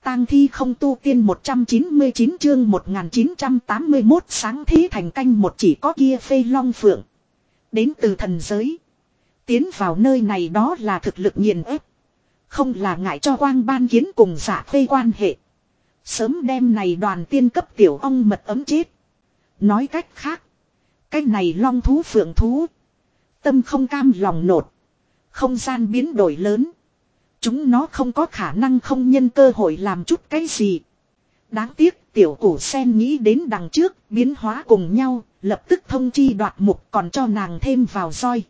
tang thi không tu tiên 199 chương 1981 sáng thế thành canh một chỉ có kia Phê Long Phượng. Đến từ thần giới. Tiến vào nơi này đó là thực lực nghiền ép. Không là ngại cho quang ban kiến cùng Dạ Phê quan hệ. Sớm đêm này đoàn tiên cấp tiểu ong mật ấm chết. Nói cách khác. Cái này long thú phượng thú. Tâm không cam lòng nột. Không gian biến đổi lớn. Chúng nó không có khả năng không nhân cơ hội làm chút cái gì. Đáng tiếc tiểu củ sen nghĩ đến đằng trước biến hóa cùng nhau. Lập tức thông chi đoạt mục còn cho nàng thêm vào roi.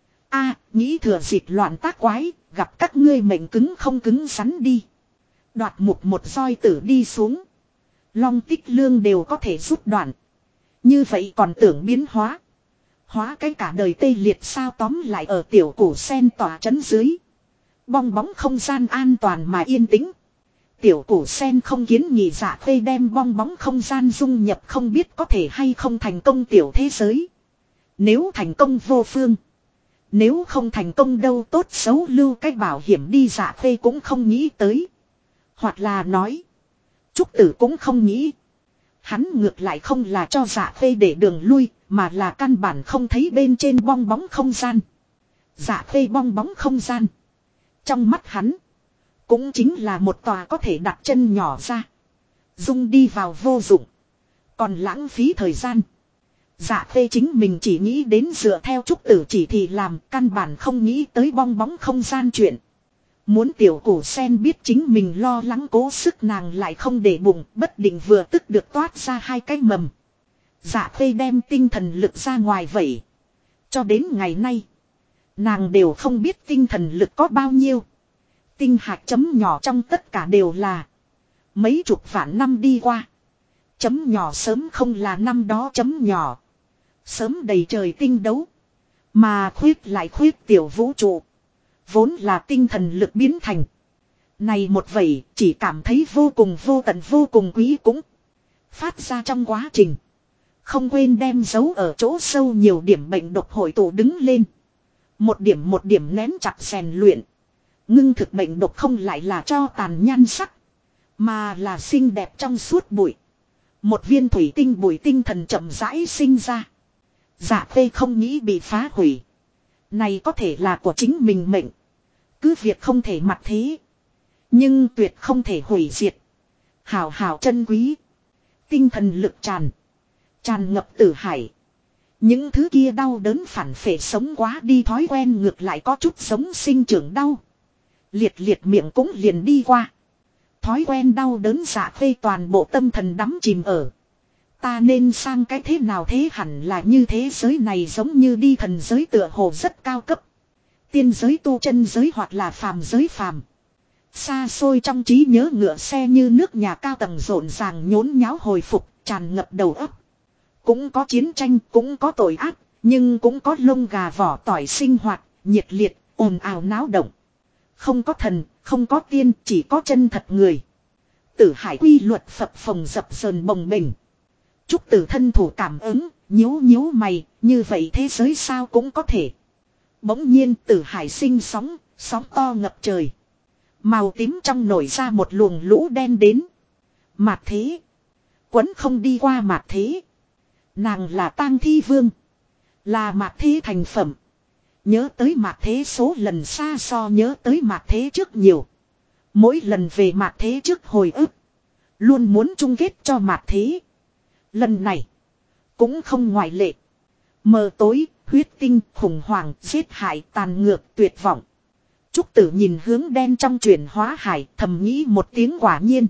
Nghĩ thừa dịp loạn tác quái. Gặp các ngươi mệnh cứng không cứng rắn đi. Đoạt mục một roi tử đi xuống. Long tích lương đều có thể rút đoạn. Như vậy còn tưởng biến hóa. Hóa cái cả đời tê liệt sao tóm lại ở tiểu củ sen tỏa trấn dưới. Bong bóng không gian an toàn mà yên tĩnh. Tiểu củ sen không kiến nghị Dạ Phê đem bong bóng không gian dung nhập không biết có thể hay không thành công tiểu thế giới. Nếu thành công vô phương. Nếu không thành công đâu tốt xấu lưu cái bảo hiểm đi Dạ Phê cũng không nghĩ tới. Hoặc là nói. Trúc Tử cũng không nghĩ. Hắn ngược lại không là cho Dạ Phê để đường lui. Mà là căn bản không thấy bên trên bong bóng không gian. Dạ Phê bong bóng không gian. Trong mắt hắn. Cũng chính là một tòa có thể đặt chân nhỏ ra. Dung đi vào vô dụng. Còn lãng phí thời gian. Dạ Phê chính mình chỉ nghĩ đến dựa theo Trúc Tử chỉ thì làm. Căn bản không nghĩ tới bong bóng không gian chuyện. Muốn tiểu củ sen biết chính mình lo lắng cố sức nàng lại không để bụng. Bất định vừa tức được toát ra hai cái mầm. Dạ Phê đem tinh thần lực ra ngoài vậy. Cho đến ngày nay. Nàng đều không biết tinh thần lực có bao nhiêu. Tinh hạt chấm nhỏ trong tất cả đều là. Mấy chục vạn năm đi qua. Chấm nhỏ sớm không là năm đó chấm nhỏ. Sớm đầy trời tinh đấu. Mà khuyết lại khuyết tiểu vũ trụ. Vốn là tinh thần lực biến thành. Này một vẩy chỉ cảm thấy vô cùng vô tận vô cùng quý cũng. Phát ra trong quá trình. Không quên đem giấu ở chỗ sâu nhiều điểm bệnh độc hội tụ đứng lên. Một điểm nén chặt rèn luyện. Ngưng thực bệnh độc không lại là cho tàn nhan sắc. Mà là xinh đẹp trong suốt bụi. Một viên thủy tinh bụi tinh thần chậm rãi sinh ra. Dạ Phê không nghĩ bị phá hủy. Này có thể là của chính mình mệnh. Cứ việc không thể mặt thế. Nhưng tuyệt không thể hủy diệt. Hào hào chân quý. Tinh thần lực tràn ngập tử hải. Những thứ kia đau đớn phản phệ sống quá đi thói quen ngược lại có chút sống sinh trưởng đau. Liệt miệng cũng liền đi qua. Thói quen đau đớn Dạ Phê toàn bộ tâm thần đắm chìm ở. Ta nên sang cái thế nào thế hẳn là như thế giới này giống như đi thần giới tựa hồ rất cao cấp. Tiên giới tu chân giới hoặc là phàm giới phàm. Xa xôi trong trí nhớ ngựa xe như nước nhà cao tầng rộn ràng nhốn nháo hồi phục tràn ngập đầu óc. Cũng có chiến tranh, cũng có tội ác, nhưng cũng có lông gà vỏ tỏi sinh hoạt, nhiệt liệt, ồn ào náo động. Không có thần, không có tiên, chỉ có chân thật người. Tử hải quy luật phập phồng dập dờn bồng bềnh. Trúc Tử thân thủ cảm ứng, nhíu mày, như vậy thế giới sao cũng có thể. Bỗng nhiên tử hải sinh sóng, sóng to ngập trời. Màu tím trong nổi ra một luồng lũ đen đến. Mạt thế. Quấn không đi qua mạt thế. Nàng là tang thi vương. Là mạt thế thành phẩm. Nhớ tới mạt thế số lần xa so nhớ tới mạt thế trước nhiều. Mỗi lần về mạt thế trước hồi ức. Luôn muốn chung kết cho mạt thế. Lần này. Cũng không ngoại lệ. Mờ tối, huyết tinh, khủng hoảng, giết hại, tàn ngược, tuyệt vọng. Trúc Tử nhìn hướng đen trong chuyển hóa hải thầm nghĩ một tiếng quả nhiên.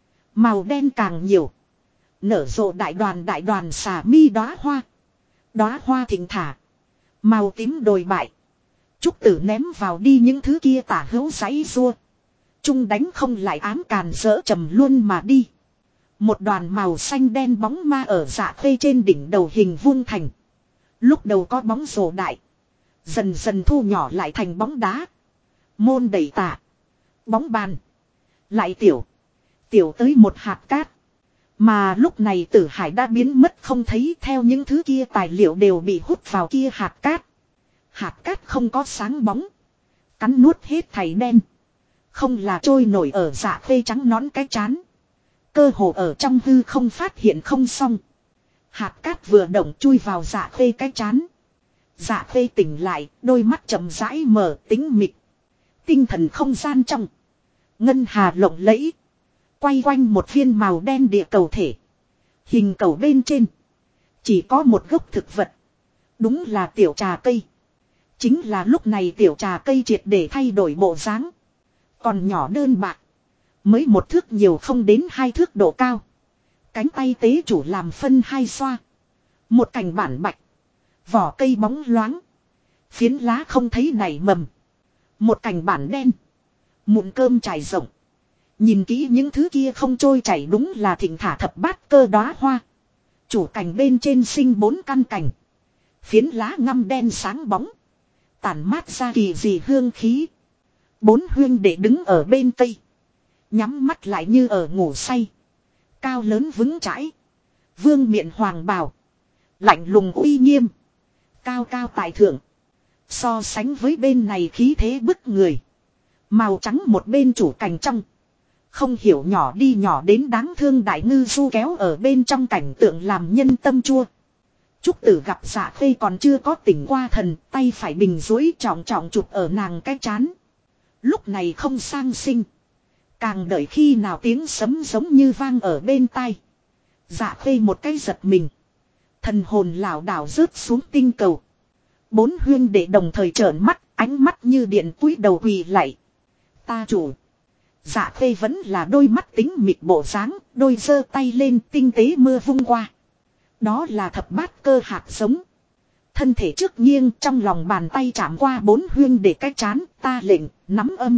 Màu đen càng nhiều. Nở rộ đại đoàn xà mi đóa hoa. Đóa hoa thịnh thả. Màu tím đồi bại. Trúc Tử ném vào đi những thứ kia tả hữu giấy rua. Trung đánh không lại ám càn dỡ trầm luôn mà đi. Một đoàn màu xanh đen bóng ma ở Dạ Phê trên đỉnh đầu hình vuông thành. Lúc đầu có bóng rổ đại. Dần dần thu nhỏ lại thành bóng đá. Môn đẩy tạ. Bóng bàn. Lại tiểu tới một hạt cát. Mà lúc này tử hải đã biến mất không thấy theo những thứ kia tài liệu đều bị hút vào kia hạt cát. Hạt cát không có sáng bóng. Cắn nuốt hết thảy đen. Không là trôi nổi ở Dạ Khê trắng nõn cái chán. Cơ hồ ở trong hư không phát hiện không xong. Hạt cát vừa động chui vào Dạ Khê cái chán. Dạ Khê tỉnh lại, đôi mắt chậm rãi mở, tĩnh mịch. Tinh thần không gian trong. Ngân hà lộng lẫy. Quay quanh một viên màu đen địa cầu thể. Hình cầu bên trên. Chỉ có một gốc thực vật. Đúng là tiểu trà cây. Chính là lúc này tiểu trà cây triệt để thay đổi bộ dáng. Còn nhỏ đơn bạc. Mới 1 thước nhiều không đến 2 thước độ cao. Cánh tay tế chủ làm phân 2 xoa. Một cành bản bạch. Vỏ cây bóng loáng. Phiến lá không thấy nảy mầm. Một cành bản đen. Mụn cơm trải rộng. Nhìn kỹ những thứ kia không trôi chảy đúng là thịnh thả thập bát cơ đóa hoa. Chủ cành bên trên sinh 4 căn cành. Phiến lá ngăm đen sáng bóng. Tản mát ra kỳ dị hương khí. 4 huynh đệ đứng ở bên cây. Nhắm mắt lại như ở ngủ say. Cao lớn vững chãi. Vương miện hoàng bào. Lạnh lùng uy nghiêm. Cao cao tại thượng. So sánh với bên này khí thế bức người. Màu trắng một bên chủ cành trong. Không hiểu nhỏ đi nhỏ đến đáng thương đại ngư du kéo ở bên trong cảnh tượng làm nhân tâm chua. Trúc Tử gặp Dạ Khê còn chưa có tỉnh qua thần, tay phải bình duỗi trọng trọng chụp ở nàng cái chán. Lúc này không sang sinh. Càng đợi khi nào tiếng sấm giống như vang ở bên tai. Dạ Khê một cái giật mình. Thần hồn lảo đảo rớt xuống tinh cầu. 4 huynh đệ đồng thời trợn mắt, ánh mắt như điện cúi đầu quỳ lạy. Ta chủ. Dạ Khê vẫn là đôi mắt tính mịt bộ dáng, đôi giơ tay lên tinh tế mưa vung qua. Đó là thập bát cơ hạt giống. Thân thể trước nghiêng trong lòng bàn tay chạm qua 4 huynh để cái chán, ta lệnh, nắm âm.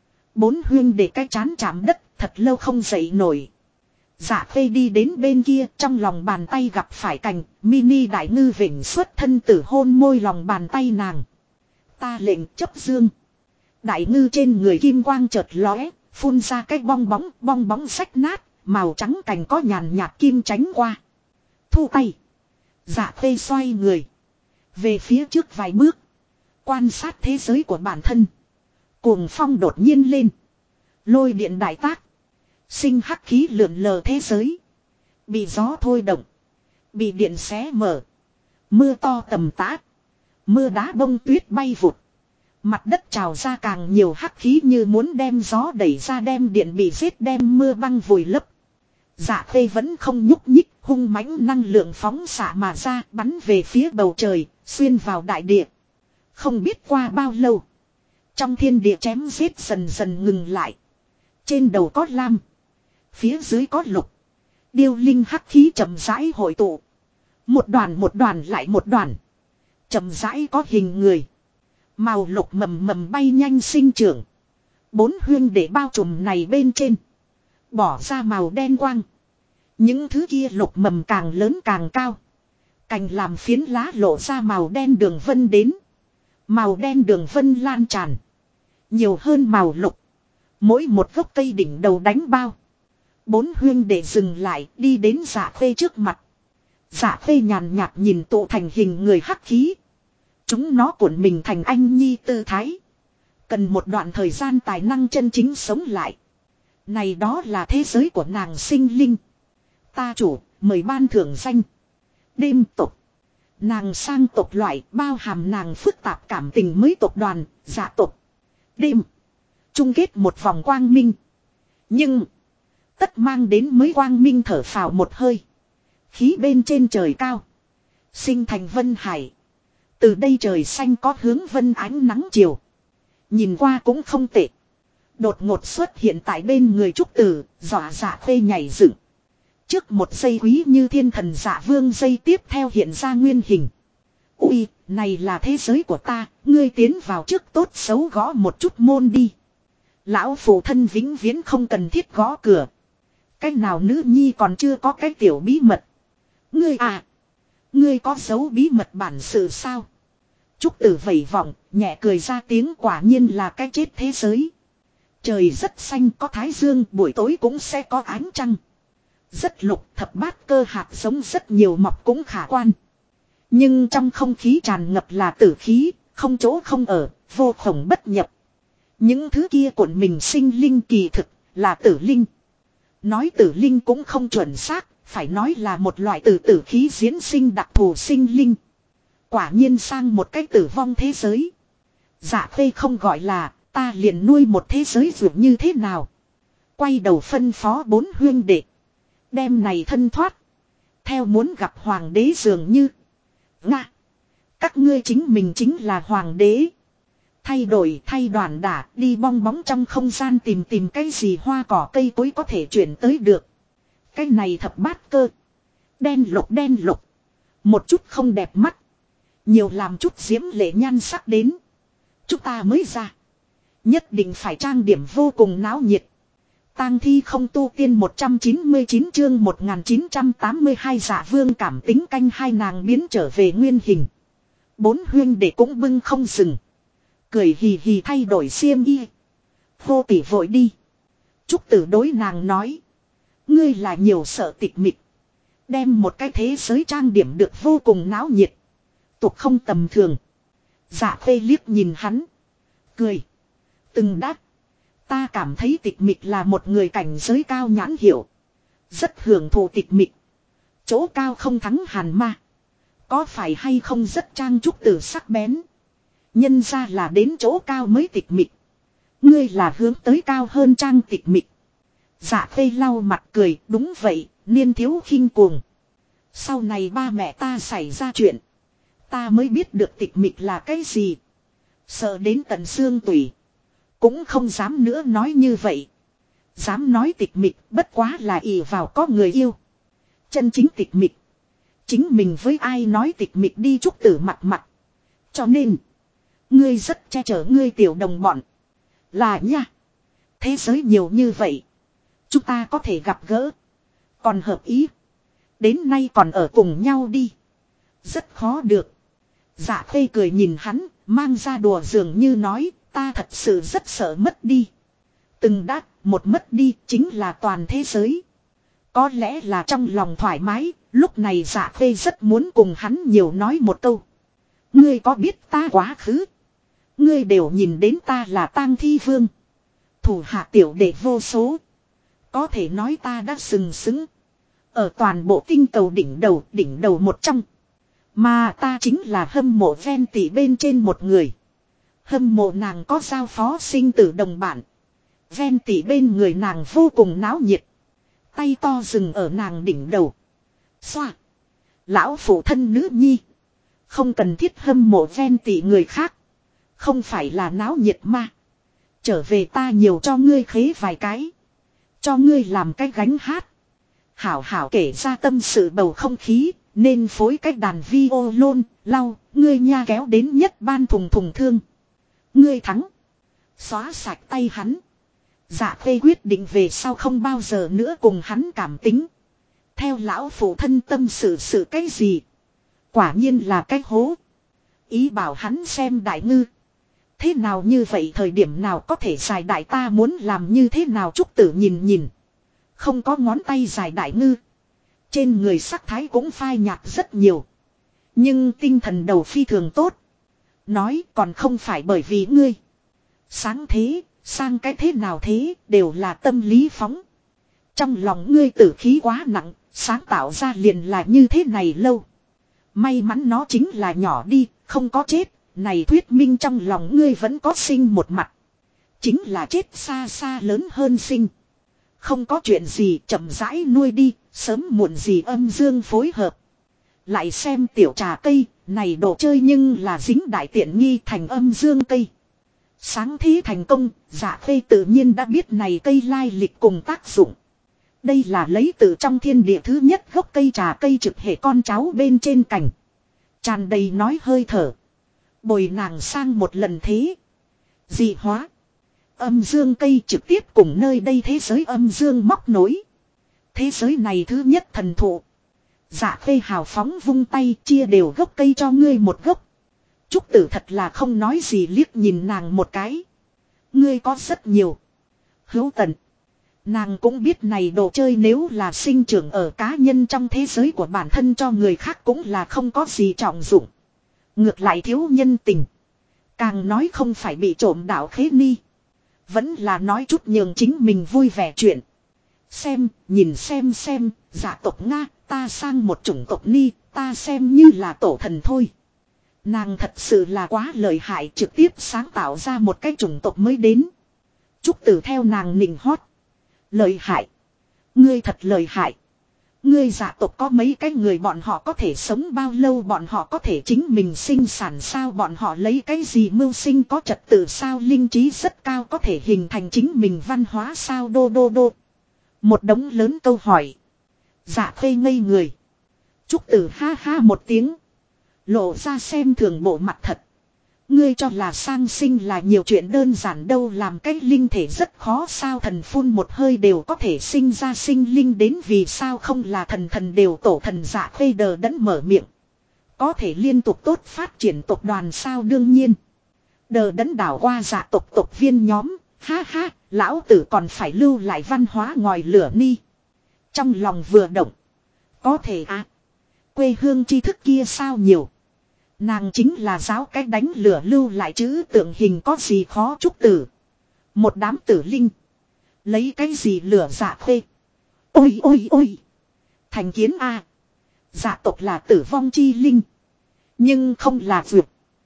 4 huynh để cái chán chạm đất, thật lâu không dậy nổi. Dạ Khê đi đến bên kia, trong lòng bàn tay gặp phải cành, mini đại ngư vịnh xuất thân tử hôn môi lòng bàn tay nàng. Ta lệnh chấp dương. Đại ngư trên người kim quang chợt lóe, phun ra cái bong bóng rách nát, màu trắng cành có nhàn nhạt kim tránh qua. Thu tay. Dạ Khê xoay người. Về phía trước vài bước. Quan sát thế giới của bản thân. Cuồng phong đột nhiên lên. Lôi điện đại tác. Sinh hắc khí lượn lờ thế giới. Bị gió thôi động. Bị điện xé mở. Mưa to tầm tã. Mưa đá bông tuyết bay vụt. Mặt đất trào ra càng nhiều hắc khí như muốn đem gió đẩy ra đem điện bị giết đem mưa băng vùi lấp. Dạ Khê vẫn không nhúc nhích, hung mãnh năng lượng phóng xạ mà ra bắn về phía bầu trời, xuyên vào đại địa. Không biết qua bao lâu. Trong thiên địa chém giết dần dần ngừng lại. Trên đầu có lam. Phía dưới có lục. Điêu linh hắc khí chậm rãi hội tụ. Một đoàn lại một đoàn. Chậm rãi có hình người. Màu lục mầm bay nhanh sinh trưởng. 4 huynh để bao trùm này bên trên. Bỏ ra màu đen quang. Những thứ kia lục mầm càng lớn càng cao. Cành làm phiến lá lộ ra màu đen đường vân đến. Màu đen đường vân lan tràn. Nhiều hơn màu lục. Mỗi một gốc cây đỉnh đầu đánh bao. 4 huynh để dừng lại đi đến Dạ Khê trước mặt. Dạ Khê nhàn nhạt nhìn tụ thành hình người hắc khí. Chúng nó cuộn mình thành anh nhi tư thái. Cần một đoạn thời gian tài năng chân chính sống lại. Này đó là thế giới của nàng sinh linh. Ta chủ, mời ban thưởng danh. Đêm tộc. Nàng sang tộc loại bao hàm nàng phức tạp cảm tình mới tộc đoàn, dạ tộc. Đêm. Chung kết một vòng quang minh. Nhưng. Tất mang đến mới quang minh thở phào một hơi. Khí bên trên trời cao. Sinh thành vân hải. Từ đây trời xanh có hướng vân ánh nắng chiều. Nhìn qua cũng không tệ. Đột ngột xuất hiện tại bên người Trúc Tử, dọa Dạ Khê nhảy dựng. Trước một giây quý như thiên thần Dạ Vương giây tiếp theo hiện ra nguyên hình. Ui, này là thế giới của ta, ngươi tiến vào trước tốt xấu gõ một chút môn đi. Lão phụ thân vĩnh viễn không cần thiết gõ cửa. Cách nào nữ nhi còn chưa có cái tiểu bí mật. Ngươi à, ngươi có giấu bí mật bản sự sao? Trúc Tử vẩy vọng, nhẹ cười ra tiếng quả nhiên là cái chết thế giới. Trời rất xanh có thái dương, buổi tối cũng sẽ có ánh trăng. Rất lục thập bát cơ hạt giống rất nhiều mọc cũng khả quan. Nhưng trong không khí tràn ngập là tử khí, không chỗ không ở, vô khổng bất nhập. Những thứ kia cuộn mình sinh linh kỳ thực là tử linh. Nói tử linh cũng không chuẩn xác, phải nói là một loại từ tử khí diễn sinh đặc thù sinh linh. Quả nhiên sang một cách tử vong thế giới. Dạ Khê không gọi là, ta liền nuôi một thế giới dường như thế nào. Quay đầu phân phó 4 huyên đệ. Đem này thân thoát. Theo muốn gặp hoàng đế dường như. Nga. Các ngươi chính mình chính là hoàng đế. Thay đổi thay đoàn đả đi bong bóng trong không gian tìm cái gì hoa cỏ cây cối có thể chuyển tới được. Cái này thập bát cơ. Đen lục. Một chút không đẹp mắt. Nhiều làm chút diễm lệ nhan sắc đến. Chúng ta mới ra. Nhất định phải trang điểm vô cùng náo nhiệt. Tang thi không tu tiên 199 chương 1982 Dạ Vương cảm tính canh hai nàng biến trở về nguyên hình. 4 huyên để cũng bưng không dừng. Cười hì hì thay đổi xiêm y. Vô tỷ vội đi. Trúc Tử đối nàng nói. Ngươi là nhiều sợ tịch mịch. Đem một cái thế giới trang điểm được vô cùng náo nhiệt. Tục không tầm thường. Dạ Khê liếc nhìn hắn. Cười. Từng đáp. Ta cảm thấy tịch mịch là một người cảnh giới cao nhãn hiểu. Rất hưởng thụ tịch mịch. Chỗ cao không thắng hàn ma. Có phải hay không rất trang Trúc Tử sắc bén. Nhân ra là đến chỗ cao mới tịch mịch. Ngươi là hướng tới cao hơn trang tịch mịch. Dạ Khê lau mặt cười, đúng vậy, niên thiếu khinh cuồng. Sau này ba mẹ ta xảy ra chuyện. Ta mới biết được tịch mịch là cái gì. Sợ đến tận xương tủy. Cũng không dám nữa nói như vậy. Dám nói tịch mịch bất quá là ỷ vào có người yêu. Chân chính tịch mịch. Chính mình với ai nói tịch mịch đi Trúc Tử mặt. Cho nên. Ngươi rất che chở ngươi tiểu đồng bọn. Là nha. Thế giới nhiều như vậy. Chúng ta có thể gặp gỡ. Còn hợp ý. Đến nay còn ở cùng nhau đi. Rất khó được. Dạ Khê cười nhìn hắn. Mang ra đùa dường như nói. Ta thật sự rất sợ mất đi. Từng đát một mất đi chính là toàn thế giới. Có lẽ là trong lòng thoải mái. Lúc này Dạ Khê rất muốn cùng hắn nhiều nói một câu. Ngươi có biết ta quá khứ. Ngươi đều nhìn đến ta là Tang Thi Vương. Thủ hạ tiểu đệ vô số. Có thể nói ta đã sừng sững. Ở toàn bộ tinh cầu đỉnh đầu một trong. Mà ta chính là hâm mộ ven tỷ bên trên một người. Hâm mộ nàng có giao phó sinh tử đồng bản. Ven tỷ bên người nàng vô cùng náo nhiệt. Tay to dừng ở nàng đỉnh đầu. Xoa. Lão phụ thân nữ nhi. Không cần thiết hâm mộ ven tỷ người khác. Không phải là náo nhiệt mà. Trở về ta nhiều cho ngươi khế vài cái. Cho ngươi làm cái gánh hát. Hảo hảo kể ra tâm sự bầu không khí. Nên phối cách đàn violon, lau, ngươi nha kéo đến nhất ban thùng thương. Ngươi thắng. Xóa sạch tay hắn. Dạ Khê quyết định về sau không bao giờ nữa cùng hắn cảm tính. Theo lão phụ thân tâm sự cái gì. Quả nhiên là cái hố. Ý bảo hắn xem đại ngư. Thế nào như vậy thời điểm nào có thể giải đại ta muốn làm như thế nào Trúc Tử nhìn. Không có ngón tay giải đại ngư. Trên người sắc thái cũng phai nhạt rất nhiều. Nhưng tinh thần đầu phi thường tốt. Nói còn không phải bởi vì ngươi. Sáng thế, sang cái thế nào thế, đều là tâm lý phóng. Trong lòng ngươi tử khí quá nặng, sáng tạo ra liền là như thế này lâu. May mắn nó chính là nhỏ đi, không có chết. Này thuyết minh trong lòng ngươi vẫn có sinh một mặt. Chính là chết xa xa lớn hơn sinh. Không có chuyện gì chậm rãi nuôi đi, sớm muộn gì âm dương phối hợp. Lại xem tiểu trà cây, này đồ chơi nhưng là dính đại tiện nghi thành âm dương cây. Sáng thế thành công, Dạ Khê tự nhiên đã biết này cây lai lịch cùng tác dụng. Đây là lấy từ trong thiên địa thứ nhất gốc cây trà cây trực hệ con cháu bên trên cành. Tràn đầy nói hơi thở. Bồi nàng sang một lần thế. Dị hóa. Âm dương cây trực tiếp cùng nơi đây thế giới âm dương móc nối. Thế giới này thứ nhất thần thụ. Dạ Khê hào phóng vung tay chia đều gốc cây cho ngươi một gốc. Trúc Tử thật là không nói gì liếc nhìn nàng một cái. Ngươi có rất nhiều. Hữu Tần. Nàng cũng biết này đồ chơi nếu là sinh trưởng ở cá nhân trong thế giới của bản thân cho người khác cũng là không có gì trọng dụng. Ngược lại thiếu nhân tình. Càng nói không phải bị trộm đạo khế ni. Vẫn là nói chút nhường chính mình vui vẻ chuyện. Xem, nhìn xem, dạ tộc Nga, ta sang một chủng tộc ni, ta xem như là tổ thần thôi. Nàng thật sự là quá lợi hại, trực tiếp sáng tạo ra một cái chủng tộc mới đến. Trúc Tử theo nàng nịnh hót. Lợi hại. Ngươi thật lợi hại. Ngươi dạ tộc có mấy cái người, bọn họ có thể sống bao lâu, bọn họ có thể chính mình sinh sản sao, bọn họ lấy cái gì mưu sinh, có trật tự sao, linh trí rất cao, có thể hình thành chính mình văn hóa sao, đô. Một đống lớn câu hỏi. Dạ Khê ngây người. Trúc Tử ha ha một tiếng. Lộ ra xem thường bộ mặt thật. Ngươi cho là sang sinh là nhiều chuyện đơn giản đâu, làm cái linh thể rất khó sao, thần phun một hơi đều có thể sinh ra sinh linh đến, vì sao không là thần đều tổ thần. Dạ Khê đờ đẫn mở miệng. Có thể liên tục tốt phát triển tộc đoàn sao, đương nhiên. Đờ đẫn đảo qua dạ tộc viên nhóm. Ha ha, lão tử còn phải lưu lại văn hóa ngòi lửa ni. Trong lòng vừa động. Có thể à. Quê hương tri thức kia sao nhiều. Nàng chính là giáo cách đánh lửa lưu lại chữ tượng hình, có gì khó. Trúc Tử. Một đám tử linh. Lấy cái gì lửa Dạ Khê. Ôi. Thành kiến a. Dạ tộc là tử vong chi linh. Nhưng không là vượt.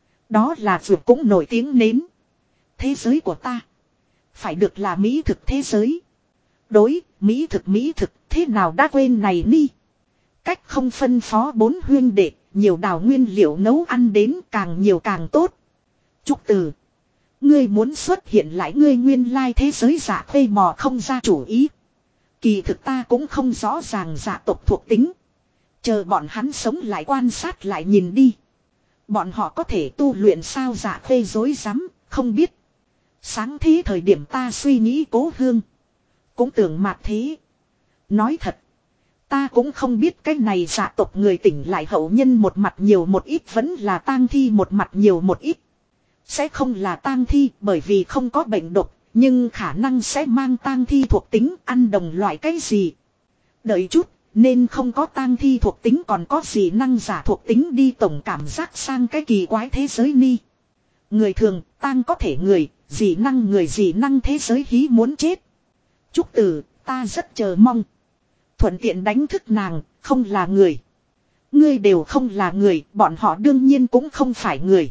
Đó là vượt cũng nổi tiếng nến. Thế giới của ta. Phải được là mỹ thực thế giới. Đối, mỹ thực, thế nào đã quên này ni. Cách không phân phó 4 huyên đệ, nhiều đào nguyên liệu nấu ăn đến, càng nhiều càng tốt. Trúc Tử. Ngươi muốn xuất hiện lại ngươi nguyên lai thế giới. Dạ Khê mò không ra chủ ý. Kỳ thực ta cũng không rõ ràng dạ tộc thuộc tính. Chờ bọn hắn sống lại quan sát lại nhìn đi. Bọn họ có thể tu luyện sao? Dạ Khê rối rắm, không biết. Sáng thế thời điểm ta suy nghĩ cố hương. Cũng tưởng mạt thế. Nói thật. Ta cũng không biết cái này dạ tộc người tỉnh lại hậu nhân một mặt nhiều một ít vẫn là tang thi một mặt nhiều một ít. Sẽ không là tang thi bởi vì không có bệnh độc. Nhưng khả năng sẽ mang tang thi thuộc tính, ăn đồng loại cái gì. Đợi chút, nên không có tang thi thuộc tính, còn có gì năng giả thuộc tính đi, tổng cảm giác sang cái kỳ quái thế giới ni. Người thường, tang có thể người, dị năng thế giới hí muốn chết. Trúc Tử, ta rất chờ mong. Thuận tiện đánh thức nàng, không là người. Ngươi đều không là người, bọn họ đương nhiên cũng không phải người.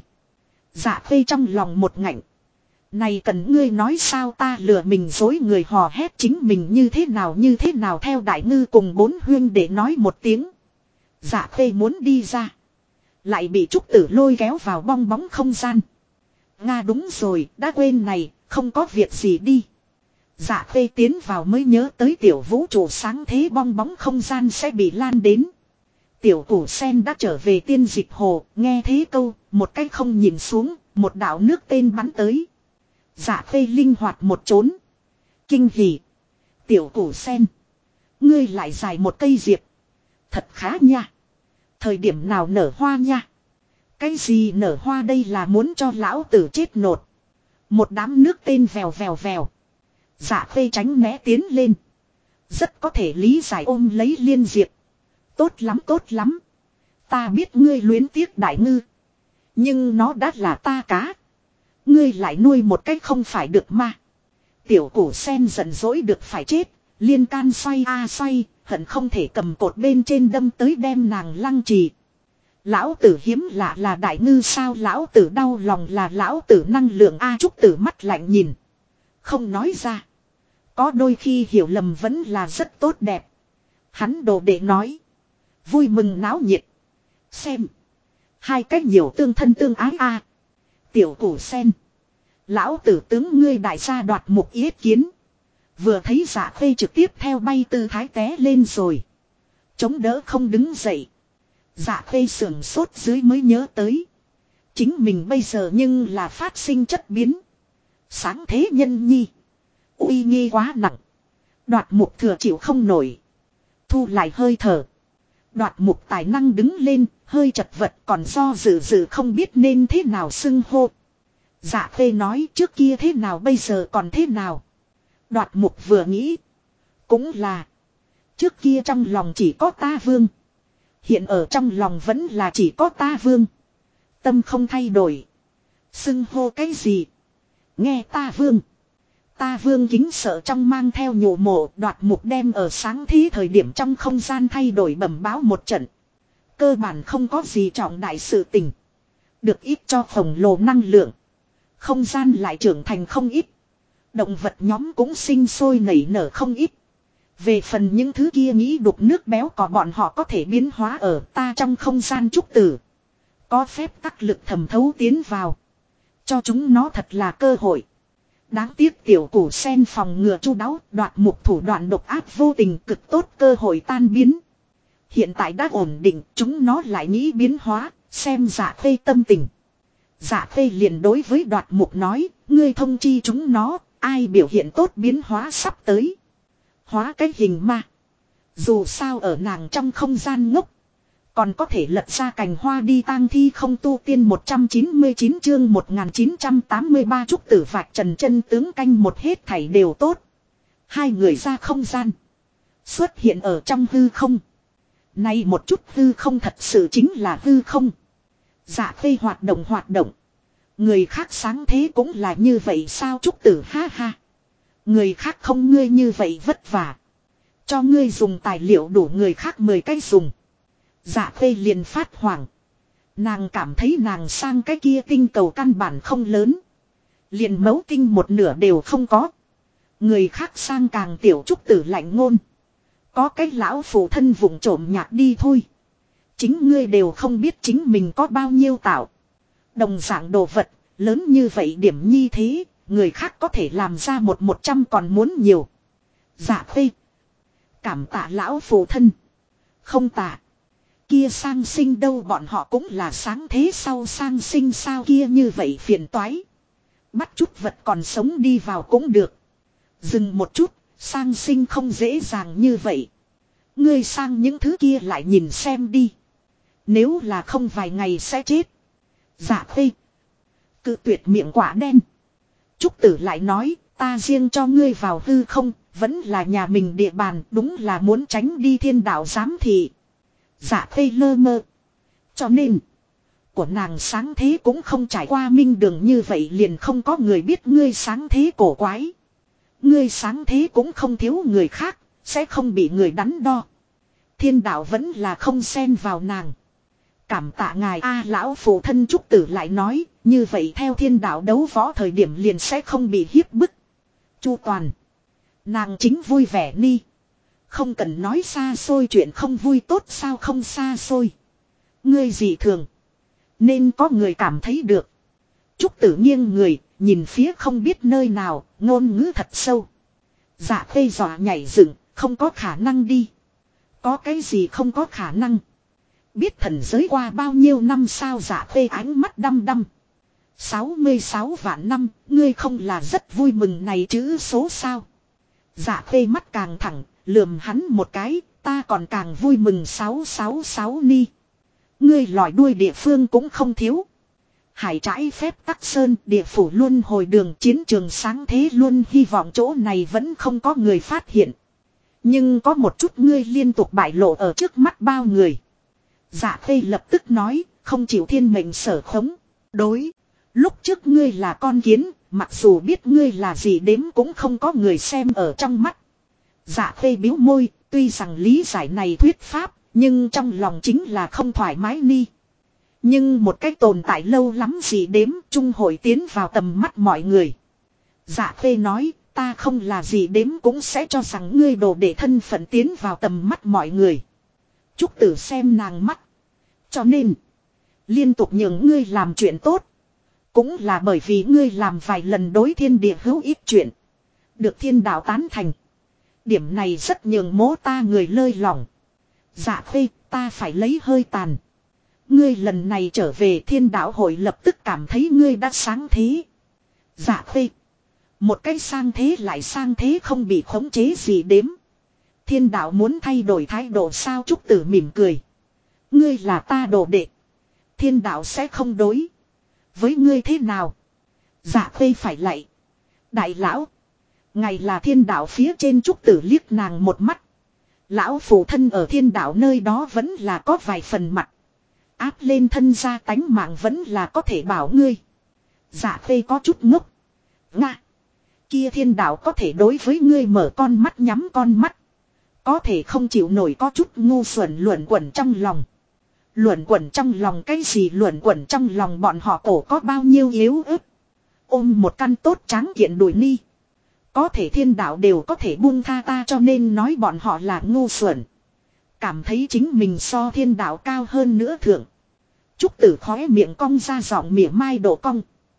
Dạ Khê trong lòng một ngạnh. Này cần ngươi nói sao, ta lừa mình dối người, hò hét chính mình như thế nào theo Đại Ngư cùng 4 huyên để nói một tiếng. Dạ Khê muốn đi ra. Lại bị Trúc Tử lôi kéo vào bong bóng không gian. Nga đúng rồi, đã quên này, không có việc gì đi. Dạ Khê tiến vào mới nhớ tới tiểu vũ trụ sáng thế bong bóng không gian sẽ bị lan đến. Tiểu củ sen đã trở về tiên dịch hồ, nghe thế câu, một cách không nhìn xuống, một đạo nước tên bắn tới. Dạ Khê linh hoạt một trốn. Kinh hỉ. Tiểu củ sen. Ngươi lại dài một cây diệp. Thật khá nha. Thời điểm nào nở hoa nha. Cái gì nở hoa đây, là muốn cho lão tử chết nột. Một đám nước tên vèo. Dạ Khê tránh né tiến lên. Rất có thể lý giải ôm lấy liên diệp. Tốt lắm. Ta biết ngươi luyến tiếc Đại Ngư. Nhưng nó đã là ta cá. Ngươi lại nuôi một cách không phải được mà. Tiểu củ sen giận dỗi được phải chết. Liên can xoay xoay. Hận không thể cầm cột bên trên đâm tới đem nàng lăng trì. Lão tử hiếm lạ là Đại Ngư sao, lão tử đau lòng là lão tử năng lượng a. Trúc Tử mắt lạnh nhìn. Không nói ra. Có đôi khi hiểu lầm vẫn là rất tốt đẹp. Hắn đồ đệ nói. Vui mừng náo nhiệt. Xem. Hai cách nhiều tương thân tương ái a. Tiểu củ sen. Lão tử tướng ngươi đại gia đoạt mục yết kiến. Vừa thấy Dạ Khê trực tiếp theo bay tư thái té lên rồi. Chống đỡ không đứng dậy. Dạ Khê sườn sốt dưới mới nhớ tới. Chính mình bây giờ nhưng là phát sinh chất biến. Sáng thế nhân nhi. Uy nghi quá nặng. Đoạt mục thừa chịu không nổi. Thu lại hơi thở. Đoạt mục tài năng đứng lên, hơi chật vật, còn do dự không biết nên thế nào xưng hô. Dạ Khê nói trước kia thế nào bây giờ còn thế nào. Đoạt mục vừa nghĩ. Cũng là. Trước kia trong lòng chỉ có ta vương. Hiện ở trong lòng vẫn là chỉ có ta vương. Tâm không thay đổi. Xưng hô cái gì. Nghe ta vương. Ta Vương Kính sợ trong mang theo nhộ mộ, Đoạt Mục đem ở sáng thí thời điểm trong không gian thay đổi bẩm báo một trận. Cơ bản không có gì trọng đại sự tình. Được ít cho khổng lồ năng lượng. Không gian lại trưởng thành không ít. Động vật nhóm cũng sinh sôi nảy nở không ít. Về phần những thứ kia nghĩ đục nước béo của bọn họ có thể biến hóa ở ta trong không gian trúc tử. Có phép tắc lực thẩm thấu tiến vào. Cho chúng nó thật là cơ hội. Đáng tiếc tiểu củ sen phòng ngừa chu đáo, Đoạt Mục thủ đoạn độc ác vô tình, cực tốt cơ hội tan biến. Hiện tại đã ổn định, chúng nó lại nghĩ biến hóa, xem Dạ Khê tâm tình. Dạ Khê liền đối với Đoạt Mục nói, ngươi thông chi chúng nó, ai biểu hiện tốt biến hóa sắp tới. Hóa cái hình ma. Dù sao ở nàng trong không gian ngốc. Còn có thể lật ra cành hoa đi tang thi không tu tiên 199 chương 1983 trúc tử vạch trần chân tướng canh một hết thảy đều tốt. Hai người ra không gian. Xuất hiện ở trong hư không. Nay một chút hư không thật sự chính là hư không. Dạ Khê hoạt động. Người khác sáng thế cũng là như vậy sao trúc tử ha ha. Người khác không ngươi như vậy vất vả. Cho ngươi dùng tài liệu đủ người khác 10 cái dùng. Dạ Khê liền phát hoảng. Nàng cảm thấy nàng sang cái kia tinh cầu căn bản không lớn. Liền mấu tinh một nửa đều không có. Người khác sang càng tiểu trúc tử lạnh ngôn. Có cái lão phụ thân vụng trộm nhạc đi thôi. Chính ngươi đều không biết chính mình có bao nhiêu tạo. Đồng dạng đồ vật, lớn như vậy điểm nhi thế, người khác có thể làm ra 100 còn muốn nhiều. Dạ Khê. Cảm tạ lão phụ thân. Không tạ. Kia sang sinh đâu bọn họ cũng là sáng thế sau sang sinh sao kia như vậy phiền toái. Bắt chút vật còn sống đi vào cũng được. Dừng một chút, sang sinh không dễ dàng như vậy. Ngươi sang những thứ kia lại nhìn xem đi. Nếu là không vài ngày sẽ chết. Dạ Khê. Cự tuyệt miệng quả đen. Trúc tử lại nói, ta riêng cho ngươi vào hư không, vẫn là nhà mình địa bàn, đúng là muốn tránh đi thiên đạo giám thị. Dạ Khê lơ mơ. Cho nên, của nàng sáng thế cũng không trải qua minh đường như vậy liền không có người biết ngươi sáng thế cổ quái. Ngươi sáng thế cũng không thiếu người khác, sẽ không bị người đắn đo. Thiên đạo vẫn là không xen vào nàng. Cảm tạ ngài a lão phụ thân trúc tử lại nói, như vậy theo thiên đạo đấu võ thời điểm liền sẽ không bị hiếp bức. Chu toàn. Nàng chính vui vẻ ni. Không cần nói xa xôi chuyện không vui tốt sao không xa xôi. Ngươi dị thường. Nên có người cảm thấy được. Trúc tử nghiêng người, nhìn phía không biết nơi nào, ngôn ngữ thật sâu. Dạ Khê dọa nhảy dựng, không có khả năng đi. Có cái gì không có khả năng. Biết thần giới qua bao nhiêu năm sao Dạ Khê ánh mắt đăm đăm. 66 vạn năm, ngươi không là rất vui mừng này chữ số sao. Dạ Khê mắt càng thẳng, lườm hắn một cái, ta còn càng vui mừng 666 ni. Ngươi lòi đuôi địa phương cũng không thiếu. Hải trãi phép tắc sơn, địa phủ luôn hồi đường chiến trường sáng thế luôn hy vọng chỗ này vẫn không có người phát hiện. Nhưng có một chút ngươi liên tục bại lộ ở trước mắt bao người. Dạ Khê lập tức nói, không chịu thiên mệnh sở khống. Đối, lúc trước ngươi là con kiến, mặc dù biết ngươi là gì đếm cũng không có người xem ở trong mắt. Dạ Khê biếu môi, tuy rằng lý giải này thuyết pháp, nhưng trong lòng chính là không thoải mái ni. Nhưng một cách tồn tại lâu lắm gì đếm trung hội tiến vào tầm mắt mọi người. Dạ Khê nói, ta không là gì đếm cũng sẽ cho rằng ngươi đồ để thân phận tiến vào tầm mắt mọi người. Trúc tử xem nàng mắt. Cho nên, liên tục nhường ngươi làm chuyện tốt. Cũng là bởi vì ngươi làm vài lần đối thiên địa hữu ích chuyện. Được thiên đạo tán thành. Điểm này rất nhường mố ta người lơi lỏng. Dạ Khê, ta phải lấy hơi tàn. Ngươi lần này trở về thiên đạo hội lập tức cảm thấy ngươi đã sáng thế. Dạ Khê. Một cái sang thế lại sang thế không bị khống chế gì đếm. Thiên đạo muốn thay đổi thái độ sao Trúc tử mỉm cười. Ngươi là ta đồ đệ. Thiên đạo sẽ không đối. Với ngươi thế nào? Dạ Khê phải lạy. Đại lão. Ngài là thiên đạo phía trên Trúc tử liếc nàng một mắt. Lão phụ thân ở thiên đạo nơi đó vẫn là có vài phần mặt. Áp lên thân ra tánh mạng vẫn là có thể bảo ngươi. Dạ Khê có chút ngốc. Nga. Kia thiên đạo có thể đối với ngươi mở con mắt nhắm con mắt. Có thể không chịu nổi có chút ngu xuẩn luẩn quẩn trong lòng. Luẩn quẩn trong lòng cái gì luẩn quẩn trong lòng bọn họ cổ có bao nhiêu yếu ớt. Ôm một căn tốt tráng kiện đùi ni. Có thể thiên đạo đều có thể buông tha ta cho nên nói bọn họ là ngu xuẩn. Cảm thấy chính mình so thiên đạo cao hơn nữa thượng. Trúc Tử khóe miệng cong ra giọng mỉa mai độ cong.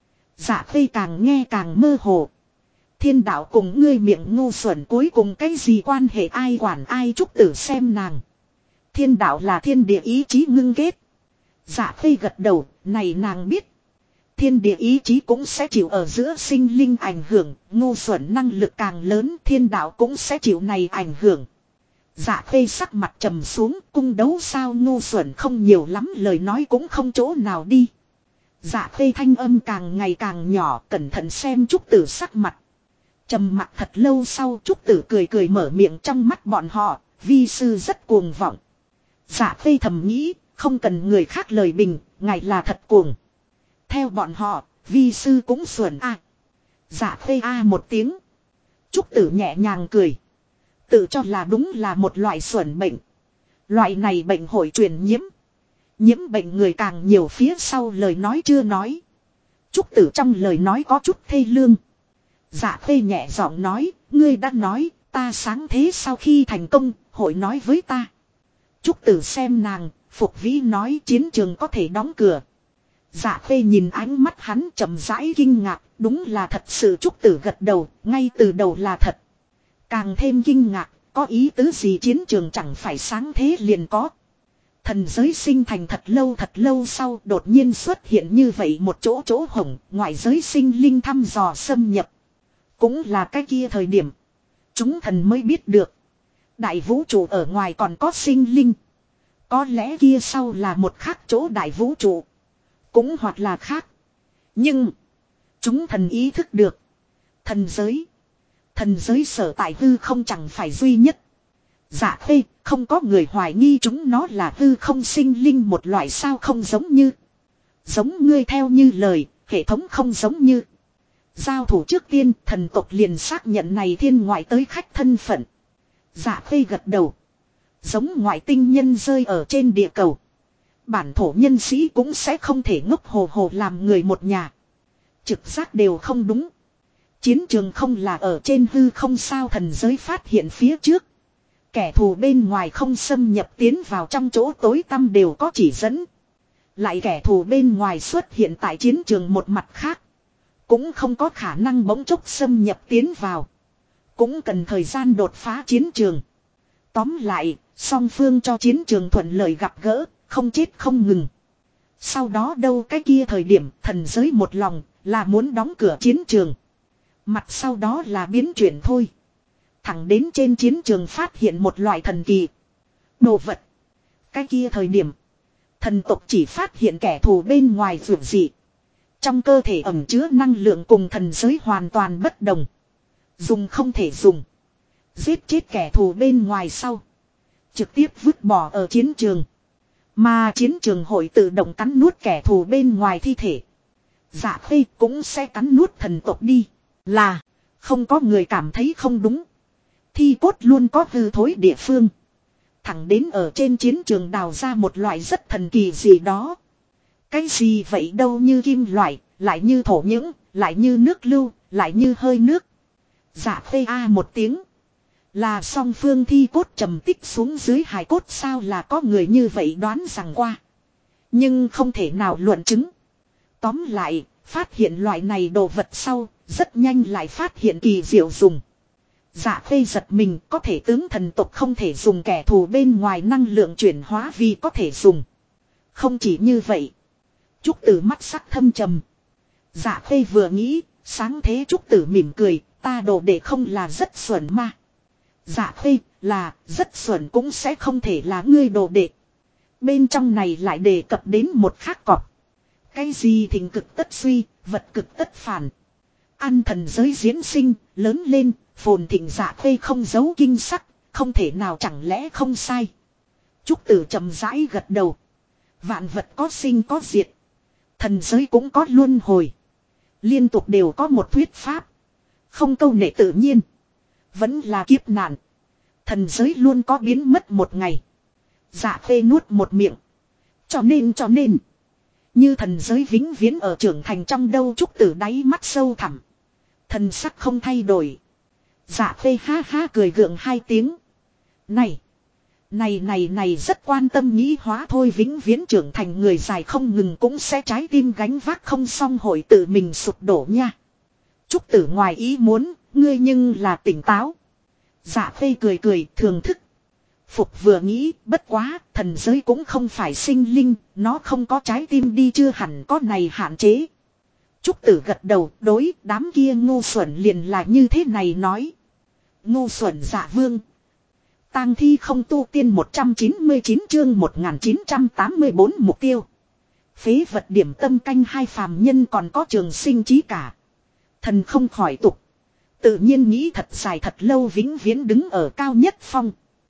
Dạ Khê càng nghe càng mơ hồ. Thiên đạo cùng ngươi miệng ngu xuẩn cuối cùng cái gì quan hệ ai quản ai. Trúc Tử xem nàng. Thiên đạo là thiên địa ý chí ngưng kết. Dạ Khê gật đầu, này nàng biết. Thiên địa ý chí cũng sẽ chịu ở giữa sinh linh ảnh hưởng, ngu xuẩn năng lực càng lớn thiên đạo cũng sẽ chịu này ảnh hưởng. Dạ Khê sắc mặt trầm xuống, cung đấu sao ngu xuẩn không nhiều lắm lời nói cũng không chỗ nào đi. Dạ Khê thanh âm càng ngày càng nhỏ, cẩn thận xem Trúc Tử sắc mặt. Trầm mặt thật lâu sau Trúc Tử cười cười mở miệng trong mắt bọn họ, vi sư rất cuồng vọng. Dạ Khê thầm nghĩ, không cần người khác lời bình, ngài là thật cuồng. Theo bọn họ, vi sư cũng xuẩn a. Dạ Khê a một tiếng. Trúc Tử nhẹ nhàng cười. Tự cho là đúng là một loại xuẩn bệnh. Loại này bệnh hội truyền nhiễm. Nhiễm bệnh người càng nhiều phía sau lời nói chưa nói. Trúc Tử trong lời nói có chút thê lương. Dạ Khê nhẹ giọng nói, ngươi đã nói, ta sáng thế sau khi thành công, hội nói với ta. Trúc Tử xem nàng, Phục Vĩ nói chiến trường có thể đóng cửa. Dạ Khê nhìn ánh mắt hắn chậm rãi kinh ngạc, đúng là thật sự. Trúc Tử gật đầu, ngay từ đầu là thật. Càng thêm kinh ngạc, có ý tứ gì chiến trường chẳng phải sáng thế liền có. Thần giới sinh thành thật lâu sau đột nhiên xuất hiện như vậy một chỗ hổng, ngoại giới sinh linh thăm dò xâm nhập. Cũng là cái kia thời điểm, chúng thần mới biết được. Đại vũ trụ ở ngoài còn có sinh linh. Có lẽ kia sau là một khác chỗ đại vũ trụ. Cũng hoặc là khác. Nhưng, chúng thần ý thức được. Thần giới sở tại hư không chẳng phải duy nhất. Dạ Khê, không có người hoài nghi chúng nó là hư không sinh linh một loại sao không giống như. Giống ngươi theo như lời, hệ thống không giống như. Giao thủ trước tiên, thần tộc liền xác nhận này thiên ngoại tới khách thân phận. Dạ Khê gật đầu. Giống ngoại tinh nhân rơi ở trên địa cầu. Bản thổ nhân sĩ cũng sẽ không thể ngốc hồ hồ làm người một nhà. Trực giác đều không đúng. Chiến trường không là ở trên hư không sao thần giới phát hiện phía trước. Kẻ thù bên ngoài không xâm nhập tiến vào trong chỗ tối tăm đều có chỉ dẫn. Lại kẻ thù bên ngoài xuất hiện tại chiến trường một mặt khác. Cũng không có khả năng bỗng chốc xâm nhập tiến vào. Cũng cần thời gian đột phá chiến trường. Tóm lại, song phương cho chiến trường thuận lợi gặp gỡ, không chết không ngừng. Sau đó đâu cái kia thời điểm thần giới một lòng là muốn đóng cửa chiến trường. Mặt sau đó là biến chuyển thôi. Thẳng đến trên chiến trường phát hiện một loại thần kỳ đồ vật. Cái kia thời điểm thần tộc chỉ phát hiện kẻ thù bên ngoài vượt dị. Trong cơ thể ẩn chứa năng lượng cùng thần giới hoàn toàn bất đồng. Dùng không thể dùng. Giết chết kẻ thù bên ngoài sau. Trực tiếp vứt bỏ ở chiến trường. Mà chiến trường hội tự động cắn nuốt kẻ thù bên ngoài thi thể. Dạ Khê cũng sẽ cắn nuốt thần tộc đi. Là không có người cảm thấy không đúng. Thi cốt luôn có hư thối địa phương. Thẳng đến ở trên chiến trường đào ra một loại rất thần kỳ gì đó. Cái gì vậy đâu như kim loại, lại như thổ nhưỡng, lại như nước lưu, lại như hơi nước. Dạ Khê a một tiếng. Là song phương thi cốt trầm tích xuống dưới hài cốt sao là có người như vậy đoán rằng qua. Nhưng không thể nào luận chứng. Tóm lại, phát hiện loại này đồ vật sau, rất nhanh lại phát hiện kỳ diệu dùng. Dạ Khê giật mình có thể tướng thần tộc không thể dùng kẻ thù bên ngoài năng lượng chuyển hóa vì có thể dùng. Không chỉ như vậy. Trúc Tử mắt sắc thâm trầm. Dạ Khê vừa nghĩ, sáng thế Trúc Tử mỉm cười, ta đồ đệ không là rất xuẩn ma. Dạ Khê là rất xuẩn cũng sẽ không thể là ngươi đồ đệ. Bên trong này lại đề cập đến một khác cọp. Cái gì thịnh cực tất suy, vật cực tất phản. Ăn thần giới diễn sinh, lớn lên, phồn thịnh. Dạ Khê không giấu kinh sắc, không thể nào chẳng lẽ không sai. Trúc Tử trầm rãi gật đầu. Vạn vật có sinh có diệt. Thần giới cũng có luân hồi. Liên tục đều có một thuyết pháp. Không câu nệ tự nhiên. Vẫn là kiếp nạn. Thần giới luôn có biến mất một ngày. Dạ khê nuốt một miệng. Cho nên. Như thần giới vĩnh viễn ở trưởng thành trong đâu Trúc Tử đáy mắt sâu thẳm. Thần sắc không thay đổi. Dạ khê ha ha cười gượng hai tiếng. Này rất quan tâm nghĩ hóa thôi vĩnh viễn trưởng thành người dài không ngừng cũng sẽ trái tim gánh vác không xong hội tự mình sụp đổ nha. Trúc Tử ngoài ý muốn, ngươi nhưng là tỉnh táo. Dạ khê cười thưởng thức. Phục vừa nghĩ bất quá thần giới cũng không phải sinh linh, nó không có trái tim đi chưa hẳn có này hạn chế. Trúc Tử gật đầu đối đám kia ngu xuẩn liền là như thế này nói. Ngu xuẩn dạ vương. Tang thi không tu tiên 199 chương 1984 mục tiêu. Phế vật điểm tâm canh hai phàm nhân còn có trường sinh trí cả. Thần không khỏi tục. Tự nhiên nghĩ thật dài thật lâu vĩnh viễn đứng ở cao nhất phong.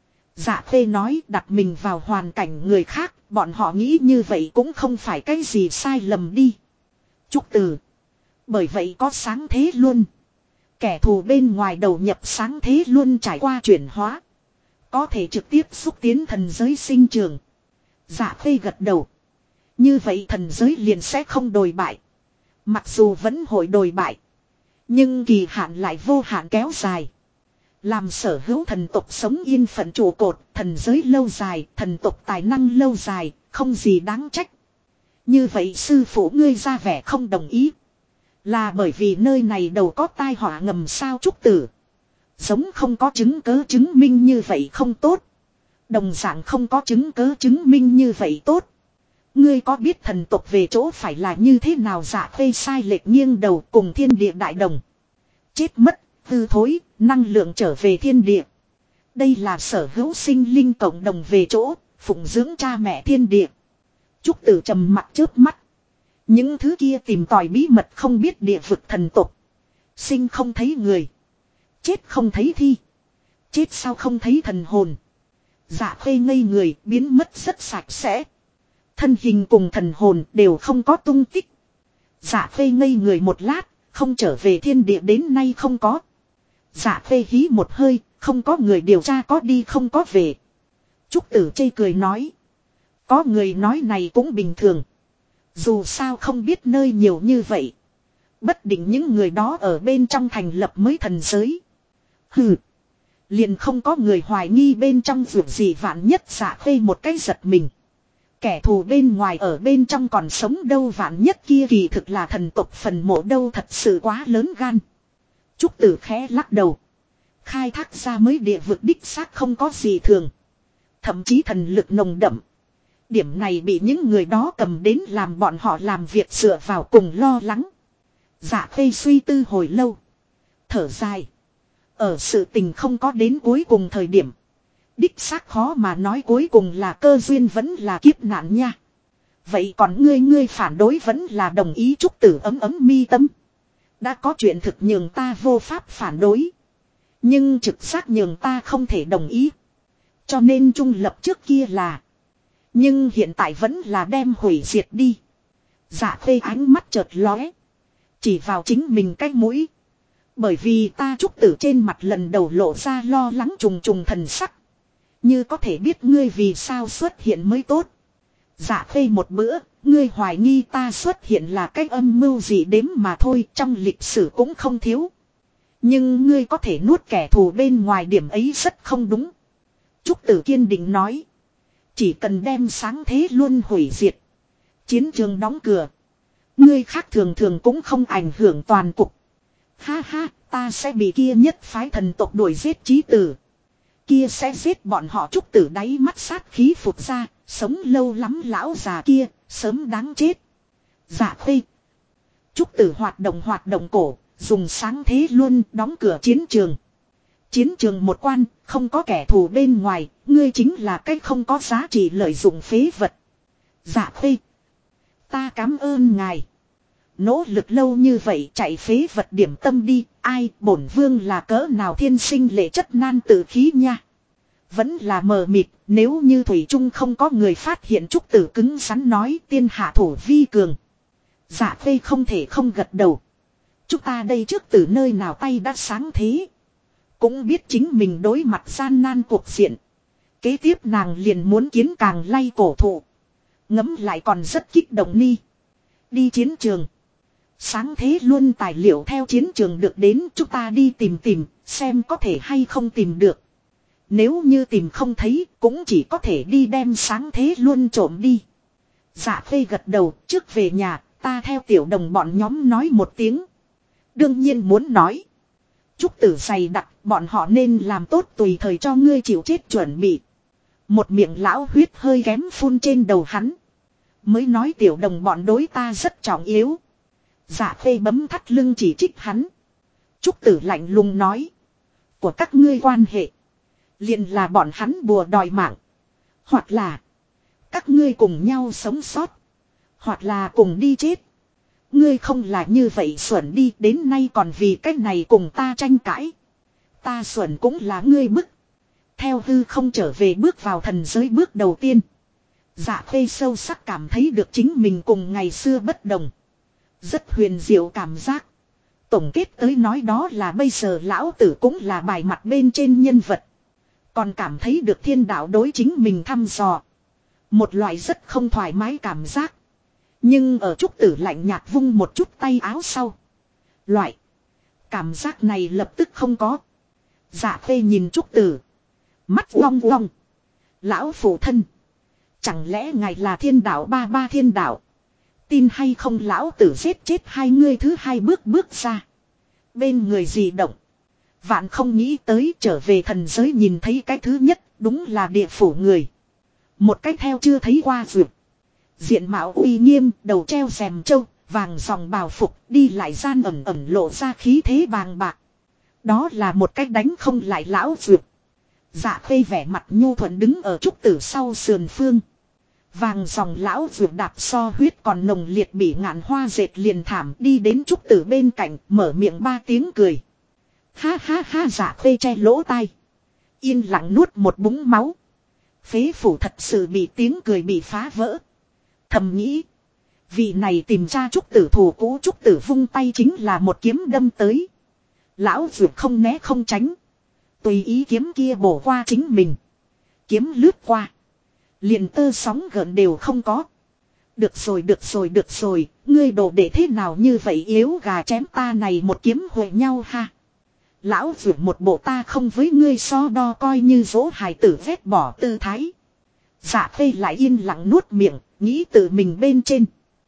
Dạ khê nói đặt mình vào hoàn cảnh người khác, bọn họ nghĩ như vậy cũng không phải cái gì sai lầm đi. Trúc Từ. Bởi vậy có sáng thế luôn. Kẻ thù bên ngoài đầu nhập sáng thế luôn trải qua chuyển hóa. Có thể trực tiếp xúc tiến thần giới sinh trường. Dạ khê gật đầu. Như vậy thần giới liền sẽ không đồi bại. Mặc dù vẫn hội đồi bại. Nhưng kỳ hạn lại vô hạn kéo dài. Làm sở hữu thần tộc sống yên phận trụ cột, thần giới lâu dài, thần tộc tài năng lâu dài, không gì đáng trách. Như vậy sư phụ ngươi ra vẻ không đồng ý. Là bởi vì nơi này đầu có tai họa ngầm sao Trúc Tử. Giống không có chứng cớ chứng minh như vậy không tốt. Đồng dạng không có chứng cớ chứng minh như vậy tốt. Ngươi có biết thần tộc về chỗ phải là như thế nào dạ khê sai lệch nghiêng đầu cùng thiên địa đại đồng. Chết mất, hư thối, năng lượng trở về thiên địa. Đây là sở hữu sinh linh cộng đồng về chỗ, phụng dưỡng cha mẹ thiên địa. Trúc Tử trầm mặt chớp mắt. Những thứ kia tìm tòi bí mật không biết địa vực thần tộc. Sinh không thấy người. Chết không thấy thi. Chết sao không thấy thần hồn. Dạ khê ngây người biến mất rất sạch sẽ. Thân hình cùng thần hồn đều không có tung tích. Dạ khê ngây người một lát. Không trở về thiên địa đến nay không có. Dạ khê hí một hơi. Không có người điều tra có đi không có về. Trúc Tử chê cười nói. Có người nói này cũng bình thường. Dù sao không biết nơi nhiều như vậy. Bất định những người đó ở bên trong thành lập mới thần giới. Hừ. Liền không có người hoài nghi bên trong vượt gì vạn nhất dạ khê một cái giật mình. Kẻ thù bên ngoài ở bên trong còn sống đâu vạn nhất kia kỳ thực là thần tộc phần mộ đâu thật sự quá lớn gan. Trúc Tử khẽ lắc đầu. Khai thác ra mới địa vực đích xác không có gì thường. Thậm chí thần lực nồng đậm. Điểm này bị những người đó cầm đến làm bọn họ làm việc dựa vào cùng lo lắng. Dạ khê suy tư hồi lâu. Thở dài. Ở sự tình không có đến cuối cùng thời điểm. Đích xác khó mà nói cuối cùng là cơ duyên vẫn là kiếp nạn nha. Vậy còn ngươi phản đối vẫn là đồng ý Trúc Tử ấm mi tâm. Đã có chuyện thực nhường ta vô pháp phản đối. Nhưng trực giác nhường ta không thể đồng ý. Cho nên trung lập trước kia là. Nhưng hiện tại vẫn là đem hủy diệt đi. Dạ khê ánh mắt chợt lóe. Chỉ vào chính mình cái mũi. Bởi vì ta Trúc Tử trên mặt lần đầu lộ ra lo lắng trùng trùng thần sắc. Như có thể biết ngươi vì sao xuất hiện mới tốt. Dạ khê một bữa, ngươi hoài nghi ta xuất hiện là cách âm mưu gì đếm mà thôi, trong lịch sử cũng không thiếu. Nhưng ngươi có thể nuốt kẻ thù bên ngoài điểm ấy rất không đúng. Trúc Tử kiên định nói. Chỉ cần đem sáng thế luôn hủy diệt. Chiến trường đóng cửa. Ngươi khác thường thường cũng không ảnh hưởng toàn cục. Ha ha, ta sẽ bị kia nhất phái thần tộc đuổi giết chí tử. Kia sẽ giết bọn họ Trúc Tử đáy mắt sát khí phục ra, sống lâu lắm lão già kia, sớm đáng chết. Dạ khê. Trúc Tử hoạt động cổ, dùng sáng thế luôn đóng cửa chiến trường. Chiến trường một quan, không có kẻ thù bên ngoài, ngươi chính là cái không có giá trị lợi dụng phế vật. Dạ khê. Ta cảm ơn ngài. Nỗ lực lâu như vậy chạy phế vật điểm tâm đi, ai bổn vương là cỡ nào thiên sinh lệ chất nan tự khí nha. Vẫn là mờ mịt, nếu như thủy chung không có người phát hiện Trúc Tử cứng rắn nói tiên hạ thủ vi cường. Dạ khê không thể không gật đầu. Chúng ta đây trước từ nơi nào tay đã sáng thế. Cũng biết chính mình đối mặt gian nan cuộc diện. Kế tiếp nàng liền muốn kiến càng lay cổ thụ. Ngấm lại còn rất kích động ni. Đi chiến trường. Sáng thế luôn tài liệu theo chiến trường được đến, chúng ta đi tìm xem có thể hay không tìm được. Nếu như tìm không thấy cũng chỉ có thể đi đem sáng thế luôn trộm đi. Dạ Khê gật đầu, trước về nhà ta theo tiểu đồng bọn nhóm nói một tiếng. Đương nhiên muốn nói. Trúc Tử dày đặc, bọn họ nên làm tốt tùy thời cho ngươi chịu chết chuẩn bị. Một miệng lão huyết hơi ghém phun trên đầu hắn. Mới nói tiểu đồng bọn đối ta rất trọng yếu. Dạ Khê bấm thắt lưng chỉ trích hắn. Trúc Tử lạnh lùng nói. Của các ngươi quan hệ. Liền là bọn hắn bùa đòi mạng. Hoặc là. Các ngươi cùng nhau sống sót. Hoặc là cùng đi chết. Ngươi không là như vậy xuẩn đi, đến nay còn vì cái này cùng ta tranh cãi. Ta xuẩn cũng là ngươi bức. Theo hư không trở về bước vào thần giới bước đầu tiên. Dạ Khê sâu sắc cảm thấy được chính mình cùng ngày xưa bất đồng. Rất huyền diệu cảm giác. Tổng kết tới nói đó là bây giờ lão tử cũng là bài mặt bên trên nhân vật. Còn cảm thấy được thiên đạo đối chính mình thăm dò. Một loại rất không thoải mái cảm giác. Nhưng ở Trúc Tử lạnh nhạt vung một chút tay áo sau. Loại cảm giác này lập tức không có. Dạ Khê nhìn Trúc Tử. Mắt long long. Lão phụ thân. Chẳng lẽ ngài là thiên đạo ba thiên đạo. Tin hay không lão tử giết chết hai ngươi thứ hai bước ra. Bên người gì động. Vạn không nghĩ tới trở về thần giới nhìn thấy cái thứ nhất đúng là địa phủ người. Một cách theo chưa thấy qua vượt. Diện mạo uy nghiêm, đầu treo rèm trâu, vàng dòng bào phục, đi lại gian ẩn lộ ra khí thế bàng bạc. Đó là một cách đánh không lại lão vượt. Dạ Khê vẻ mặt nhu thuận đứng ở Trúc Tử sau sườn phương. Vàng dòng lão vượt đạp so huyết còn nồng liệt bị ngạn hoa dệt liền thảm đi đến Trúc Tử bên cạnh, mở miệng ba tiếng cười. Ha ha ha, Dạ Khê che lỗ tai. Yên lặng nuốt một búng máu. Phế phủ thật sự bị tiếng cười bị phá vỡ. Thầm nghĩ. Vị này tìm ra Trúc Tử thù cũ, Trúc Tử vung tay chính là một kiếm đâm tới. Lão vượt không né không tránh. Tùy ý kiếm kia bổ qua chính mình. Kiếm lướt qua. Liền tơ sóng gợn đều không có. Được rồi, ngươi đồ để thế nào như vậy yếu gà chém ta này một kiếm huệ nhau ha. Lão vượt một bộ ta không với ngươi so đo coi như dỗ hài tử vét bỏ tư thái. Dạ Khê lại yên lặng nuốt miệng, nghĩ tự mình bên trên.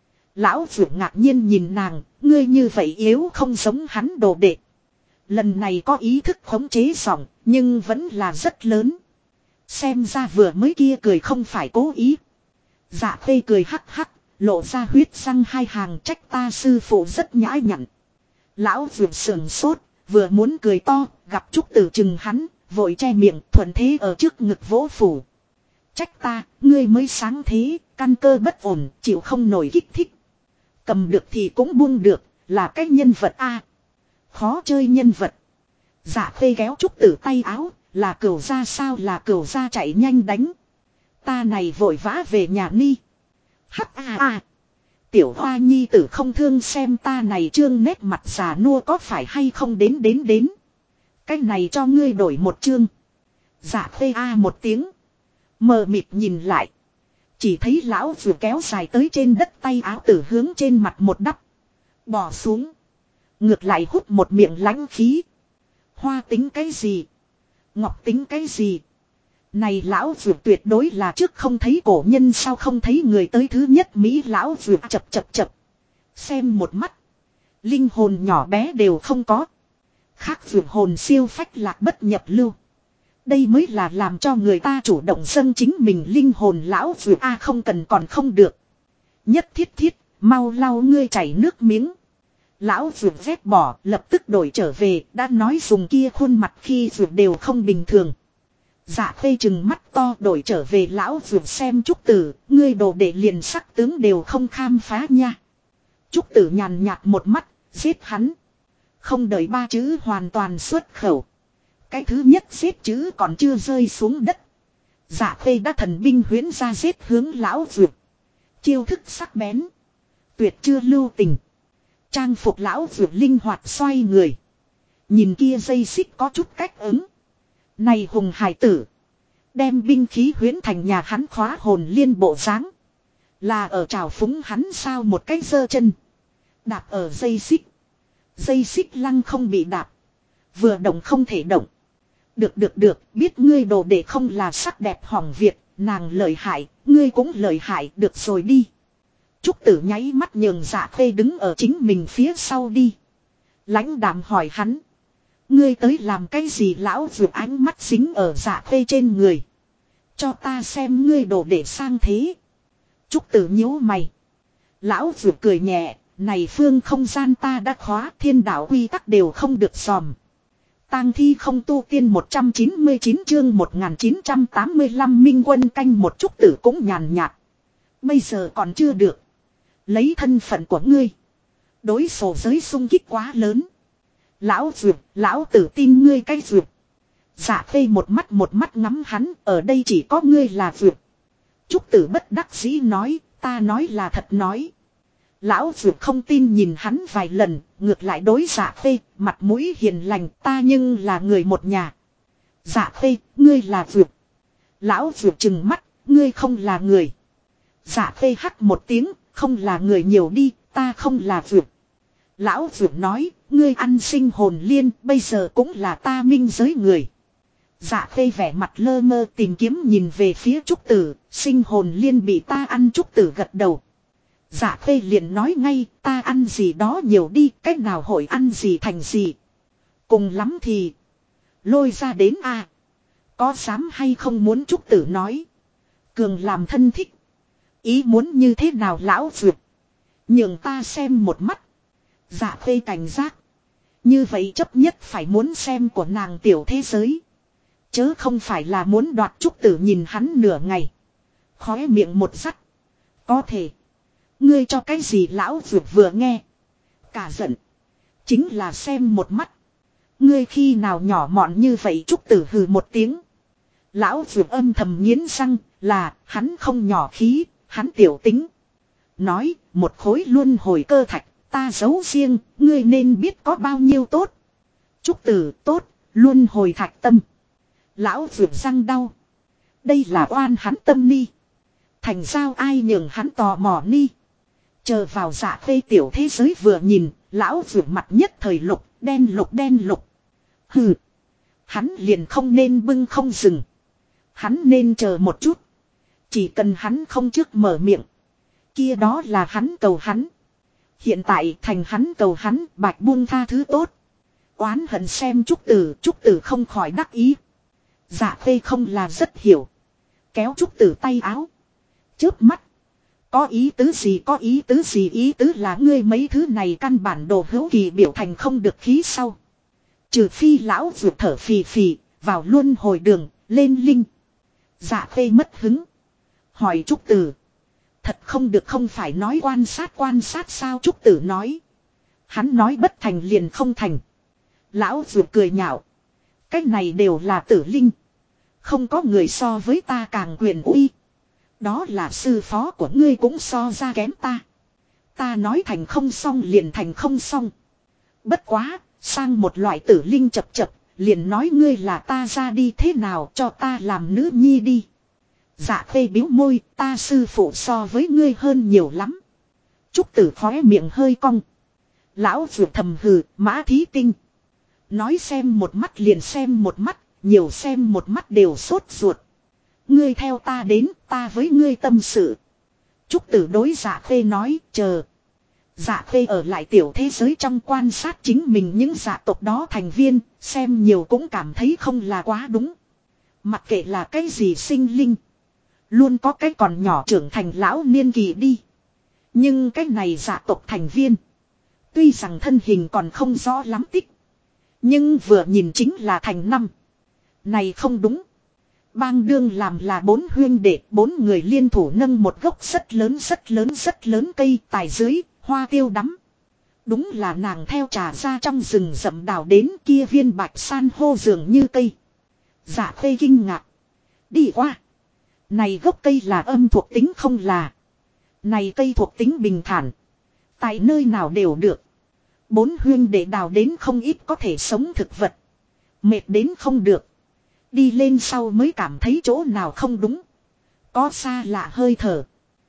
Lão vượt ngạc nhiên nhìn nàng, ngươi như vậy yếu không giống hắn đồ đệ. Lần này có ý thức khống chế giọng, nhưng vẫn là rất lớn. Xem ra vừa mới kia cười không phải cố ý. Dạ Khê cười hắc hắc, lộ ra huyết răng hai hàng, trách ta sư phụ rất nhã nhặn. Lão vượt sườn sốt, vừa muốn cười to, gặp Trúc Tử chừng hắn, vội che miệng thuận thế ở trước ngực vỗ phủ. Trách ta, ngươi mới sáng thế, căn cơ bất ổn, chịu không nổi kích thích. Cầm được thì cũng buông được, là cái nhân vật a. Khó chơi nhân vật. Dạ Khê kéo Trúc Tử tay áo, là cửu gia sao, là cửu gia chạy nhanh đánh. Ta này vội vã về nhà ni. Hắc a. Tiểu Hoa nhi tử không thương xem ta này trương nét mặt già nua có phải hay không đến. Cái này cho ngươi đổi một chương. Dạ Khê a một tiếng. Mờ mịt nhìn lại. Chỉ thấy lão vừa kéo dài tới trên đất tay áo tử hướng trên mặt một đắp. Bỏ xuống. Ngược lại hút một miệng lãnh khí. Hoa tính cái gì? Ngọc tính cái gì? Này lão vượt tuyệt đối là trước không thấy cổ nhân sao không thấy người tới thứ nhất Mỹ lão vượt chập. Xem một mắt. Linh hồn nhỏ bé đều không có. Khác vượt hồn siêu phách lạc bất nhập lưu. Đây mới là làm cho người ta chủ động dâng chính mình linh hồn lão vượt a không cần còn không được. Nhất thiết, mau lau ngươi chảy nước miếng. Lão vượt vét bỏ lập tức đổi trở về, đã nói dùng kia khuôn mặt khi vượt đều không bình thường. Dạ Khê chừng mắt to đổi trở về lão vượt xem Trúc Tử, ngươi đồ để liền sắc tướng đều không khám phá nha. Trúc Tử nhàn nhạt một mắt, giết hắn. Không đợi ba chữ hoàn toàn xuất khẩu. Cái thứ nhất giết chữ còn chưa rơi xuống đất. Dạ Khê đã thần binh huyễn ra giết hướng lão vượt. Chiêu thức sắc bén. Tuyệt chưa lưu tình. Trang phục lão vượt linh hoạt xoay người. Nhìn kia dây xích có chút cách ứng. Này hùng hải tử. Đem binh khí huyễn thành nhà hắn khóa hồn liên bộ dáng. Là ở trào phúng hắn sao một cái giơ chân. Đạp ở dây xích. Dây xích lăng không bị đạp. Vừa động không thể động. Được, biết ngươi đồ đệ không là sắc đẹp hỏng việc, nàng lợi hại, ngươi cũng lợi hại, được rồi đi. Trúc Tử nháy mắt nhường Dạ Khê đứng ở chính mình phía sau đi. Lãnh đạm hỏi hắn. Ngươi tới làm cái gì lão vượt ánh mắt dính ở Dạ Khê trên người. Cho ta xem ngươi đồ đệ sang thế. Trúc Tử nhíu mày. Lão vượt cười nhẹ, này phương không gian ta đã khóa, thiên đạo quy tắc đều không được xòm. Tang thi không tu tiên 199 chương 1985 Minh Quân canh một. Trúc Tử cũng nhàn nhạt. Bây giờ còn chưa được. Lấy thân phận của ngươi. Đối sổ giới xung kích quá lớn. Lão dược, lão tử tin ngươi cái dược. Dạ Khê một mắt ngắm hắn, ở đây chỉ có ngươi là dược. Trúc Tử bất đắc dĩ nói, ta nói là thật nói. Lão dược không tin nhìn hắn vài lần, ngược lại đối Dạ Khê, mặt mũi hiền lành, ta nhưng là người một nhà. Dạ Khê, ngươi là dược. Lão dược trừng mắt, ngươi không là người. Dạ Khê hắt một tiếng, không là người nhiều đi, ta không là dược. Lão dược nói, ngươi ăn sinh hồn liên, bây giờ cũng là ta minh giới người. Dạ Khê vẻ mặt lơ mơ tìm kiếm nhìn về phía Trúc Tử, sinh hồn liên bị ta ăn. Trúc Tử gật đầu. Dạ Khê liền nói ngay, ta ăn gì đó nhiều đi, cách nào hội ăn gì thành gì. Cùng lắm thì lôi ra đến a. Có dám hay không muốn. Trúc Tử nói. Cường làm thân thích. Ý muốn như thế nào lão dược. Nhường ta xem một mắt. Dạ Khê cảnh giác. Như vậy chấp nhất phải muốn xem của nàng tiểu thế giới. Chớ không phải là muốn đoạt. Trúc Tử nhìn hắn nửa ngày. Khóe miệng một sắt. Có thể. Ngươi cho cái gì lão dược vừa nghe. Cả giận. Chính là xem một mắt. Ngươi khi nào nhỏ mọn như vậy. Trúc Tử hừ một tiếng. Lão dược âm thầm nghiến răng. Là hắn không nhỏ khí. Hắn tiểu tính. Nói một khối luân hồi cơ thạch. Ta giấu riêng. Ngươi nên biết có bao nhiêu tốt. Trúc Tử tốt. Luân hồi thạch tâm. Lão dược răng đau. Đây là oan hắn tâm ni. Thành sao ai nhường hắn tò mò ni. Chờ vào Dạ Khê tiểu thế giới vừa nhìn. Lão dược mặt nhất thời lục. Đen lục. Hừ. Hắn liền không nên bưng không dừng. Hắn nên chờ một chút. Chỉ cần hắn không trước mở miệng. Kia đó là hắn cầu hắn. Hiện tại thành hắn cầu hắn. Bạch buông tha thứ tốt. Oán hận xem Trúc Tử không khỏi đắc ý. Dạ Khê không là rất hiểu. Kéo Trúc Tử tay áo. Chớp mắt. Có ý tứ gì ý tứ là ngươi mấy thứ này căn bản đồ hữu kỳ biểu thành không được khí sau. Trừ phi lão vượt thở phì phì. Vào luân hồi đường. Lên linh. Dạ Khê mất hứng. Hỏi Trúc Tử. Thật không được không phải nói quan sát sao. Trúc Tử nói. Hắn nói bất thành liền không thành. Lão vượt cười nhạo. Cái này đều là tử linh. Không có người so với ta càng quyền uy. Đó là sư phó của ngươi cũng so ra kém ta. Ta nói thành không xong liền thành không xong. Bất quá, sang một loại tử linh chập liền nói ngươi là ta ra đi thế nào cho ta làm nữ nhi đi. Dạ Khê biếu môi, ta sư phụ so với ngươi hơn nhiều lắm. Trúc Tử khóe miệng hơi cong. Lão vượt thầm hừ, Mã Thí Tinh. Nói xem một mắt liền xem một mắt, nhiều xem một mắt đều sốt ruột. Ngươi theo ta đến, ta với ngươi tâm sự. Trúc Tử đối Dạ Khê nói, chờ. Dạ Khê ở lại tiểu thế giới trong quan sát chính mình những dạ tộc đó thành viên, xem nhiều cũng cảm thấy không là quá đúng. Mặc kệ là cái gì sinh linh. Luôn có cái còn nhỏ trưởng thành lão niên kỳ đi. Nhưng cái này dạ tộc thành viên. Tuy rằng thân hình còn không rõ lắm tích. Nhưng vừa nhìn chính là thành năm. Này không đúng. Bang đương làm là 4 huyên đệ, 4 người liên thủ nâng một gốc rất lớn cây tài dưới, hoa tiêu đắm. Đúng là nàng theo trà ra trong rừng rậm đào đến kia viên bạch san hô dường như cây. Dạ Khê kinh ngạc. Đi qua. Này gốc cây là âm thuộc tính không là. Này cây thuộc tính bình thản. Tại nơi nào đều được. Bốn huyên để đào đến không ít có thể sống thực vật. Mệt đến không được. Đi lên sau mới cảm thấy chỗ nào không đúng. Có xa lạ hơi thở.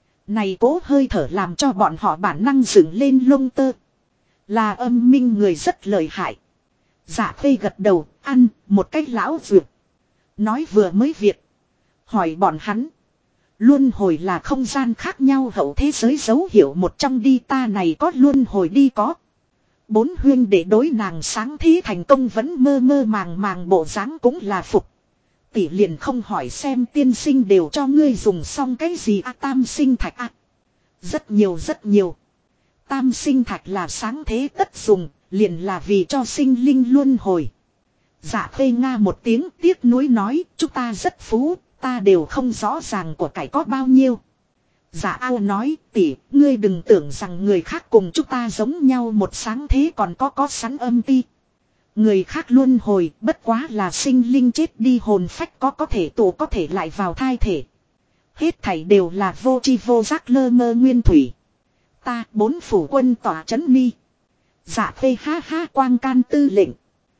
Này cố hơi thở làm cho bọn họ bản năng dựng lên lông tơ. Là âm minh người rất lợi hại. Dạ Khê gật đầu, ăn, một cách lão vượt. Nói vừa mới việc. Hỏi bọn hắn. Luân hồi là không gian khác nhau hậu thế giới dấu hiệu một trong đi ta này có luân hồi đi có. Bốn huyên để đối nàng sáng thí thành công vẫn mơ mơ màng màng bộ dáng cũng là phục. Tỷ liền không hỏi xem tiên sinh đều cho ngươi dùng xong cái gì tam sinh thạch Rất nhiều rất nhiều. Tam sinh thạch là sáng thế tất dùng, liền là vì cho sinh linh luân hồi. Dạ Khê nga một tiếng tiếc nuối nói, chúng ta rất phú, ta đều không rõ ràng của cải có bao nhiêu. Dạ ao nói, tỷ, ngươi đừng tưởng rằng người khác cùng chúng ta giống nhau một sáng thế còn có sẵn âm ti. Người khác luân hồi, bất quá là sinh linh chết đi hồn phách có thể tụ có thể lại vào thai thể. Hết thảy đều là vô tri vô giác lơ mơ nguyên thủy. Ta bốn phủ quân tỏa chấn ni. Dạ Khê ha ha quang can tư lệnh.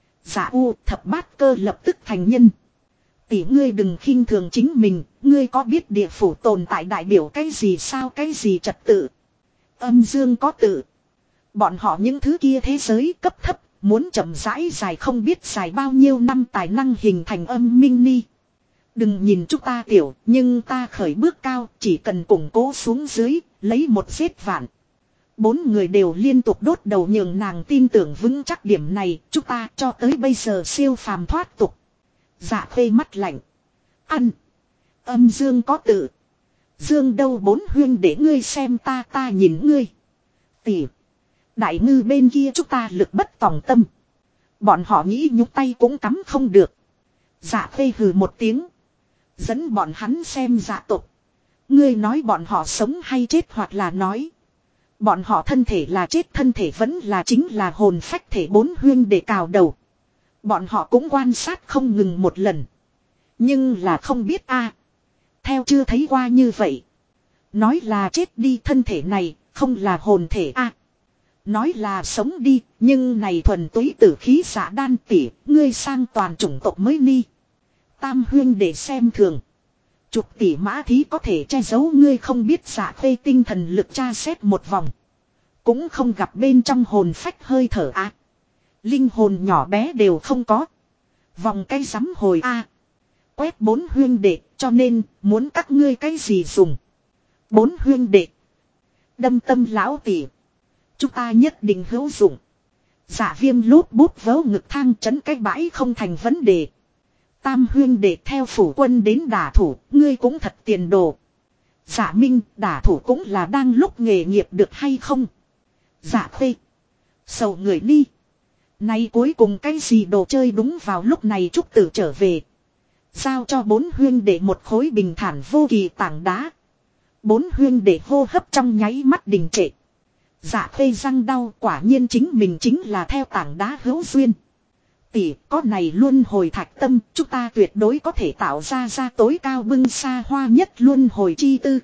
Dạ u thập bát cơ lập tức thành nhân. Tỷ ngươi đừng khinh thường chính mình, ngươi có biết địa phủ tồn tại đại biểu cái gì sao cái gì trật tự. Âm dương có tự. Bọn họ những thứ kia thế giới cấp thấp, muốn chậm rãi dài không biết dài bao nhiêu năm tài năng hình thành âm minh ni. Đừng nhìn chúng ta tiểu, nhưng ta khởi bước cao, chỉ cần củng cố xuống dưới, lấy một giết vạn. Bốn người đều liên tục đốt đầu nhường nàng tin tưởng vững chắc điểm này, chúng ta cho tới bây giờ siêu phàm thoát tục. Dạ Khê mắt lạnh. Ăn. Âm dương có tự. Dương đâu bốn huyên để ngươi xem ta nhìn ngươi. Tỷ. Đại ngư bên kia chúng ta lực bất tòng tâm. Bọn họ nghĩ nhúc tay cũng cắm không được. Dạ Khê hừ một tiếng. Dẫn bọn hắn xem dạ tục. Ngươi nói bọn họ sống hay chết hoặc là nói. Bọn họ thân thể là chết thân thể vẫn là chính là hồn phách thể bốn huyên để cào đầu. Bọn họ cũng quan sát không ngừng một lần. Nhưng là không biết theo chưa thấy qua như vậy. Nói là chết đi thân thể này, không là hồn thể nói là sống đi, nhưng này thuần túy tử khí giả đan tỉ, ngươi sang toàn chủng tộc mới ni. Tam huyên để xem thường. Chục tỷ mã thí có thể che giấu ngươi không biết giả Khê tinh thần lực tra xét một vòng. Cũng không gặp bên trong hồn phách hơi thở linh hồn nhỏ bé đều không có. Vòng cây sắm hồi quét bốn huyên đệ, cho nên muốn các ngươi cái gì dùng. Bốn huyên đệ. Đâm tâm lão tỷ. Chúng ta nhất định hữu dụng. Giả Viêm lút bút vớ ngực thang chấn cái bãi không thành vấn đề. Tam huyên đệ theo phủ quân đến đả thủ, ngươi cũng thật tiền đồ. Giả Minh đả thủ cũng là đang lúc nghề nghiệp được hay không. Giả Khê. Sầu người đi. Nay cuối cùng cái gì đồ chơi đúng vào lúc này Trúc Tử trở về. Giao cho bốn huyên để một khối bình thản vô kỳ tảng đá. Bốn huyên để hô hấp trong nháy mắt đình trệ. Dạ Khê răng đau quả nhiên chính mình chính là theo tảng đá hữu duyên. Tỷ có này luôn hồi thạch tâm chúng ta tuyệt đối có thể tạo ra tối cao bưng xa hoa nhất luôn hồi chi tư.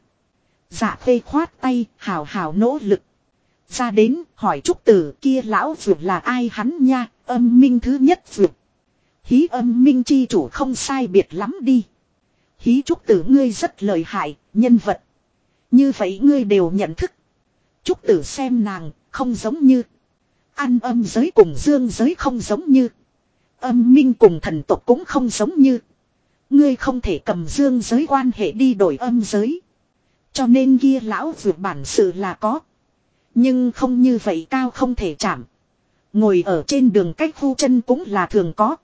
Dạ Khê khoát tay hào hào nỗ lực. Ra đến hỏi Trúc Tử kia lão vượt là ai hắn nha, âm minh thứ nhất vượt. Hí âm minh chi chủ không sai biệt lắm đi. Hí Trúc Tử ngươi rất lợi hại, nhân vật. Như vậy ngươi đều nhận thức. Trúc Tử xem nàng, không giống như. Ăn âm giới cùng dương giới không giống như. Âm minh cùng thần tộc cũng không giống như. Ngươi không thể cầm dương giới quan hệ đi đổi âm giới. Cho nên kia lão vượt bản sự là có. Nhưng không như vậy cao không thể chạm. Ngồi ở trên đường cách khu chân cũng là thường có.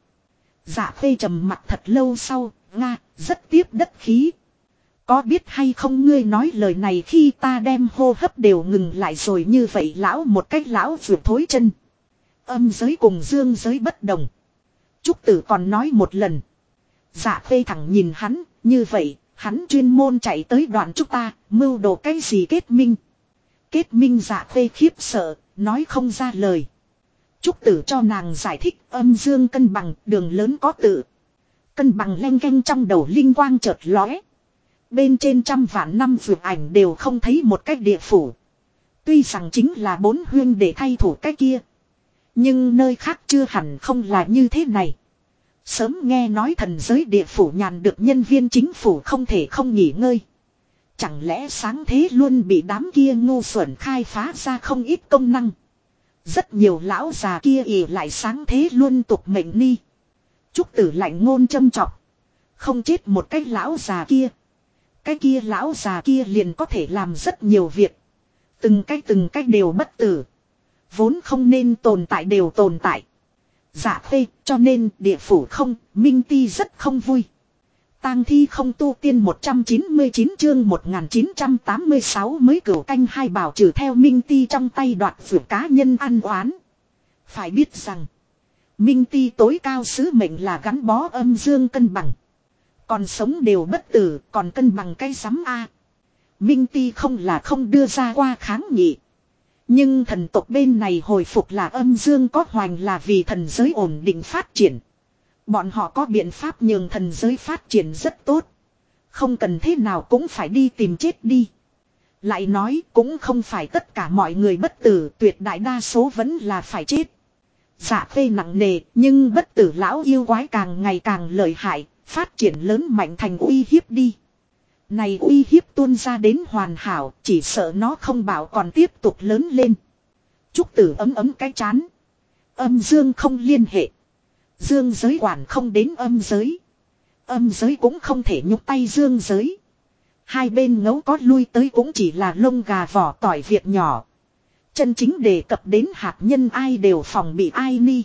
Dạ Khê trầm mặt thật lâu sau, Nga, rất tiếp đất khí. Có biết hay không ngươi nói lời này khi ta đem hô hấp đều ngừng lại rồi như vậy lão một cách lão vượt thối chân. Âm giới cùng dương giới bất đồng. Trúc Tử còn nói một lần. Dạ Khê thẳng nhìn hắn, như vậy, hắn chuyên môn chạy tới đoạn chúng ta, mưu đồ cái gì kết minh. Kết minh Dạ Khê khiếp sợ, nói không ra lời. Trúc Tử cho nàng giải thích âm dương cân bằng, đường lớn có tự. Cân bằng leng keng trong đầu linh quang chợt lóe. Bên trên trăm vạn năm vượt ảnh đều không thấy một cách địa phủ. Tuy rằng chính là bốn huyên để thay thủ cái kia. Nhưng nơi khác chưa hẳn không là như thế này. Sớm nghe nói thần giới địa phủ nhàn được nhân viên chính phủ không thể không nghỉ ngơi. Chẳng lẽ sáng thế luôn bị đám kia ngu xuẩn khai phá ra không ít công năng. Rất nhiều lão già kia ỉ lại sáng thế luôn tục mệnh ni. Trúc Tử lạnh ngôn châm chọc. Không chết một cái lão già kia. Cái kia lão già kia liền có thể làm rất nhiều việc. Từng cách đều bất tử. Vốn không nên tồn tại đều tồn tại. Dạ phê, cho nên địa phủ không, Minh Ti rất không vui. Tang thi không tu tiên 199 chương 1986 mới cửu canh hai bảo trừ theo Minh Ti trong tay đoạt vượt cá nhân ăn oán. Phải biết rằng, Minh Ti tối cao sứ mệnh là gắn bó âm dương cân bằng. Còn sống đều bất tử, còn cân bằng cái sắm A. Minh Ti không là không đưa ra qua kháng nghị. Nhưng thần tộc bên này hồi phục là âm dương có hoành là vì thần giới ổn định phát triển. Bọn họ có biện pháp nhường thần giới phát triển rất tốt. Không cần thế nào cũng phải đi tìm chết đi. Lại nói cũng không phải tất cả mọi người bất tử, tuyệt đại đa số vẫn là phải chết. Dạ phê nặng nề, nhưng bất tử lão yêu quái càng ngày càng lợi hại, phát triển lớn mạnh thành uy hiếp đi. Này uy hiếp tuôn ra đến hoàn hảo, chỉ sợ nó không bảo còn tiếp tục lớn lên. Trúc Tử ấm cái chán. Âm dương không liên hệ. Dương giới quản không đến âm giới. Âm giới cũng không thể nhúc tay dương giới. Hai bên ngấu có lui tới cũng chỉ là lông gà vỏ tỏi việc nhỏ. Chân chính đề cập đến hạt nhân ai đều phòng bị ai ni.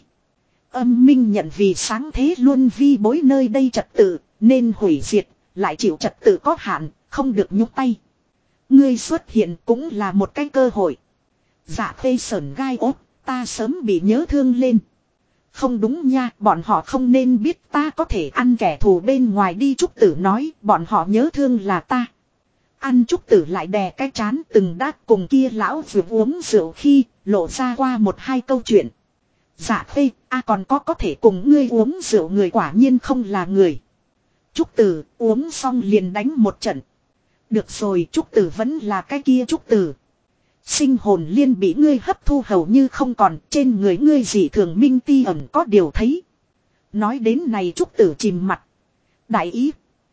Âm minh nhận vì sáng thế luôn vi bối nơi đây trật tự, nên hủy diệt, lại chịu trật tự có hạn, không được nhúc tay. Ngươi xuất hiện cũng là một cái cơ hội. Dạ phê sởn gai ốt, ta sớm bị nhớ thương lên. Không đúng nha, bọn họ không nên biết ta có thể ăn kẻ thù bên ngoài đi. Trúc Tử nói, bọn họ nhớ thương là ta. Ăn Trúc Tử lại đè cái chán từng đát cùng kia lão vừa uống rượu khi lộ ra qua một hai câu chuyện. Dạ phê, còn có thể cùng ngươi uống rượu người quả nhiên không là người. Trúc Tử uống xong liền đánh một trận. Được rồi, Trúc Tử vẫn là cái kia Trúc Tử. Sinh hồn liên bị ngươi hấp thu hầu như không còn, trên người ngươi dị thường Minh Ti ẩn có điều thấy. Nói đến này Trúc Tử chìm mặt. Đại ý.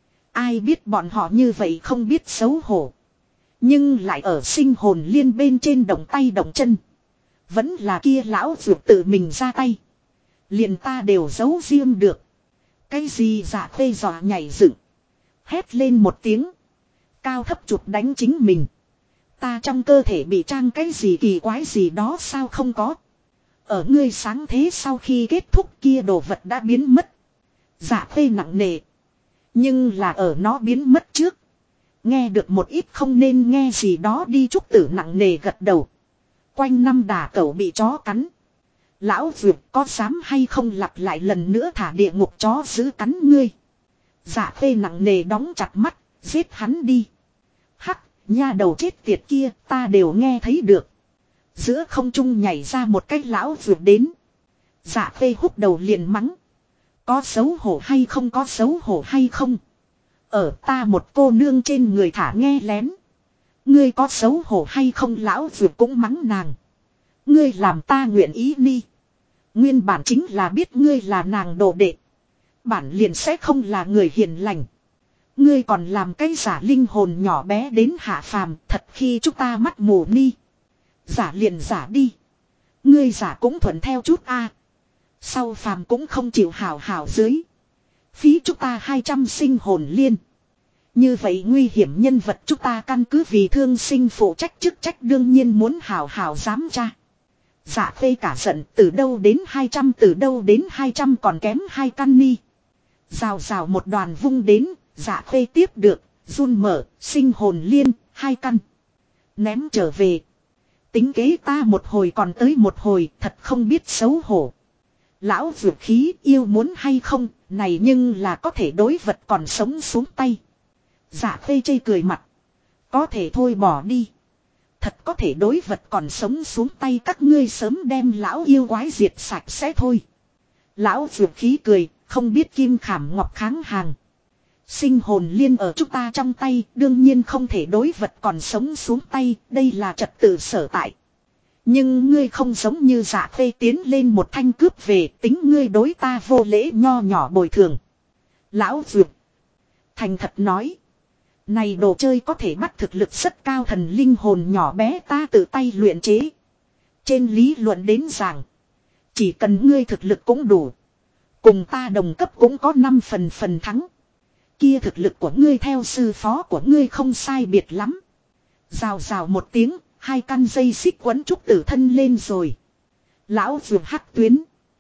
Ai biết bọn họ như vậy không biết xấu hổ. Nhưng lại ở sinh hồn liên bên trên động tay động chân. Vẫn là kia lão vượt tự mình ra tay. Liền ta đều giấu riêng được. Cái gì dạ phê dọa nhảy dựng. Hét lên một tiếng. Cao thấp chụp đánh chính mình. Ta trong cơ thể bị trang cái gì kỳ quái gì đó sao không có. Ở ngươi sáng thế sau khi kết thúc kia đồ vật đã biến mất. Dạ phê nặng nề. Nhưng là ở nó biến mất trước. Nghe được một ít không nên nghe gì đó đi. Trúc Tử nặng nề gật đầu. Quanh năm đà cẩu bị chó cắn. Lão Dược có dám hay không lặp lại lần nữa thả địa ngục chó giữ cắn ngươi. Dạ phê nặng nề đóng chặt mắt. Giết hắn đi. Hắc. Nha đầu chết tiệt kia ta đều nghe thấy được. Giữa không trung nhảy ra một cái lão vượt đến. Dạ phê húc đầu liền mắng. Có xấu hổ hay không có xấu hổ hay không. Ở ta một cô nương trên người thả nghe lén. Ngươi có xấu hổ hay không lão vượt cũng mắng nàng. Ngươi làm ta nguyện ý ni. Nguyên bản chính là biết ngươi là nàng đồ đệ. Bản liền sẽ không là người hiền lành. Ngươi còn làm cái giả linh hồn nhỏ bé đến hạ phàm thật khi chúng ta mắt mù ni. Giả liền giả đi. Ngươi giả cũng thuận theo chút a. Sau phàm cũng không chịu hảo hảo dưới. Phí chúng ta 200 sinh hồn liên. Như vậy nguy hiểm nhân vật chúng ta căn cứ vì thương sinh phụ trách chức trách đương nhiên muốn hảo hảo giám tra. Giả phê cả giận từ đâu đến 200 từ đâu đến 200 còn kém 2 căn ni. Rào rào một đoàn vung đến. Dạ phê tiếp được, run mở, sinh hồn liên, 2 căn. Ném trở về. Tính kế ta một hồi còn tới một hồi, thật không biết xấu hổ. Lão vượt khí yêu muốn hay không, này nhưng là có thể đối vật còn sống xuống tay. Dạ phê chây cười mặt. Có thể thôi bỏ đi. Thật có thể đối vật còn sống xuống tay các ngươi sớm đem lão yêu quái diệt sạch sẽ thôi. Lão vượt khí cười, không biết kim khảm ngọc kháng hàng. Sinh hồn liên ở chúng ta trong tay, đương nhiên không thể đối vật còn sống xuống tay, đây là trật tự sở tại. Nhưng ngươi không giống như Dạ Khê tiến lên một thanh cướp về, tính ngươi đối ta vô lễ nho nhỏ bồi thường. Lão Dược thành thật nói. Này đồ chơi có thể bắt thực lực rất cao thần linh hồn nhỏ bé ta tự tay luyện chế. Trên lý luận đến giảng. Chỉ cần ngươi thực lực cũng đủ. Cùng ta đồng cấp cũng có 5 phần thắng. Kia thực lực của ngươi theo sư phó của ngươi không sai biệt lắm. Rào rào một tiếng, 2 căn dây xích quấn trúc tử thân lên rồi. Lão Dược hắc tuyến.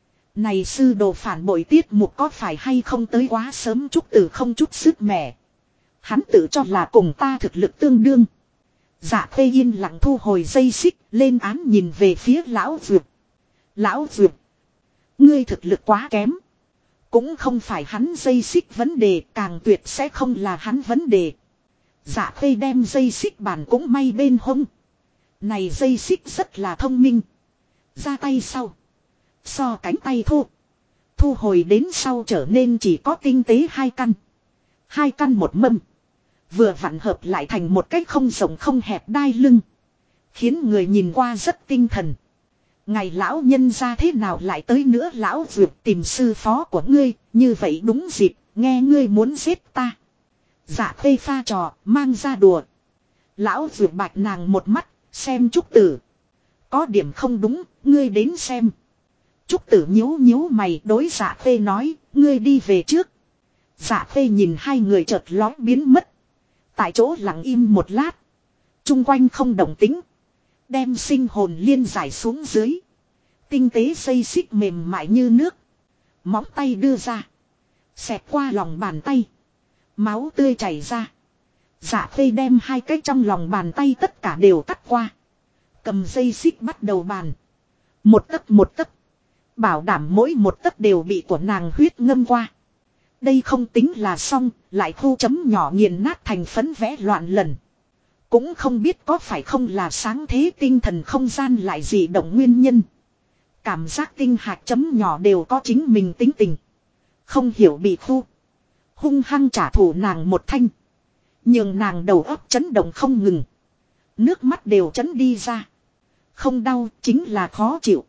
Này sư đồ phản bội tiết mục có phải hay không tới quá sớm trúc tử không chút sức mẻ. Hắn tự cho là cùng ta thực lực tương đương. Dạ Khê yên lặng thu hồi dây xích lên án nhìn về phía Lão Dược. Lão Dược. Ngươi thực lực quá kém. Cũng không phải hắn dây xích vấn đề, càng tuyệt sẽ không là hắn vấn đề. Dạ Khê đem dây xích bàn cũng may bên hông. Này dây xích rất là thông minh. Ra tay sau. So cánh tay thu hồi đến sau trở nên chỉ có tinh tế 2 căn. 2 căn một mâm. Vừa vặn hợp lại thành một cách không rộng không hẹp đai lưng. Khiến người nhìn qua rất tinh thần. Ngày lão nhân ra thế nào lại tới nữa Lão Dược tìm sư phó của ngươi, như vậy đúng dịp, nghe ngươi muốn giết ta. Dạ Khê pha trò, mang ra đùa. Lão Dược bạch nàng một mắt, xem Trúc Tử. Có điểm không đúng, ngươi đến xem. Trúc Tử nhíu mày đối Dạ Khê nói, ngươi đi về trước. Dạ Khê nhìn 2 người chợt lói biến mất. Tại chỗ lặng im một lát. Trung quanh không động tĩnh. Đem sinh hồn liên giải xuống dưới. Tinh tế xây xích mềm mại như nước. Móng tay đưa ra. Xẹt qua lòng bàn tay. Máu tươi chảy ra. Dạ Khê đem 2 cái trong lòng bàn tay tất cả đều cắt qua. Cầm dây xích bắt đầu bàn. Một tấc. Bảo đảm mỗi một tấc đều bị của nàng huyết ngâm qua. Đây không tính là xong, lại thu chấm nhỏ nghiền nát thành phấn vẽ loạn lần. Cũng không biết có phải không là sáng thế tinh thần không gian lại dị động nguyên nhân. Cảm giác tinh hạt chấm nhỏ đều có chính mình tính tình. Không hiểu bị thu. Hung hăng trả thù nàng một thanh. Nhưng nàng đầu óc chấn động không ngừng. Nước mắt đều chấn đi ra. Không đau chính là khó chịu.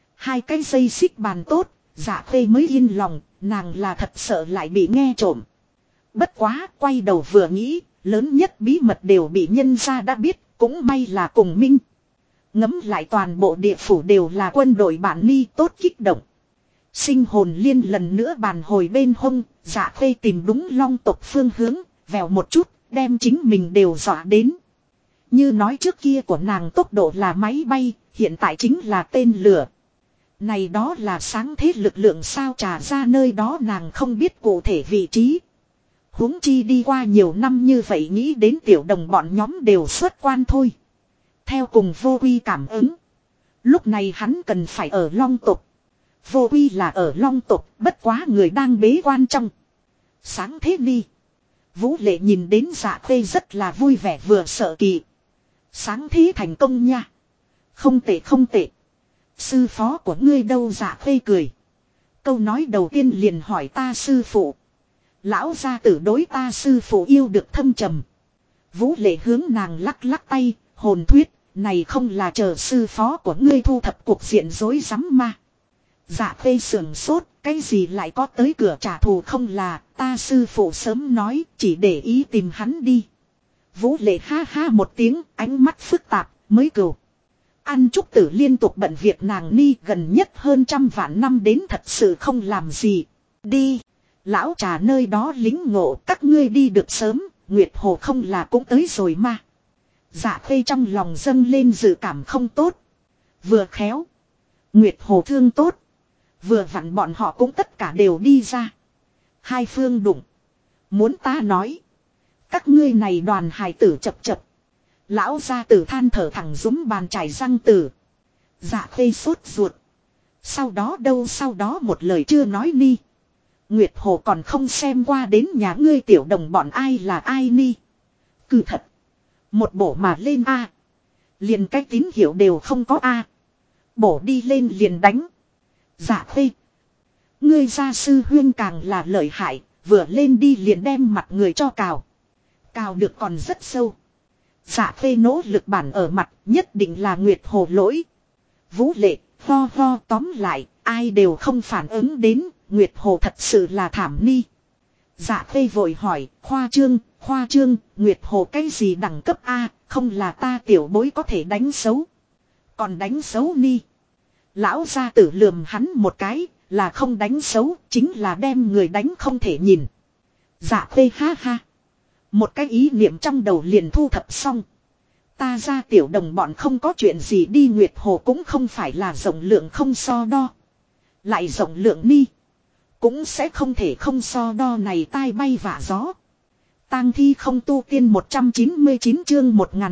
2 cái dây xích bàn tốt, Dạ Khê mới yên lòng, nàng là thật sợ lại bị nghe trộm. Bất quá, quay đầu vừa nghĩ, lớn nhất bí mật đều bị nhân gia đã biết, cũng may là cùng minh. Ngấm lại toàn bộ địa phủ đều là quân đội bản ni tốt kích động. Sinh hồn liên lần nữa bàn hồi bên hông, Dạ Khê tìm đúng long tộc phương hướng, vèo một chút, đem chính mình đều dọa đến. Như nói trước kia của nàng tốc độ là máy bay, hiện tại chính là tên lửa. Này đó là sáng thế lực lượng sao trả ra nơi đó nàng không biết cụ thể vị trí. Huống chi đi qua nhiều năm như vậy nghĩ đến tiểu đồng bọn nhóm đều xuất quan thôi. Theo cùng vô quy cảm ứng. Lúc này hắn cần phải ở long tộc. Vô quy là ở long tộc, bất quá người đang bế quan trong. Sáng thế đi. Vũ Lệ nhìn đến Dạ Khê rất là vui vẻ vừa sợ kỳ. Sáng thế thành công nha. Không tệ. Sư phó của ngươi đâu Dạ Khê cười. Câu nói đầu tiên liền hỏi ta sư phụ. Lão gia tử đối ta sư phụ yêu được thâm trầm. Vũ Lệ hướng nàng lắc tay, hồn thuyết, này không là chờ sư phó của ngươi thu thập cuộc diện rối rắm mà. Dạ Khê sườn sốt, cái gì lại có tới cửa trả thù không là, ta sư phụ sớm nói, chỉ để ý tìm hắn đi. Vũ Lệ ha ha một tiếng, ánh mắt phức tạp, mới cừu. Ăn Trúc Tử liên tục bận việc nàng ni gần nhất hơn 100 vạn năm đến thật sự không làm gì. Đi, lão trà nơi đó lính ngộ các ngươi đi được sớm, Nguyệt Hồ không là cũng tới rồi mà. Dạ Khê trong lòng dâng lên dự cảm không tốt. Vừa khéo. Nguyệt Hồ thương tốt. Vừa vặn bọn họ cũng tất cả đều đi ra. 2 phương đụng. Muốn ta nói. Các ngươi này đoàn hài tử chập. Lão gia tử than thở thẳng dúm bàn chải răng tử. Dạ Khê sốt ruột. Sau đó một lời chưa nói ni. Nguyệt Hồ còn không xem qua đến nhà ngươi tiểu đồng bọn ai là ai ni. Cứ thật. Một bổ mà lên A. Liền cái tín hiệu đều không có A. Bổ đi lên liền đánh. Dạ Khê. Ngươi gia sư huyên càng là lợi hại. Vừa lên đi liền đem mặt người cho cào. Cào được còn rất sâu. Dạ Khê nỗ lực bản ở mặt nhất định là Nguyệt Hồ lỗi. Vũ Lệ, ho ho, tóm lại, ai đều không phản ứng đến, Nguyệt Hồ thật sự là thảm ni. Dạ Khê vội hỏi, khoa trương, Nguyệt Hồ cái gì đẳng cấp A, không là ta tiểu bối có thể đánh xấu. Còn đánh xấu ni. Lão gia tử lườm hắn một cái, là không đánh xấu, chính là đem người đánh không thể nhìn. Dạ Khê ha ha. Một cái ý niệm trong đầu liền thu thập xong. Ta ra tiểu đồng bọn không có chuyện gì đi, Nguyệt Hồ cũng không phải là rộng lượng không so đo. Lại rộng lượng ni. Cũng sẽ không thể không so đo này, tai bay vạ gió. Tang thi không tu tiên 199 chương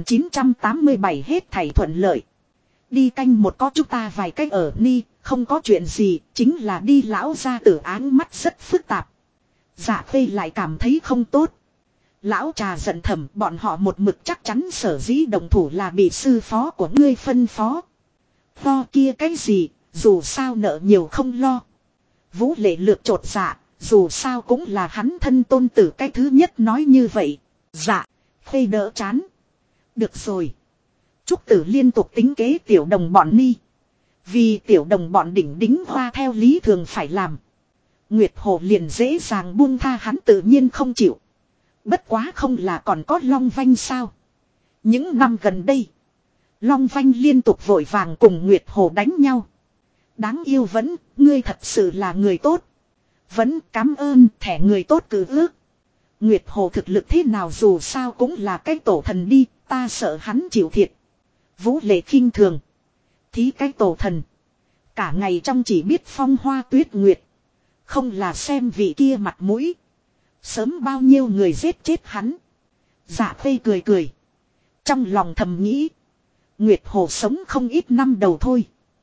1987 hết thảy thuận lợi. Đi canh một có chúng ta vài cách ở ni, không có chuyện gì, chính là đi lão gia tử áng mắt rất phức tạp. Dạ Khê lại cảm thấy không tốt. Lão trà giận thầm, bọn họ một mực chắc chắn sở dĩ đồng thủ là bị sư phó của ngươi phân phó. Lo kia cái gì, dù sao nợ nhiều không lo. Vũ Lệ lược chột dạ, dù sao cũng là hắn thân tôn tử cái thứ nhất nói như vậy. Dạ, Khê đỡ chán. Được rồi. Trúc Tử liên tục tính kế tiểu đồng bọn ni. Vì tiểu đồng bọn đỉnh đính hoa theo lý thường phải làm. Nguyệt Hồ liền dễ dàng buông tha hắn tự nhiên không chịu. Bất quá không là còn có Long Vanh sao. Những năm gần đây. Long Vanh liên tục vội vàng cùng Nguyệt Hồ đánh nhau. Đáng yêu vẫn, ngươi thật sự là người tốt. Vẫn cảm ơn thẻ người tốt cử ước. Nguyệt Hồ thực lực thế nào dù sao cũng là cái tổ thần đi, ta sợ hắn chịu thiệt. Vũ Lệ khinh thường. Thí cái tổ thần. Cả ngày trong chỉ biết phong hoa tuyết nguyệt. Không là xem vị kia mặt mũi. Sớm bao nhiêu người giết chết hắn. Dạ Khê cười cười. Trong lòng thầm nghĩ. Nguyệt Hồ sống không ít năm đầu thôi.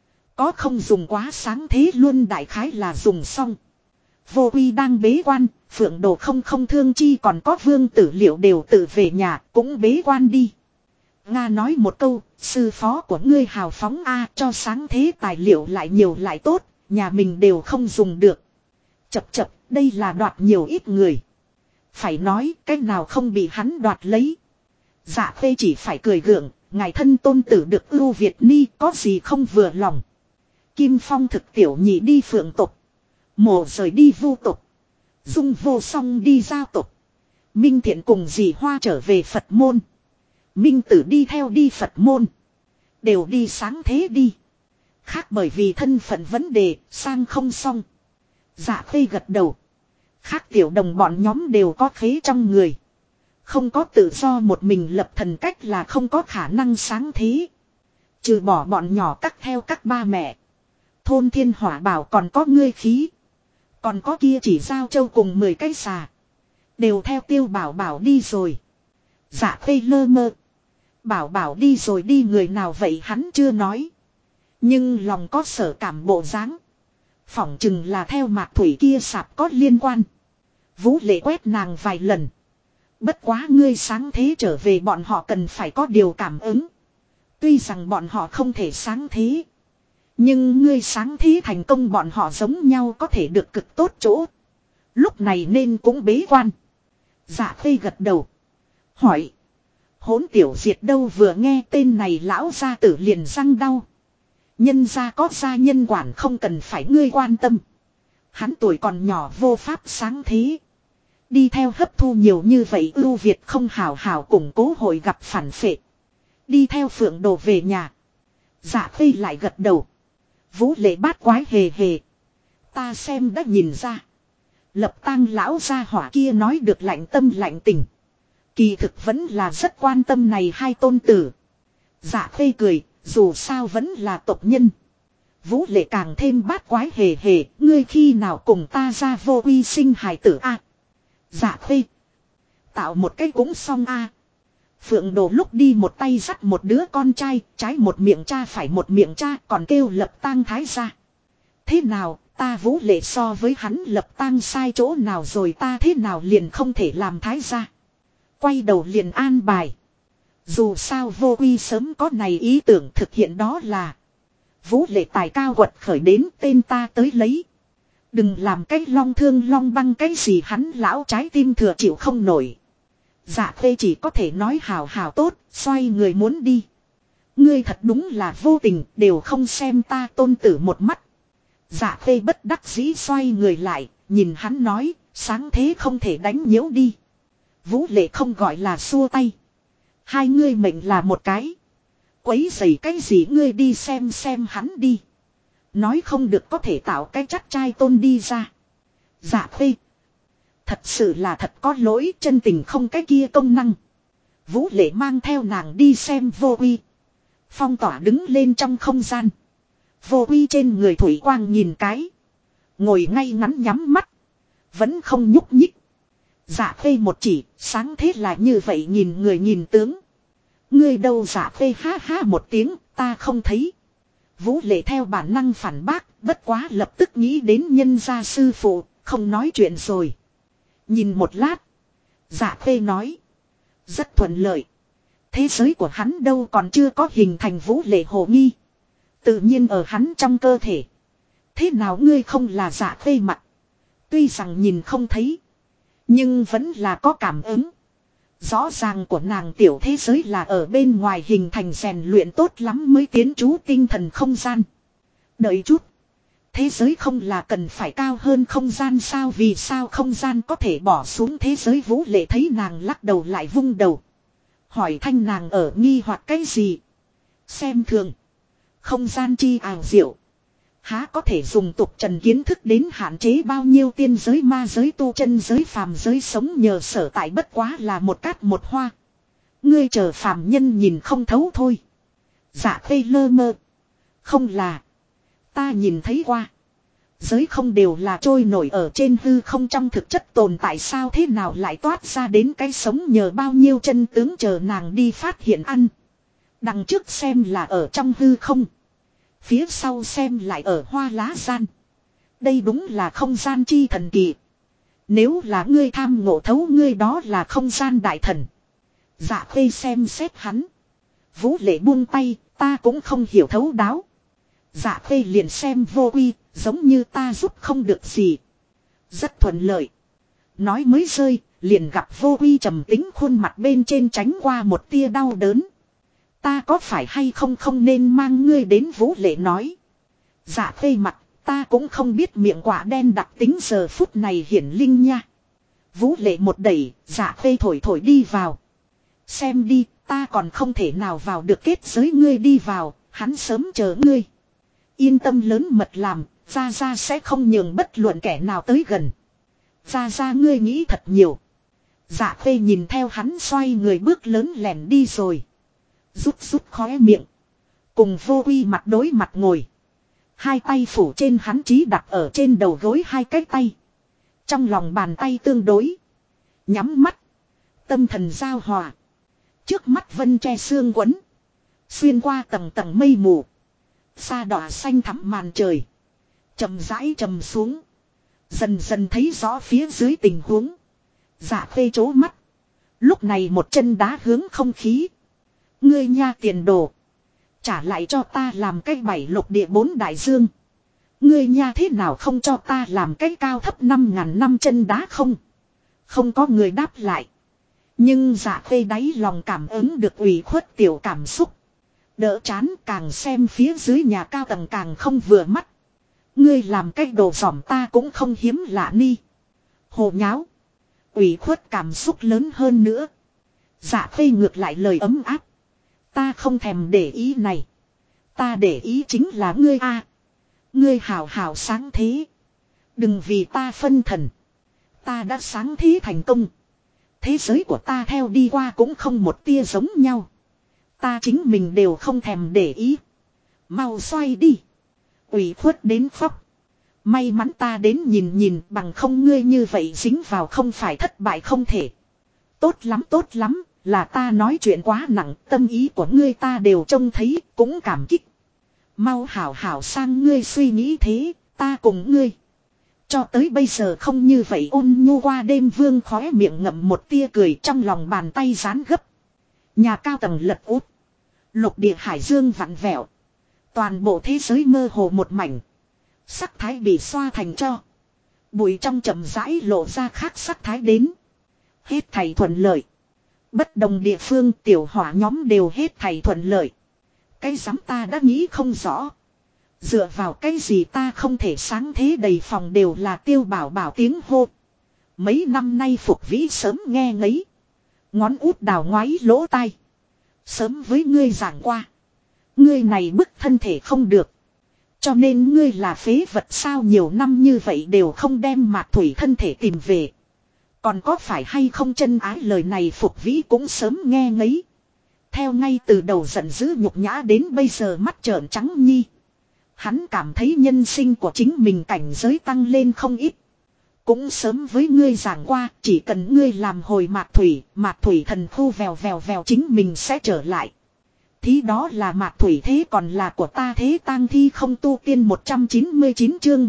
Có không dùng quá sáng thế luôn, đại khái là dùng xong. Vô Uy đang bế quan, Phượng Đồ không thương chi còn có Vương Tử Liệu đều tự về nhà, cũng bế quan đi. Nga nói một câu, sư phó của ngươi hào phóng a, cho sáng thế tài liệu lại nhiều lại tốt, nhà mình đều không dùng được. Chập, đây là đoạt nhiều ít người. Phải nói, cách nào không bị hắn đoạt lấy. Dạ Khê chỉ phải cười gượng, ngài thân tôn tử được ưu Việt ni, có gì không vừa lòng. Kim Phong thực tiểu nhị đi Phượng tục. Mộ rời đi Vu tục. Dung Vô Song đi Giao tục. Minh Thiện cùng dì Hoa trở về Phật môn. Minh Tử đi theo đi Phật môn. Đều đi sáng thế đi. Khác bởi vì thân phận vấn đề, sang không xong. Dạ Khê gật đầu. Khác tiểu đồng bọn nhóm đều có khế trong người. Không có tự do một mình lập thần cách là không có khả năng sáng thế. Trừ bỏ bọn nhỏ cắt theo các ba mẹ. Thôn Thiên Hỏa bảo còn có ngươi khí. Còn có kia chỉ Giao Châu cùng 10 cái xà. Đều theo Tiêu Bảo Bảo đi rồi. Dạ Khê lơ mơ. Bảo Bảo đi rồi đi người nào vậy hắn chưa nói. Nhưng lòng có sở cảm bộ dáng. Phỏng chừng là theo Mạc Thủy kia sạp có liên quan. Vũ Lệ quét nàng vài lần. Bất quá ngươi sáng thế trở về bọn họ cần phải có điều cảm ứng. Tuy rằng bọn họ không thể sáng thế. Nhưng ngươi sáng thế thành công bọn họ giống nhau có thể được cực tốt chỗ. Lúc này nên cũng bế quan. Dạ Khê gật đầu. Hỏi. Hỗn tiểu diệt đâu vừa nghe tên này lão gia tử liền răng đau. Nhân gia có gia nhân quản không cần phải ngươi quan tâm. Hắn tuổi còn nhỏ vô pháp sáng thế. Đi theo hấp thu nhiều như vậy ưu Việt không hào hào củng cố hội gặp phản phệ. Đi theo Phượng Đồ về nhà. Dạ Khê lại gật đầu. Vũ Lệ bát quái hề hề. Ta xem đã nhìn ra. Lập Tang lão gia hỏa kia nói được lạnh tâm lạnh tình. Kỳ thực vẫn là rất quan tâm này hai tôn tử. Dạ Khê cười, dù sao vẫn là tộc nhân. Vũ Lệ càng thêm bát quái hề hề, ngươi khi nào cùng ta ra Vô Uy sinh hài tử a? Dạ Khê. Tạo một cái cũng xong a. Phượng Đồ lúc đi một tay dắt một đứa con trai, trái một miệng cha phải một miệng cha, còn kêu Lập Tang thái gia. Thế nào, ta Vũ Lệ so với hắn Lập Tang sai chỗ nào rồi, ta thế nào liền không thể làm thái gia. Quay đầu liền an bài. Dù sao Vô Uy sớm có này ý tưởng thực hiện đó là. Vũ Lệ tài cao quật khởi đến tên ta tới lấy. Đừng làm cái long thương long băng cái gì hắn lão trái tim thừa chịu không nổi. Dạ Khê chỉ có thể nói hào hào tốt, xoay người muốn đi. Ngươi thật đúng là vô tình, đều không xem ta tôn tử một mắt. Dạ khê bất đắc dĩ xoay người lại, nhìn hắn nói, sáng thế không thể đánh nhiễu đi. Vũ Lệ không gọi là xua tay. Hai ngươi mệnh là một cái. Quấy rầy cái gì ngươi đi xem hắn đi. Nói không được có thể tạo cái chắc trai tôn đi ra. Dạ khê. Thật sự là thật có lỗi, chân tình không cái kia công năng. Vũ Lệ mang theo nàng đi xem Vô Uy. Phong tỏa đứng lên trong không gian. Vô Uy trên người thủy quang nhìn cái. Ngồi ngay ngắn nhắm mắt. Vẫn không nhúc nhích. Dạ khê một chỉ, sáng thế là như vậy nhìn người nhìn tướng. Ngươi đâu dạ khê ha ha một tiếng, ta không thấy. Vũ Lệ theo bản năng phản bác, bất quá lập tức nghĩ đến nhân gia sư phụ, không nói chuyện rồi. Nhìn một lát. Dạ khê nói. Rất thuận lợi. Thế giới của hắn đâu còn chưa có hình thành. Vũ Lệ hồ nghi. Tự nhiên ở hắn trong cơ thể. Thế nào ngươi không là dạ khê mặt. Tuy rằng nhìn không thấy. Nhưng vẫn là có cảm ứng. Rõ ràng của nàng tiểu thế giới là ở bên ngoài hình thành rèn luyện tốt lắm mới tiến trú tinh thần không gian. Đợi chút. Thế giới không là cần phải cao hơn không gian sao, vì sao không gian có thể bỏ xuống thế giới. Vũ Lệ thấy nàng lắc đầu lại vung đầu. Hỏi thanh nàng ở nghi hoặc cái gì. Xem thường. Không gian chi ảo diệu. Há có thể dùng tục trần kiến thức đến hạn chế bao nhiêu tiên giới ma giới tu chân giới phàm giới sống nhờ sở tại bất quá là một cát một hoa. Ngươi chờ phàm nhân nhìn không thấu thôi. Dạ khê lơ mơ. Không là. Ta nhìn thấy qua. Giới không đều là trôi nổi ở trên hư không trong thực chất tồn tại sao, thế nào lại toát ra đến cái sống nhờ bao nhiêu chân tướng chờ nàng đi phát hiện ăn. Đằng trước xem là ở trong hư không. Phía sau xem lại ở hoa lá gian. Đây đúng là không gian chi thần kỳ. Nếu là ngươi tham ngộ thấu ngươi đó là không gian đại thần. Dạ khê xem xét hắn. Vũ Lệ buông tay, ta cũng không hiểu thấu đáo. Dạ khê liền xem Vô Uy, giống như ta giúp không được gì. Rất thuận lợi. Nói mới rơi, liền gặp Vô Uy trầm tính khuôn mặt bên trên tránh qua một tia đau đớn. Ta có phải hay không không nên mang ngươi đến. Vũ Lệ nói. Dạ khê mặt, ta cũng không biết miệng quả đen đặc tính giờ phút này hiển linh nha. Vũ Lệ một đẩy, dạ khê thổi thổi đi vào. Xem đi, ta còn không thể nào vào được kết giới, ngươi đi vào, hắn sớm chờ ngươi. Yên tâm lớn mật làm, ra ra sẽ không nhường bất luận kẻ nào tới gần. Ra ra ngươi nghĩ thật nhiều. Dạ khê nhìn theo hắn xoay người bước lớn lẻn đi rồi. Rút khóe miệng. Cùng Vô Uy mặt đối mặt ngồi. Hai tay phủ trên hắn trí đặt ở trên đầu gối hai cái tay. Trong lòng bàn tay tương đối. Nhắm mắt. Tâm thần giao hòa. Trước mắt vân tre sương quấn. Xuyên qua tầng tầng mây mù. Xa đỏ xanh thắm màn trời. Chậm rãi trầm xuống. Dần dần thấy rõ phía dưới tình huống. Dạ khê chố mắt. Lúc này một chân đá hướng không khí. Ngươi nha tiền đồ. Trả lại cho ta làm cái 7 lục địa 4 đại dương. Ngươi nha thế nào không cho ta làm cái cao thấp 5.000 năm chân đá không? Không có người đáp lại. Nhưng dạ khê đáy lòng cảm ứng được ủy khuất tiểu cảm xúc. Đỡ chán càng xem phía dưới nhà cao tầng càng không vừa mắt. Ngươi làm cái đồ giỏm ta cũng không hiếm lạ ni. Hồ nháo. Ủy khuất cảm xúc lớn hơn nữa. Dạ khê ngược lại lời ấm áp. Ta không thèm để ý này. Ta để ý chính là ngươi a. Ngươi hào hào sáng thế. Đừng vì ta phân thần. Ta đã sáng thế thành công. Thế giới của ta theo đi qua cũng không một tia giống nhau. Ta chính mình đều không thèm để ý. Mau xoay đi. Ủy khuất đến khóc. May mắn ta đến nhìn bằng không ngươi như vậy dính vào không phải thất bại không thể. Tốt lắm. Là ta nói chuyện quá nặng, tâm ý của ngươi ta đều trông thấy, cũng cảm kích. Mau hảo hảo sang ngươi suy nghĩ thế, ta cùng ngươi. Cho tới bây giờ không như vậy ôn nhu qua đêm vương khóe miệng ngậm một tia cười trong lòng bàn tay dán gấp. Nhà cao tầng lật út. Lục địa hải dương vặn vẹo. Toàn bộ thế giới mơ hồ một mảnh. Sắc thái bị xoa thành cho. Bụi trong chậm rãi lộ ra khác sắc thái đến. Hết thảy thuận lợi. Bất đồng địa phương tiểu hỏa nhóm đều hết thảy thuận lợi. Cái dám ta đã nghĩ không rõ. Dựa vào cái gì ta không thể sáng thế đầy phòng đều là Tiêu Bảo Bảo tiếng hô. Mấy năm nay Phục Vĩ sớm nghe ngấy. Ngón út đào ngoáy lỗ tai. Sớm với ngươi giảng qua. Ngươi này bức thân thể không được. Cho nên ngươi là phế vật sao nhiều năm như vậy đều không đem Mạc Thủy thân thể tìm về. Còn có phải hay không chân ái lời này Phục Vĩ cũng sớm nghe ngấy. Theo ngay từ đầu giận dữ nhục nhã đến bây giờ mắt trợn trắng nhi. Hắn cảm thấy nhân sinh của chính mình cảnh giới tăng lên không ít. Cũng sớm với ngươi giảng qua, chỉ cần ngươi làm hồi Mạc Thủy thần khu vèo vèo vèo chính mình sẽ trở lại. Thí đó là Mạc Thủy thế còn là của ta thế tang thi không tu tiên 199 chương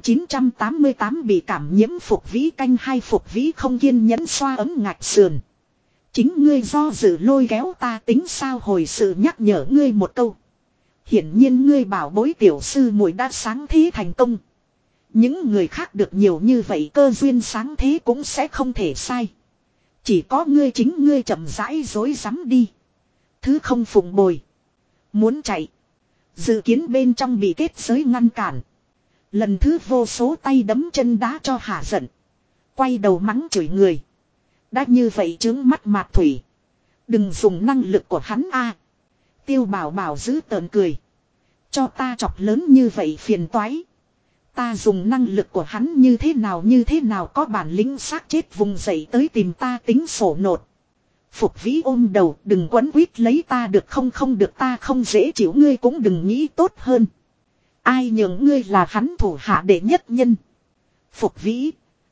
1988 bị cảm nhiễm Phục Vĩ canh hai Phục Vĩ không kiên nhẫn xoa ấm ngạch sườn. Chính ngươi do dự lôi kéo ta tính sao hồi sự nhắc nhở ngươi một câu. Hiển nhiên ngươi bảo bối tiểu sư muội đã sáng thế thành công. Những người khác được nhiều như vậy cơ duyên sáng thế cũng sẽ không thể sai. Chỉ có ngươi chính ngươi chậm rãi dối rắm đi. Thứ không phụng bồi. Muốn chạy. Dự kiến bên trong bị kết giới ngăn cản. Lần thứ vô số tay đấm chân đá cho hạ giận. Quay đầu mắng chửi người. Đã như vậy trướng mắt Mạc Thủy. Đừng dùng năng lực của hắn a. Tiêu Bảo Bảo giữ tợn cười. Cho ta chọc lớn như vậy phiền toái. Ta dùng năng lực của hắn như thế nào có bản lĩnh xác chết vùng dậy tới tìm ta tính sổ nột. Phục Vĩ ôm đầu đừng quấn quýt lấy ta được không được ta không dễ chịu ngươi cũng đừng nghĩ tốt hơn. Ai nhường ngươi là hắn thủ hạ đệ nhất nhân. Phục Vĩ.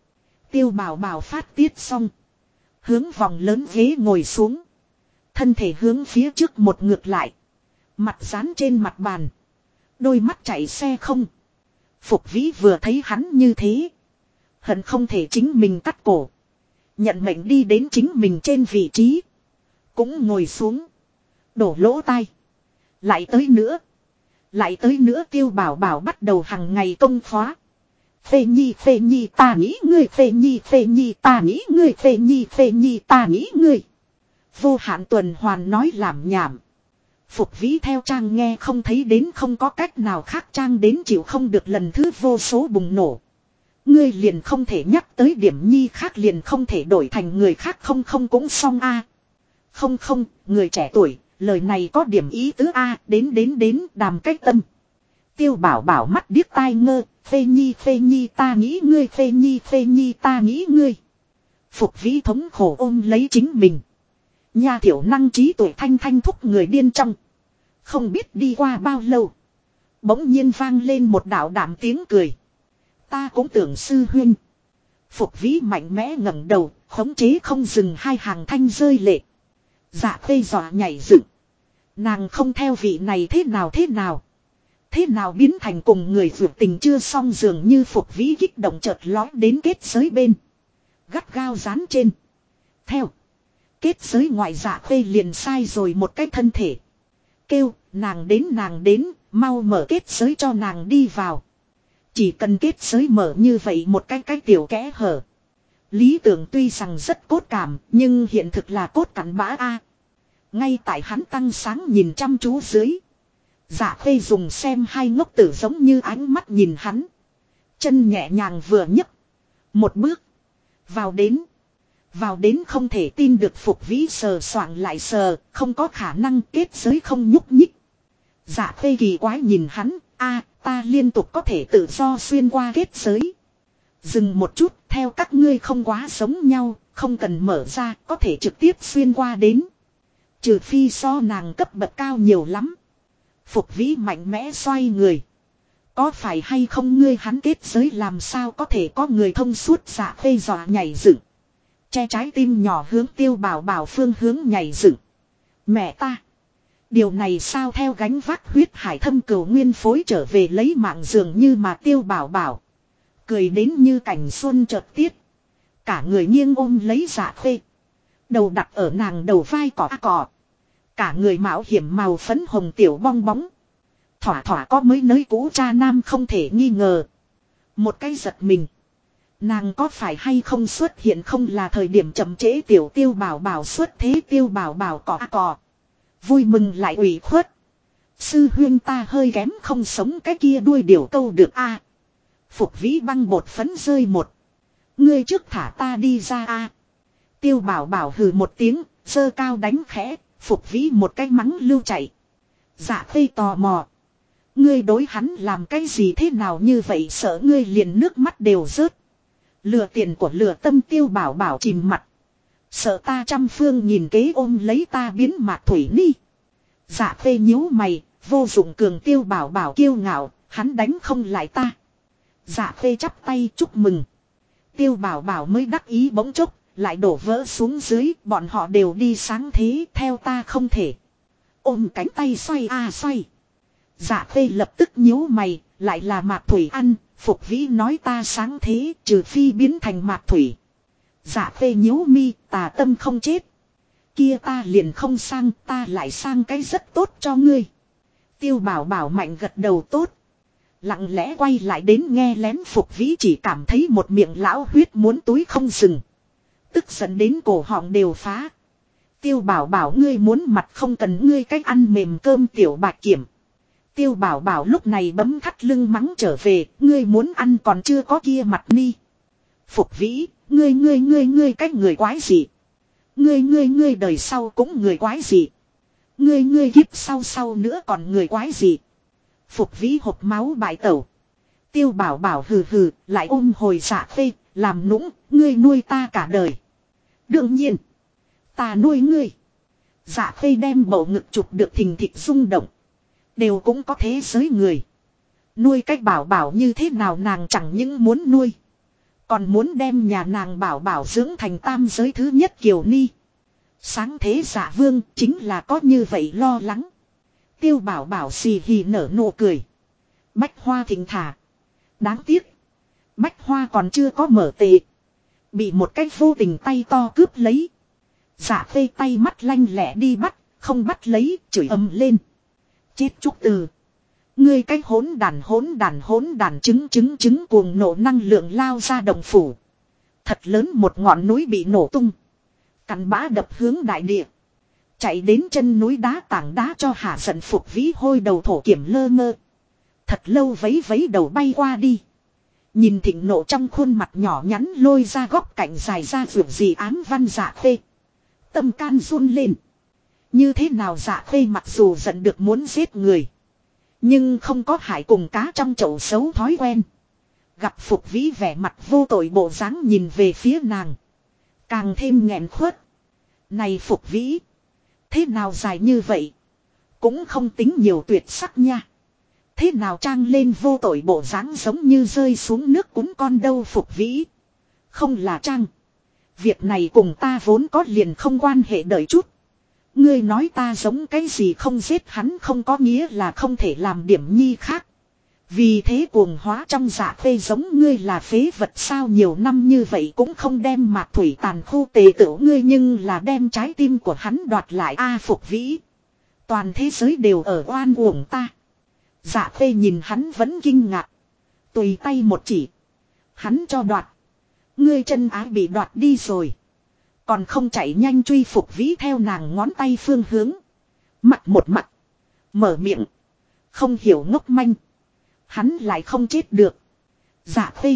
Tiêu Bảo Bảo phát tiết xong. Hướng vòng lớn ghế ngồi xuống. Thân thể hướng phía trước một ngược lại. Mặt dán trên mặt bàn. Đôi mắt chạy xe không. Phục Vĩ vừa thấy hắn như thế. Hận không thể chính mình cắt cổ. Nhận mệnh đi đến chính mình trên vị trí. Cũng ngồi xuống. Đổ lỗ tai. Lại tới nữa. Lại tới nữa Tiêu Bảo Bảo bắt đầu hàng ngày công khóa. Phê nhi ta nghĩ ngươi phê nhi ta nghĩ ngươi phê nhi ta nghĩ ngươi. Vô hạn tuần hoàn nói làm nhảm. Phục Vĩ theo trang nghe không thấy đến không có cách nào khác trang đến chịu không được lần thứ vô số bùng nổ. Ngươi liền không thể nhắc tới điểm nhi khác liền không thể đổi thành người khác không cũng xong a. Không, người trẻ tuổi, lời này có điểm ý tứ a, đến đàm cách tâm. Tiêu Bảo Bảo mắt điếc tai ngơ, phê nhi ta nghĩ ngươi phê nhi ta nghĩ ngươi. Phục Vĩ thống khổ ôm lấy chính mình. Nhà thiểu năng trí tuổi thanh thúc người điên trong. Không biết đi qua bao lâu. Bỗng nhiên vang lên một đạo đảm tiếng cười. Ta cũng tưởng sư huynh. Phục Vĩ mạnh mẽ ngẩng đầu, khống chế không dừng hai hàng thanh rơi lệ. Dạ Khê dọa nhảy dựng. Nàng không theo vị này thế nào. Thế nào biến thành cùng người vượt tình chưa xong dường như Phục Vĩ kích động chợt lói đến kết giới bên. Gắt gao dán trên. Theo. Kết giới ngoại Dạ Khê liền sai rồi một cái thân thể. Kêu, nàng đến, mau mở kết giới cho nàng đi vào. Chỉ cần kết giới mở như vậy một cái tiểu kẽ hở. Lý tưởng tuy rằng rất cốt cảm, nhưng hiện thực là cốt cắn bã a. Ngay tại hắn tăng sáng nhìn chăm chú dưới. Dạ Khê dùng xem hai ngốc tử giống như ánh mắt nhìn hắn. Chân nhẹ nhàng vừa nhấc. Một bước. Vào đến không thể tin được Phục Vĩ sờ soạng lại sờ, không có khả năng kết giới không nhúc nhích. Dạ Khê kỳ quái nhìn hắn, ta liên tục có thể tự do xuyên qua kết giới. Dừng một chút, theo các ngươi không quá giống nhau, không cần mở ra, có thể trực tiếp xuyên qua đến. Trừ phi so nàng cấp bậc cao nhiều lắm. Phục Vĩ mạnh mẽ xoay người. Có phải hay không ngươi hắn kết giới làm sao có thể có người thông suốt Dạ Khê dọa nhảy dựng. Che trái tim nhỏ hướng Tiêu Bảo Bảo phương hướng nhảy dựng. Mẹ ta. Điều này sao theo gánh vác huyết hải thâm cửu nguyên phối trở về lấy mạng dường như mà Tiêu Bảo Bảo. Cười đến như cảnh xuân chợt tiết. Cả người nghiêng ôm lấy Dạ Khê. Đầu đặt ở nàng đầu vai cỏ. Cả người mạo hiểm màu phấn hồng tiểu bong bóng. Thỏa có mới nới cũ cha nam không thể nghi ngờ. Một cái giật mình. Nàng có phải hay không xuất hiện không là thời điểm chậm trễ tiểu Tiêu Bảo Bảo xuất thế Tiêu Bảo Bảo cỏ. Vui mừng lại ủy khuất. Sư huyên ta hơi kém không sống cái kia đuôi điều câu được a. Phục Vĩ băng bột phấn rơi một. Ngươi trước thả ta đi ra a. Tiêu Bảo Bảo hừ một tiếng, giơ cao đánh khẽ, Phục Vĩ một cái mắng lưu chạy. Dạ Khê tò mò. Ngươi đối hắn làm cái gì thế nào như vậy, sợ ngươi liền nước mắt đều rớt. Lừa tiền của lừa tâm. Tiêu Bảo Bảo chìm mặt. Sợ ta trăm phương nhìn kế ôm lấy ta biến mạc thủy ni. Dạ Khê nhíu mày, vô dụng cường. Tiêu Bảo Bảo kiêu ngạo, hắn đánh không lại ta. Dạ Khê chắp tay chúc mừng. Tiêu Bảo Bảo mới đắc ý bỗng chốc, lại đổ vỡ xuống dưới. Bọn họ đều đi sáng thế, theo ta không thể. Ôm cánh tay xoay xoay. Dạ Khê lập tức nhíu mày, lại là mạc thủy ăn. Phục Vĩ nói ta sáng thế, trừ phi biến thành mạc thủy. Dạ Khê nhíu mi, tà tâm không chết. Kia ta liền không sang, ta lại sang cái rất tốt cho ngươi. Tiêu Bảo Bảo mạnh gật đầu tốt. Lặng lẽ quay lại đến nghe lén. Phục Vĩ chỉ cảm thấy một miệng lão huyết muốn túi không dừng. Tức giận đến cổ họng đều phá. Tiêu Bảo Bảo ngươi muốn mặt không cần ngươi cách ăn mềm cơm tiểu bạch kiểm. Tiêu Bảo Bảo lúc này bấm thắt lưng mắng trở về, ngươi muốn ăn còn chưa có kia mặt ni. Phục Vĩ, ngươi cách người quái gì? Ngươi đời sau cũng người quái gì? Ngươi kiếp sau nữa còn người quái gì? Phục Vĩ hộc máu bại tẩu. Tiêu Bảo Bảo hừ hừ, lại ôm hồi Dạ Khê, làm nũng, ngươi nuôi ta cả đời. Đương nhiên, ta nuôi ngươi. Dạ Khê đem bầu ngực chụp được thình thịch rung động. Đều cũng có thế giới người. Nuôi cách Bảo Bảo như thế nào nàng chẳng những muốn nuôi. Còn muốn đem nhà nàng Bảo Bảo dưỡng thành tam giới thứ nhất kiều ni. Sáng thế Dạ Vương chính là có như vậy lo lắng. Tiêu Bảo Bảo xì hì nở nụ cười. Bách Hoa thịnh thả. Đáng tiếc. Bách Hoa còn chưa có mở tệ. Bị một cái vô tình tay to cướp lấy. Dạ Khê tay mắt lanh lẹ đi bắt. Không bắt lấy chửi ầm lên. Chết Trúc Từ. Ngươi cái hỗn đàn trứng cuồng nổ năng lượng lao ra đồng phủ. Thật lớn một ngọn núi bị nổ tung. Cắn bã đập hướng đại địa. Chạy đến chân núi đá tảng đá cho hạ giận. Phục Vĩ hôi đầu thổ kiểm lơ ngơ. Thật lâu vấy đầu bay qua đi. Nhìn thịnh nộ trong khuôn mặt nhỏ nhắn lôi ra góc cạnh dài ra vượt gì ám văn. Dạ Khê. Tâm can run lên. Như thế nào Dạ Khê mặc dù giận được muốn giết người. Nhưng không có hại cùng cá trong chậu xấu thói quen. Gặp Phục Vĩ vẻ mặt vô tội bộ dáng nhìn về phía nàng. Càng thêm nghẹn khuất. Này Phục Vĩ. Thế nào dài như vậy. Cũng không tính nhiều tuyệt sắc nha. Thế nào trang lên vô tội bộ dáng giống như rơi xuống nước cún con đâu. Phục Vĩ. Không là trang. Việc này cùng ta vốn có liền không quan hệ đợi chút. Ngươi nói ta giống cái gì không giết hắn không có nghĩa là không thể làm điểm nhi khác. Vì thế cuồng hóa trong Dạ Khê giống ngươi là phế vật sao nhiều năm như vậy cũng không đem mạc thủy tàn khu tề tửu ngươi nhưng là đem trái tim của hắn đoạt lại a. Phục Vĩ. Toàn thế giới đều ở oan uổng ta. Dạ Khê nhìn hắn vẫn kinh ngạc. Tùy tay một chỉ. Hắn cho đoạt. Ngươi chân ái bị đoạt đi rồi. Còn không chạy nhanh truy. Phục Vĩ theo nàng ngón tay phương hướng. Mặt một mặt. Mở miệng. Không hiểu ngốc manh. Hắn lại không chết được. Dạ Khê.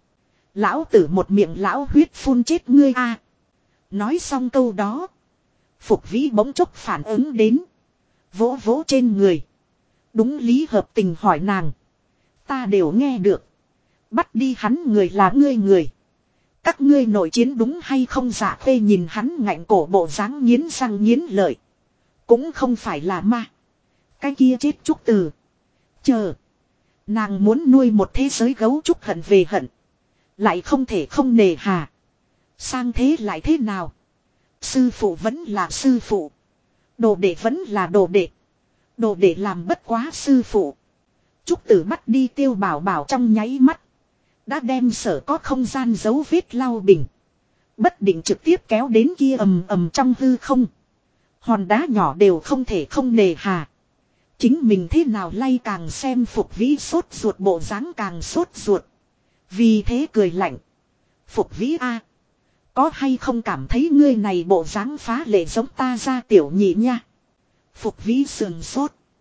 Lão tử một miệng lão huyết phun chết ngươi a. Nói xong câu đó. Phục Vĩ bỗng chốc phản ứng đến. Vỗ vỗ trên người. Đúng lý hợp tình hỏi nàng. Ta đều nghe được. Bắt đi hắn người là ngươi người. Các ngươi nội chiến đúng hay không? Dạ Khê nhìn hắn ngạnh cổ bộ dáng nghiến răng nghiến lợi. Cũng không phải là ma. Cái kia chết Trúc Từ. Chờ. Nàng muốn nuôi một thế giới gấu trúc hận về hận. Lại không thể không nề hà. Sang thế lại thế nào? Sư phụ vẫn là sư phụ. Đồ đệ vẫn là đồ đệ. Đồ đệ làm bất quá sư phụ. Trúc Tử bắt đi Tiêu Bảo Bảo trong nháy mắt. Đã đem sở có không gian dấu vết lau bình. Bất định trực tiếp kéo đến kia ầm ầm trong hư không. Hòn đá nhỏ đều không thể không nề hà. Chính mình thế nào lay càng xem Phục Vĩ sốt ruột bộ dáng càng sốt ruột. Vì thế cười lạnh. Phục Vĩ a, có hay không cảm thấy ngươi này bộ dáng phá lệ giống ta ra tiểu nhị nha. Phục Vĩ sườn sốt.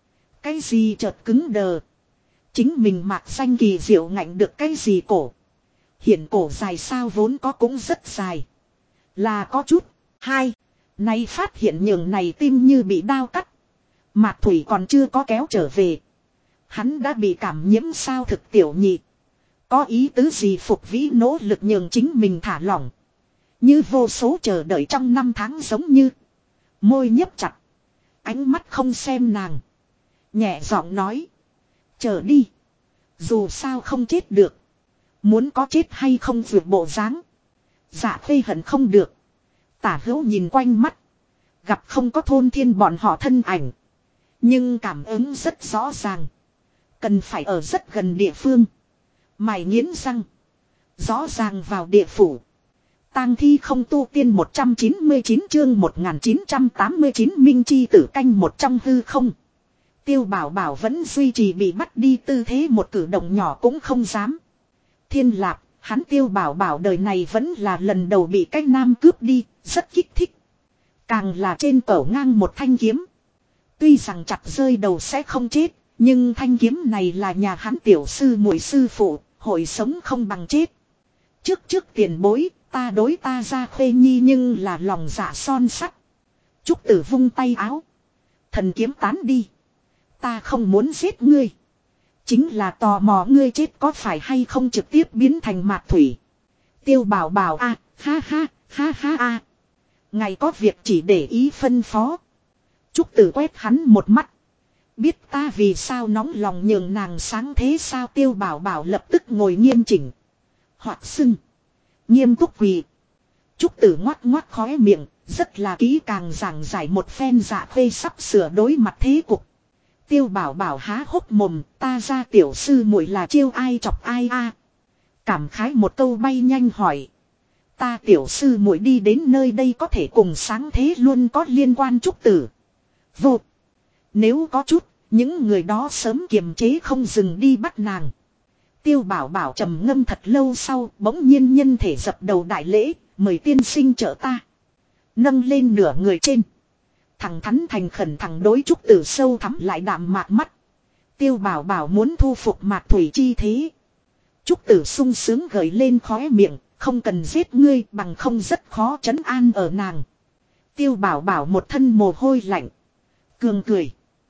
Cái gì chợt cứng đờ. Chính mình mạc xanh kỳ diệu ngạnh được cái gì cổ. Hiện cổ dài sao vốn có cũng rất dài. Là có chút. Hai. Nay phát hiện nhường này tim như bị đao cắt. Mạc Thủy còn chưa có kéo trở về. Hắn đã bị cảm nhiễm sao thực tiểu nhị. Có ý tứ gì Phục Vĩ nỗ lực nhường chính mình thả lỏng. Như vô số chờ đợi trong năm tháng giống như. Môi nhấp chặt. Ánh mắt không xem nàng. Nhẹ giọng nói. Chờ đi. Dù sao không chết được. Muốn có chết hay không vượt bộ dáng. Dạ Khê hận không được. Tả Hữu nhìn quanh mắt. Gặp không có Thôn Thiên bọn họ thân ảnh. Nhưng cảm ứng rất rõ ràng. Cần phải ở rất gần địa phương. Mày nghiến răng. Rõ ràng vào địa phủ. Tang thi không tu tiên 199 chương 1989 Minh Chi tử canh một trong hư không. Tiêu Bảo Bảo vẫn duy trì bị bắt đi tư thế, một cử động nhỏ cũng không dám. Thiên Lạp, hắn Tiêu Bảo Bảo đời này vẫn là lần đầu bị cái nam cướp đi, rất kích thích. Càng là trên cẩu ngang một thanh kiếm. Tuy rằng chặt rơi đầu sẽ không chết, nhưng thanh kiếm này là nhà hắn tiểu sư muội sư phụ, hội sống không bằng chết. Trước tiền bối, ta đối ta ra Khuê Nhi nhưng là lòng dạ son sắt. Trúc Tử vung tay áo. Thần kiếm tán đi. Ta không muốn giết ngươi. Chính là tò mò ngươi chết có phải hay không trực tiếp biến thành Mạc Thủy. Tiêu Bảo Bảo a, ha ha a. Ngày có việc chỉ để ý phân phó. Trúc Tử quét hắn một mắt. Biết ta vì sao nóng lòng nhường nàng sáng thế sao. Tiêu Bảo Bảo lập tức ngồi nghiêm chỉnh. Hoặc xưng. Nghiêm túc quỳ. Trúc Tử ngoắt ngoắt khóe miệng. Rất là kỹ càng giảng giải một phen Dạ Khê sắp sửa đối mặt thế cục. Tiêu Bảo Bảo há hốc mồm. Ta ra tiểu sư muội là chiêu ai chọc ai a. Cảm khái một câu bay nhanh hỏi. Ta tiểu sư muội đi đến nơi đây có thể cùng sáng thế luôn có liên quan. Trúc Tử. Vô. Nếu có chút, những người đó sớm kiềm chế không dừng đi bắt nàng. Tiêu Bảo Bảo trầm ngâm thật lâu sau, bỗng nhiên nhân thể dập đầu đại lễ, mời tiên sinh trợ ta. Nâng lên nửa người trên. Thẳng thắn thành khẩn thẳng đối Trúc Tử sâu thắm lại đạm mạc mắt. Tiêu Bảo Bảo muốn thu phục Mạc Thủy chi thế. Trúc Tử sung sướng gợi lên khóe miệng, không cần giết ngươi bằng không rất khó trấn an ở nàng. Tiêu Bảo Bảo một thân mồ hôi lạnh. Cường cười.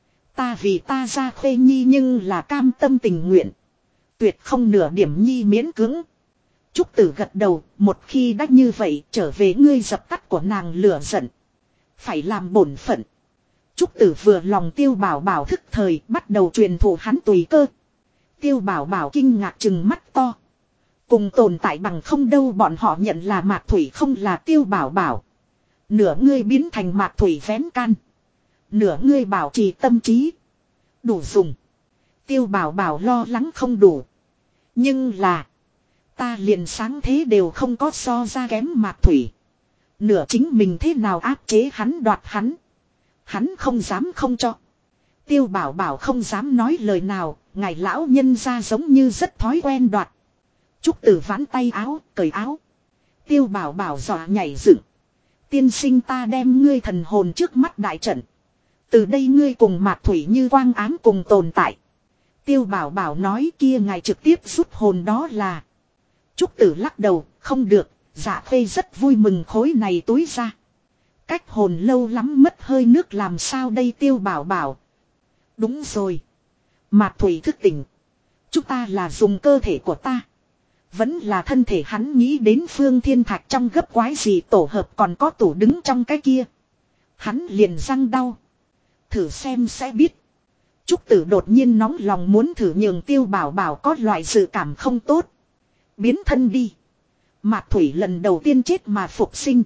Ta vì ta ra Khuê Nhi nhưng là cam tâm tình nguyện. Tuyệt không nửa điểm nhi miễn cưỡng. Trúc Tử gật đầu, một khi đã như vậy trở về ngươi dập tắt của nàng lửa giận. Phải làm bổn phận. Trúc Tử vừa lòng Tiêu Bảo Bảo thức thời bắt đầu truyền thụ hắn tùy cơ. Tiêu Bảo Bảo kinh ngạc trừng mắt to. Cùng tồn tại bằng không đâu, bọn họ nhận là Mạc Thủy không là Tiêu Bảo Bảo. Nửa ngươi biến thành Mạc Thủy vén can. Nửa ngươi bảo trì tâm trí. Đủ dùng. Tiêu Bảo Bảo lo lắng không đủ. Nhưng là. Ta liền sáng thế đều không có so ra kém Mạc Thủy. Nửa chính mình thế nào áp chế hắn đoạt hắn. Hắn không dám không cho. Tiêu Bảo Bảo không dám nói lời nào. Ngài lão nhân ra giống như rất thói quen đoạt. Trúc Tử vãn tay áo, cởi áo. Tiêu Bảo Bảo dọa nhảy dựng. Tiên sinh ta đem ngươi thần hồn trước mắt đại trận. Từ đây ngươi cùng Mạc Thủy như quang ám cùng tồn tại. Tiêu Bảo Bảo nói kia ngài trực tiếp rút hồn đó là. Trúc Tử lắc đầu, không được, Dạ Khê rất vui mừng khối này túi ra. Cách hồn lâu lắm mất hơi nước làm sao đây. Tiêu Bảo Bảo. Đúng rồi. Mạc Thủy thức tỉnh. Chúng ta là dùng cơ thể của ta. Vẫn là thân thể hắn nghĩ đến Phương Thiên Thạch trong gấp quái gì tổ hợp còn có tủ đứng trong cái kia. Hắn liền răng đau. Thử xem sẽ biết. Trúc Tử đột nhiên nóng lòng muốn thử nhường Tiêu Bảo Bảo có loại dự cảm không tốt. Biến thân đi. Mạc Thủy lần đầu tiên chết mà phục sinh.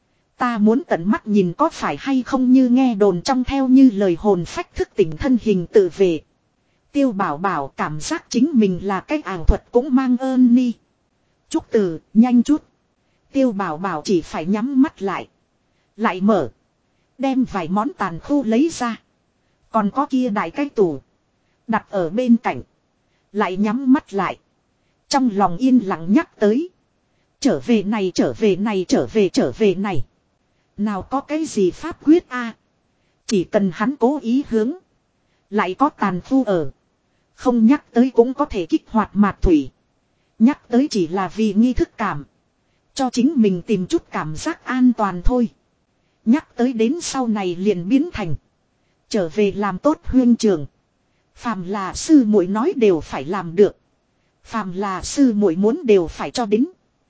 Ta muốn tận mắt nhìn có phải hay không như nghe đồn trong theo như lời hồn phách thức tỉnh thân hình tự về. Tiêu Bảo Bảo cảm giác chính mình là cái ảo thuật cũng mang ơn ni. Trúc Tử, nhanh chút. Tiêu Bảo Bảo chỉ phải nhắm mắt lại. Lại mở. Đem vài món tàn khu lấy ra. Còn có kia đại cái tủ. Đặt ở bên cạnh. Lại nhắm mắt lại. Trong lòng yên lặng nhắc tới. Trở về này trở về này trở về này. Nào có cái gì pháp quyết a. Chỉ cần hắn cố ý hướng. Lại có tàn phu ở. Không nhắc tới cũng có thể kích hoạt mạt thủy. Nhắc tới chỉ là vì nghi thức cảm. Cho chính mình tìm chút cảm giác an toàn thôi. Nhắc tới đến sau này liền biến thành. Trở về làm tốt huyên trường. Phàm là sư muội nói đều phải làm được. Phàm là sư muội muốn đều phải cho đến.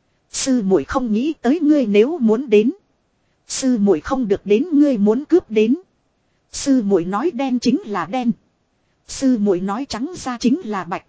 Sư muội không nghĩ tới ngươi nếu muốn đến. Sư muội không được đến ngươi muốn cướp đến. Sư muội nói đen chính là đen. Sư muội nói trắng ra chính là bạch.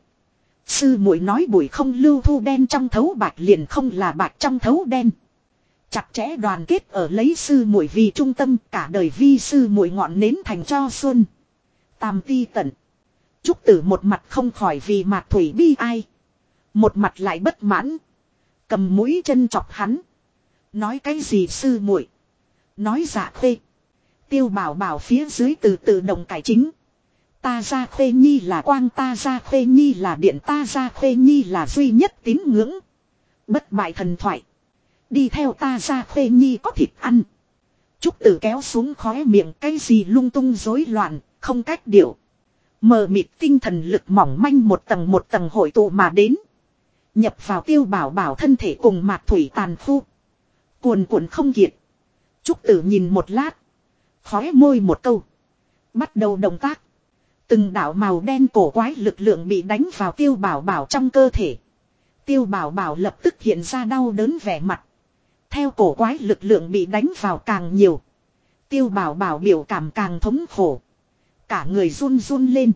Sư muội nói bụi không lưu thu đen trong thấu bạch liền không là bạch trong thấu đen. Chặt chẽ đoàn kết ở lấy sư muội vì trung tâm, cả đời vi sư muội ngọn nến thành cho xuân. Tam ti tận. Trúc Tử một mặt không khỏi vì mạt thủy bi ai. Một mặt lại bất mãn. Cầm mũi chân chọc hắn. Nói cái gì sư muội? Nói Dạ Khê. Tiêu Bảo Bảo phía dưới từ tự động cải chính. Ta Gia Khê Nhi là quang, ta Gia Khê Nhi là điện, ta Gia Khê Nhi là duy nhất tín ngưỡng. Bất bại thần thoại. Đi theo ta Gia Khê Nhi có thịt ăn. Trúc Tử kéo xuống khóe miệng cái gì lung tung rối loạn, không cách điệu. Mờ mịt tinh thần lực mỏng manh một tầng hội tụ mà đến. Nhập vào Tiêu Bảo Bảo thân thể cùng mạt thủy tàn phu. Cuồn cuộn không kiệt. Trúc Tử nhìn một lát. Khóe môi một câu. Bắt đầu động tác. Từng đạo màu đen cổ quái lực lượng bị đánh vào Tiêu Bảo Bảo trong cơ thể. Tiêu Bảo Bảo lập tức hiện ra đau đớn vẻ mặt. Theo cổ quái lực lượng bị đánh vào càng nhiều. Tiêu Bảo Bảo biểu cảm càng thống khổ. Cả người run run lên.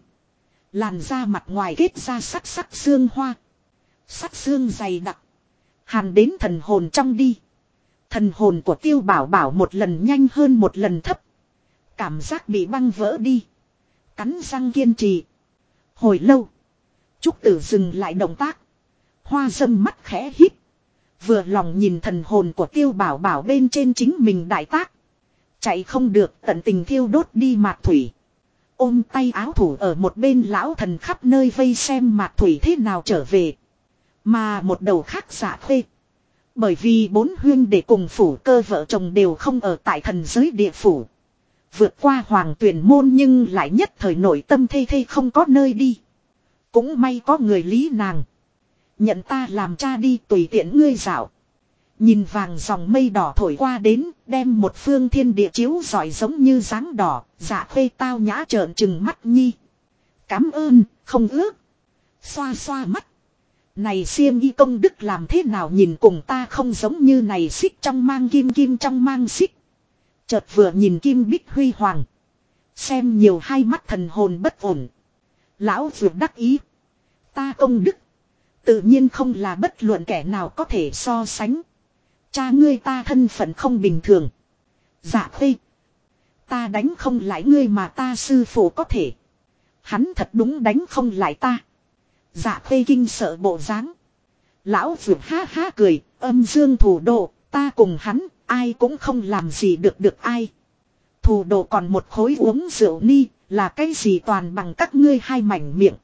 Làn da mặt ngoài kết ra sắc sắc xương hoa. Sắc xương dày đặc. Hàn đến thần hồn trong đi. Thần hồn của Tiêu Bảo Bảo một lần nhanh hơn một lần thấp. Cảm giác bị băng vỡ đi. Cắn răng kiên trì. Hồi lâu. Trúc Tử dừng lại động tác. Hoa dâm mắt khẽ hít. Vừa lòng nhìn thần hồn của Tiêu Bảo Bảo bên trên chính mình đại tác. Chạy không được tận tình thiêu đốt đi mạt thủy. Ôm tay áo thủ ở một bên lão thần khắp nơi vây xem mạt thủy thế nào trở về. Mà một đầu khác Dạ Khê. Bởi vì bốn huyên để cùng phủ cơ vợ chồng đều không ở tại thần giới địa phủ. Vượt qua hoàng tuyển môn nhưng lại nhất thời nội tâm thê thê không có nơi đi. Cũng may có người lý nàng. Nhận ta làm cha đi tùy tiện ngươi dạo. Nhìn vàng dòng mây đỏ thổi qua đến, đem một phương thiên địa chiếu rọi giống như dáng đỏ, Dạ Khê tao nhã trợn trừng mắt nhi. Cám ơn, không ước. Xoa xoa mắt. Này xiêm y công đức làm thế nào nhìn cùng ta không giống như này xích trong mang kim kim trong mang xích. Chợt vừa nhìn kim bích huy hoàng. Xem nhiều hai mắt thần hồn bất ổn. Lão vượt đắc ý. Ta công đức. Tự nhiên không là bất luận kẻ nào có thể so sánh. Cha ngươi ta thân phận không bình thường. Dạ Khê. Ta đánh không lại ngươi mà ta sư phụ có thể. Hắn thật đúng đánh không lại ta. Dạ Khê kinh sợ bộ dáng. Lão vượt ha ha cười, âm dương thủ độ, ta cùng hắn, ai cũng không làm gì được ai. Thủ độ còn một khối uống rượu ni, là cái gì toàn bằng các ngươi hai mảnh miệng.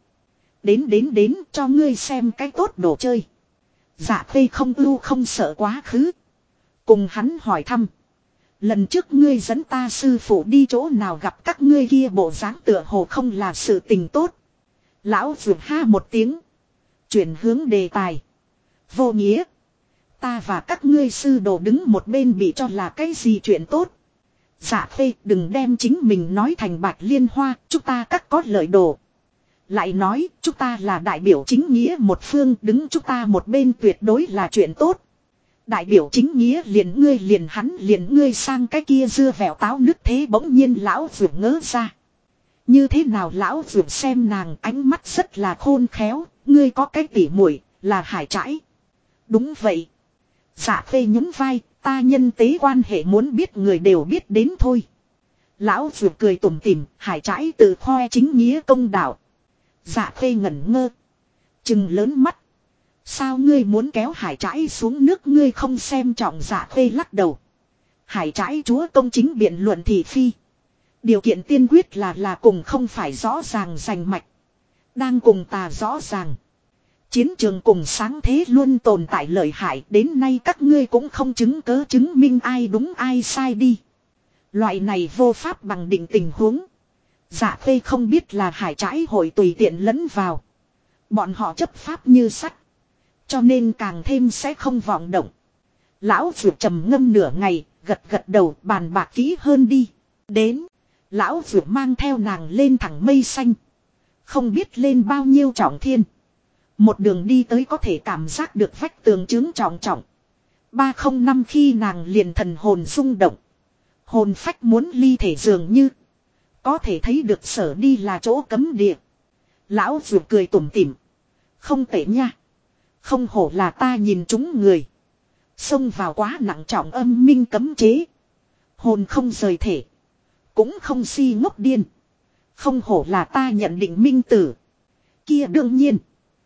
Đến cho ngươi xem cái tốt đồ chơi. Dạ Khê không ưu không sợ quá khứ. Cùng hắn hỏi thăm. Lần trước ngươi dẫn ta sư phụ đi chỗ nào gặp các ngươi kia bộ dáng tựa hồ không là sự tình tốt. Lão vượt ha một tiếng. Chuyển hướng đề tài. Vô nghĩa. Ta và các ngươi sư đồ đứng một bên bị cho là cái gì chuyện tốt. Dạ Khê đừng đem chính mình nói thành Bạch Liên Hoa. Chúng ta các có lợi đồ. Lại nói chúng ta là đại biểu chính nghĩa một phương. Đứng chúng ta một bên tuyệt đối là chuyện tốt. Đại biểu chính nghĩa liền hắn liền ngươi sang cái kia dưa vẻo táo nứt thế bỗng nhiên lão vượt ngớ ra. Như thế nào lão vượt xem nàng ánh mắt rất là khôn khéo. Ngươi có cái tỉ muội là Hải Trãi. Đúng vậy. Dạ Khê nhún vai, ta nhân tế quan hệ muốn biết người đều biết đến thôi. Lão vượt cười tủm tỉm, Hải Trãi tự khoe chính nghĩa công đạo. Dạ Khê ngẩn ngơ. Trừng lớn mắt. Sao ngươi muốn kéo Hải Trãi xuống nước ngươi không xem trọng. Dạ Khê lắc đầu. Hải Trãi chúa công chính biện luận thị phi. Điều kiện tiên quyết là cùng không phải rõ ràng rành mạch. Đang cùng ta rõ ràng. Chiến trường cùng sáng thế luôn tồn tại lợi hại. Đến nay các ngươi cũng không chứng cớ chứng minh ai đúng ai sai đi. Loại này vô pháp bằng định tình huống. Dạ Khê không biết là hải trãi hội tùy tiện lẫn vào. Bọn họ chấp pháp như sắt. Cho nên càng thêm sẽ không vọng động. Lão Dược trầm ngâm nửa ngày, gật gật đầu bàn bạc kỹ hơn đi. Đến, Lão Dược mang theo nàng lên thẳng mây xanh. Không biết lên bao nhiêu trọng thiên. Một đường đi tới có thể cảm giác được vách tường chứng trọng trọng. 305 khi nàng liền thần hồn rung động. Hồn phách muốn ly thể dường như. Có thể thấy được sở đi là chỗ cấm địa. Lão Dược cười tủm tỉm. Không tệ nha. Không hổ là ta nhìn chúng người. Xông vào quá nặng trọng âm minh cấm chế. Hồn không rời thể. Cũng không si ngốc điên. Không hổ là ta nhận định minh tử. Kia đương nhiên.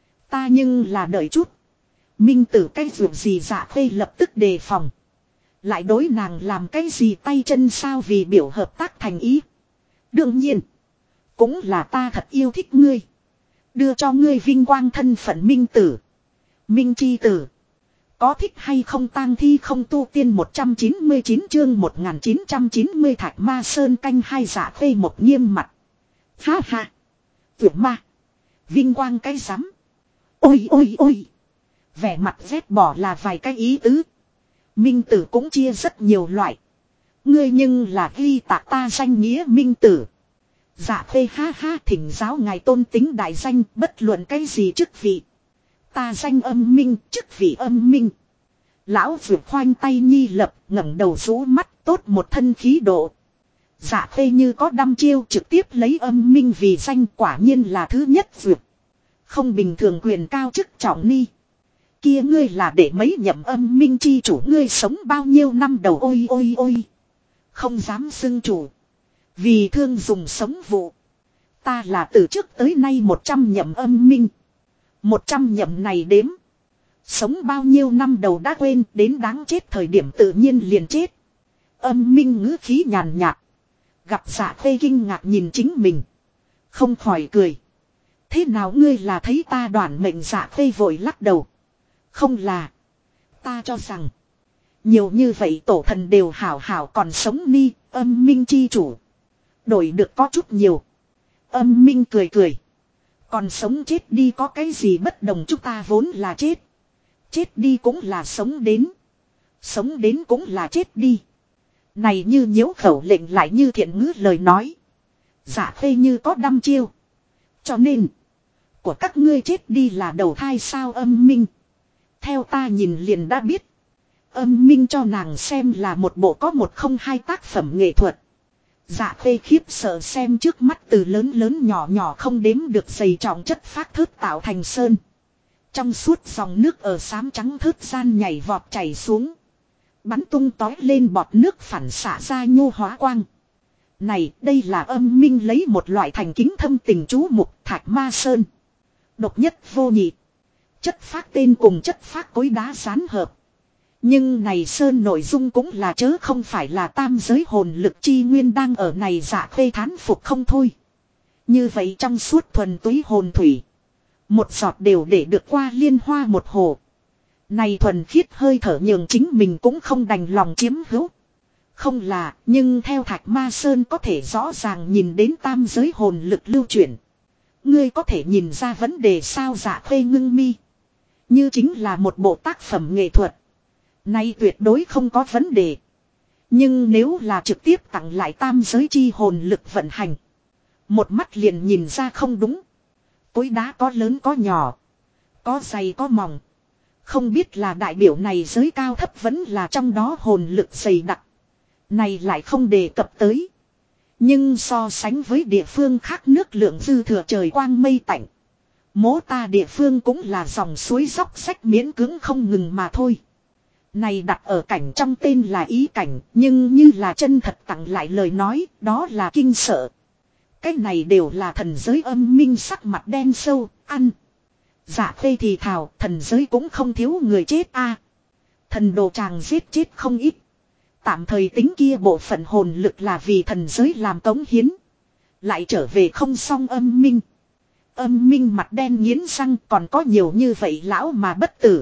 Ta nhưng là đợi chút. Minh tử cái ruộng gì Dạ Khê lập tức đề phòng. Lại đối nàng làm cái gì tay chân sao vì biểu hợp tác thành ý. Đương nhiên. Cũng là ta thật yêu thích ngươi. Đưa cho ngươi vinh quang thân phận minh tử. Minh chi tử. Có thích hay không tang thi không tu tiên 199 chương 1990 Thạch Ma Sơn canh hai Dạ Khê một nghiêm mặt. Ha ha. Tuyệt ma. Vinh quang cái rắm. Ôi ôi ôi. Vẻ mặt vét bỏ là vài cái ý tứ. Minh tử cũng chia rất nhiều loại. Ngươi nhưng là ghi tạc ta danh nghĩa minh tử. Dạ Khê ha ha thỉnh giáo ngài tôn tính đại danh bất luận cái gì chức vị. Ta danh âm minh chức vị âm minh. Lão vượt khoanh tay nhi lập ngẩng đầu rũ mắt tốt một thân khí độ. Dạ Khê như có đăm chiêu trực tiếp lấy âm minh vì danh quả nhiên là thứ nhất vượt. Không bình thường quyền cao chức trọng ni. Kia ngươi là để mấy nhậm âm minh chi chủ ngươi sống bao nhiêu năm đầu ôi ôi ôi. Không dám xưng chủ. Vì thương dùng sống vụ. Ta là từ trước tới nay 100 nhậm âm minh. 100 nhậm này đếm. Sống bao nhiêu năm đầu đã quên đến đáng chết thời điểm tự nhiên liền chết. Âm minh ngữ khí nhàn nhạt. Gặp Dạ Khê kinh ngạc nhìn chính mình. Không khỏi cười. Thế nào ngươi là thấy ta đoản mệnh Dạ Khê vội lắc đầu. Không là. Ta cho rằng. Nhiều như vậy tổ thần đều hảo hảo còn sống ni. Âm minh chi chủ. Đổi được có chút nhiều. Âm minh cười cười. Còn sống chết đi có cái gì bất đồng chúng ta vốn là chết. Chết đi cũng là sống đến. Sống đến cũng là chết đi. Này như nhiễu khẩu lệnh lại như thiện ngữ lời nói. Dạ Khê như có đăm chiêu. Cho nên. Của các ngươi chết đi là đầu thai sao âm minh. Theo ta nhìn liền đã biết. Âm minh cho nàng xem là một bộ có một không hai tác phẩm nghệ thuật. Dạ Khê khiếp sợ xem trước mắt từ lớn lớn nhỏ nhỏ không đếm được dày trọng chất phát thớt tạo thành sơn. Trong suốt dòng nước ở xám trắng thớt gian nhảy vọt chảy xuống. Bắn tung tói lên bọt nước phản xạ ra nhu hóa quang. Này đây là âm minh lấy một loại thành kính thâm tình chú mục Thạch Ma Sơn. Độc nhất vô nhị. Chất phác tên cùng chất phác cối đá sán hợp. Nhưng này sơn nội dung cũng là chớ không phải là tam giới hồn lực chi nguyên đang ở này Dạ Khê thán phục không thôi. Như vậy trong suốt thuần túy hồn thủy. Một giọt đều để được qua liên hoa một hồ. Này thuần khiết hơi thở nhường chính mình cũng không đành lòng chiếm hữu. Không là, nhưng theo Thạch Ma Sơn có thể rõ ràng nhìn đến tam giới hồn lực lưu chuyển. Ngươi có thể nhìn ra vấn đề sao Dạ Khê ngưng mi. Như chính là một bộ tác phẩm nghệ thuật. Nay tuyệt đối không có vấn đề. Nhưng nếu là trực tiếp tặng lại tam giới chi hồn lực vận hành. Một mắt liền nhìn ra không đúng. Cối đá có lớn có nhỏ. Có dày có mỏng. Không biết là đại biểu này giới cao thấp vẫn là trong đó hồn lực dày đặc. Này lại không đề cập tới. Nhưng so sánh với địa phương khác nước lượng dư thừa trời quang mây tạnh. Mố ta địa phương cũng là dòng suối dốc sách miễn cưỡng không ngừng mà thôi. Này đặt ở cảnh trong tên là ý cảnh, nhưng như là chân thật tặng lại lời nói, đó là kinh sợ. Cái này đều là thần giới âm minh sắc mặt đen sâu, ăn. Dạ Khê thì thào, thần giới cũng không thiếu người chết a. Thần đồ tràng giết chết không ít. Tạm thời tính kia bộ phận hồn lực là vì thần giới làm cống hiến. Lại trở về không xong âm minh. Âm minh mặt đen nghiến răng còn có nhiều như vậy lão mà bất tử.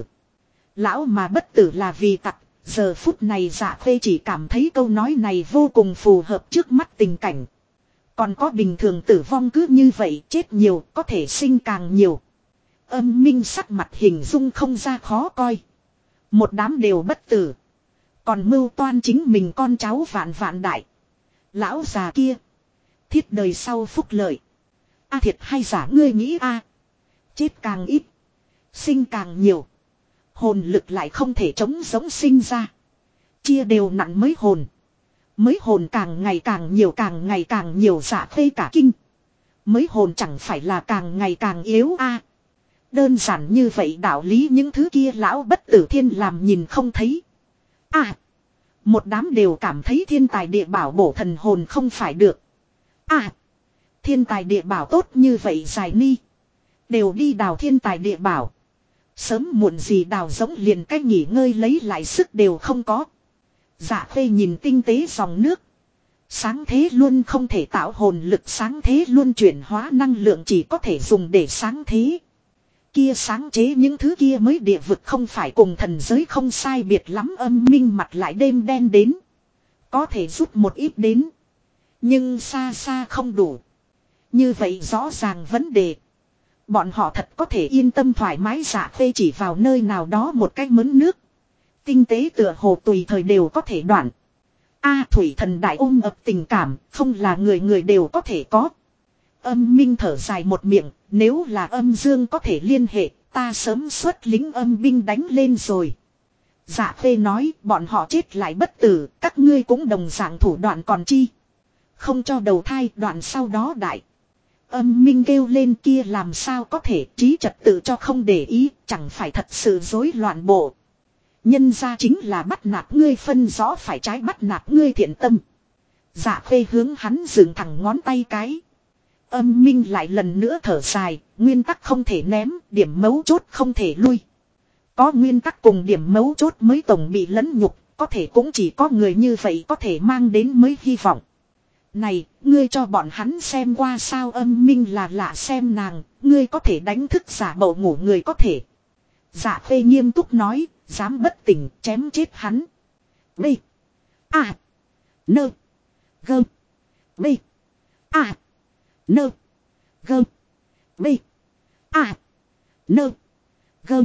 Lão mà bất tử là vì tặc, giờ phút này Dạ Khê chỉ cảm thấy câu nói này vô cùng phù hợp trước mắt tình cảnh. Còn có bình thường tử vong cứ như vậy, chết nhiều có thể sinh càng nhiều. Âm minh sắc mặt hình dung không ra khó coi. Một đám đều bất tử. Còn mưu toan chính mình con cháu vạn vạn đại. Lão già kia. Thiết đời sau phúc lợi. A thiệt hay giả ngươi nghĩ a? Chết càng ít. Sinh càng nhiều. Hồn lực lại không thể chống giống sinh ra. Chia đều nặng mới hồn. Mới hồn càng ngày càng nhiều dạ phê cả kinh. Mới hồn chẳng phải là càng ngày càng yếu a. Đơn giản như vậy đạo lý những thứ kia lão bất tử thiên làm nhìn không thấy. À. Một đám đều cảm thấy thiên tài địa bảo bổ thần hồn không phải được. À. Thiên tài địa bảo tốt như vậy dài ni. Đều đi đào thiên tài địa bảo. Sớm muộn gì đào giống liền cách nghỉ ngơi lấy lại sức đều không có. Dạ phê nhìn tinh tế dòng nước. Sáng thế luôn không thể tạo hồn lực, sáng thế luôn chuyển hóa năng lượng chỉ có thể dùng để sáng thế. Kia sáng chế những thứ kia mới địa vực không phải cùng thần giới không sai biệt lắm, âm minh mặt lại đêm đen đến. Có thể rút một ít đến. Nhưng xa xa không đủ. Như vậy rõ ràng vấn đề. Bọn họ thật có thể yên tâm thoải mái dạ phê chỉ vào nơi nào đó một cái mớn nước. Tinh tế tựa hồ tùy thời đều có thể đoạn. A thủy thần đại ôm ập tình cảm, không là người người đều có thể có. Âm minh thở dài một miệng, nếu là âm dương có thể liên hệ, ta sớm xuất lính âm binh đánh lên rồi. Dạ phê nói, bọn họ chết lại bất tử, các ngươi cũng đồng dạng thủ đoạn còn chi. Không cho đầu thai đoạn sau đó đại. Âm minh kêu lên kia làm sao có thể trí trật tự cho không để ý, chẳng phải thật sự rối loạn bộ. Nhân ra chính là bắt nạt ngươi phân rõ phải trái bắt nạt ngươi thiện tâm. Dạ phê hướng hắn dừng thẳng ngón tay cái. Âm minh lại lần nữa thở dài, nguyên tắc không thể ném, điểm mấu chốt không thể lui. Có nguyên tắc cùng điểm mấu chốt mới tổng bị lẫn nhục, có thể cũng chỉ có người như vậy có thể mang đến mới hy vọng. Này, ngươi cho bọn hắn xem qua sao? Âm minh là lạ xem nàng, ngươi có thể đánh thức giả bầu ngủ người có thể. Dạ phê nghiêm túc nói, dám bất tỉnh, chém chết hắn. B. A. Nơ. Gơ. B. A. Nơ. Gơ. B. A. Nơ. Gơ.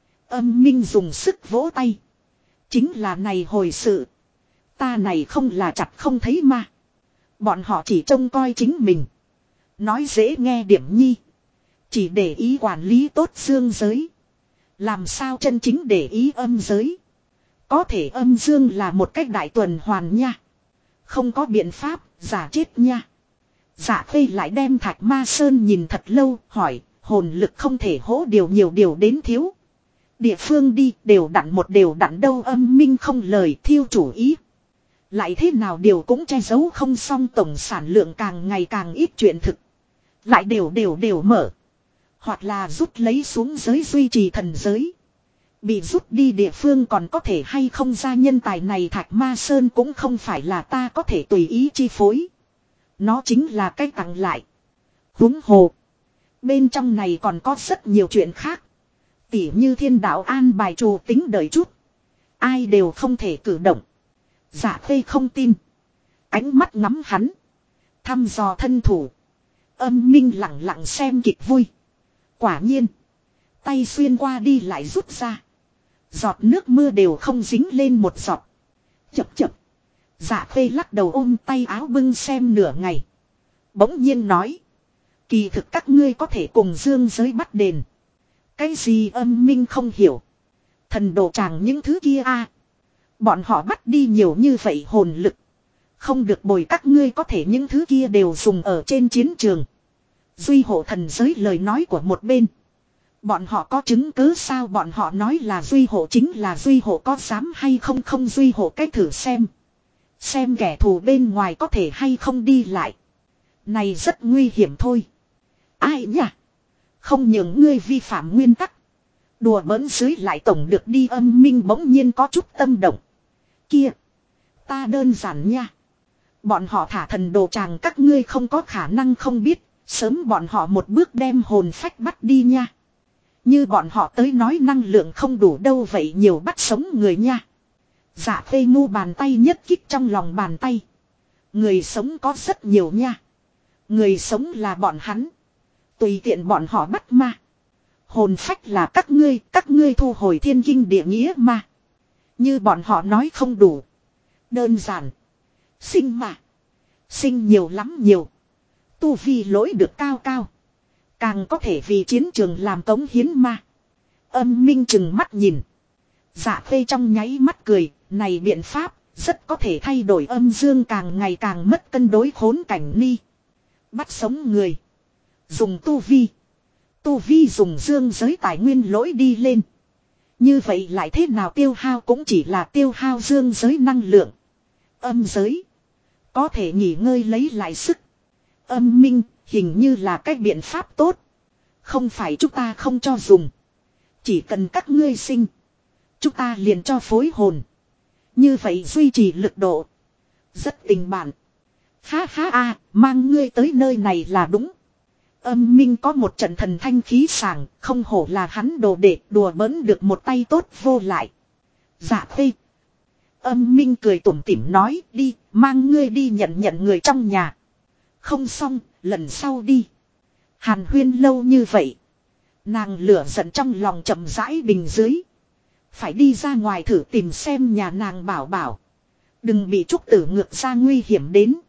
Âm minh dùng sức vỗ tay. Chính là này hồi sự. Ta này không là chặt không thấy mà. Bọn họ chỉ trông coi chính mình. Nói dễ nghe điểm nhi. Chỉ để ý quản lý tốt dương giới. Làm sao chân chính để ý âm giới. Có thể âm dương là một cách đại tuần hoàn nha. Không có biện pháp, giả chết nha. Dạ phê lại đem Thạch Ma Sơn nhìn thật lâu, hỏi, hồn lực không thể hỗ điều nhiều điều đến thiếu. Địa phương đi, đều đặn một đều đặn đâu. Âm minh không lời thiêu chủ ý. Lại thế nào điều cũng che giấu không xong, tổng sản lượng càng ngày càng ít chuyện thực. Lại đều mở. Hoặc là rút lấy xuống giới duy trì thần giới. Bị rút đi địa phương còn có thể hay không ra nhân tài này Thạch Ma Sơn cũng không phải là ta có thể tùy ý chi phối. Nó chính là cách tặng lại. Huống hồ. Bên trong này còn có rất nhiều chuyện khác. Tỉ như thiên đạo an bài trù tính đợi chút. Ai đều không thể cử động. Dạ phê không tin. Ánh mắt ngắm hắn. Thăm dò thân thủ. Âm minh lặng lặng xem kịch vui. Quả nhiên. Tay xuyên qua đi lại rút ra. Giọt nước mưa đều không dính lên một giọt. Chập chập. Dạ phê lắc đầu ôm tay áo bưng xem nửa ngày. Bỗng nhiên nói. Kỳ thực các ngươi có thể cùng dương giới bắt đền. Cái gì? Âm minh không hiểu. Thần đồ tràng những thứ kia a. Bọn họ bắt đi nhiều như vậy hồn lực. Không được bồi các ngươi có thể những thứ kia đều dùng ở trên chiến trường. Duy hộ thần giới lời nói của một bên. Bọn họ có chứng cứ sao? Bọn họ nói là duy hộ chính là duy hộ, có dám hay không không duy hộ cách thử xem. Xem kẻ thù bên ngoài có thể hay không đi lại. Này rất nguy hiểm thôi. Ai nhỉ? Không những ngươi vi phạm nguyên tắc. Đùa bỡn dưới lại tổng được đi. Âm minh bỗng nhiên có chút tâm động. Kia. Ta đơn giản nha. Bọn họ thả thần đồ tràng các ngươi không có khả năng không biết. Sớm bọn họ một bước đem hồn phách bắt đi nha. Như bọn họ tới nói năng lượng không đủ đâu vậy nhiều bắt sống người nha. Dạ phê ngu bàn tay nhất kích trong lòng bàn tay. Người sống có rất nhiều nha. Người sống là bọn hắn. Tùy tiện bọn họ bắt ma. Hồn phách là các ngươi thu hồi thiên kinh địa nghĩa ma. Như bọn họ nói không đủ. Đơn giản. Sinh mà. Sinh nhiều lắm nhiều. Tu vi lỗi được cao cao. Càng có thể vì chiến trường làm cống hiến ma. Âm Minh chừng mắt nhìn. Dạ Khê trong nháy mắt cười. Này biện pháp rất có thể thay đổi âm dương càng ngày càng mất cân đối khốn cảnh ni. Bắt sống người. Dùng tu vi. Tu vi dùng dương giới tài nguyên lỗi đi lên. Như vậy lại thế nào tiêu hao cũng chỉ là tiêu hao dương giới năng lượng. Âm giới. Có thể nghỉ ngơi lấy lại sức. Âm minh hình như là cách biện pháp tốt. Không phải chúng ta không cho dùng. Chỉ cần các ngươi sinh. Chúng ta liền cho phối hồn. Như vậy duy trì lực độ. Rất tình bạn. Ha ha a, mang ngươi tới nơi này là đúng. Âm minh có một trận thần thanh khí sảng, không hổ là hắn đồ đệ đùa bỡn được một tay tốt vô lại. Dạ Khê. Âm minh cười tủm tỉm nói đi, mang ngươi đi nhận người trong nhà. Không xong, lần sau đi. Hàn huyên lâu như vậy. Nàng lửa giận trong lòng chậm rãi bình dưới. Phải đi ra ngoài thử tìm xem nhà nàng bảo bảo. Đừng bị trúc tử ngược ra nguy hiểm đến.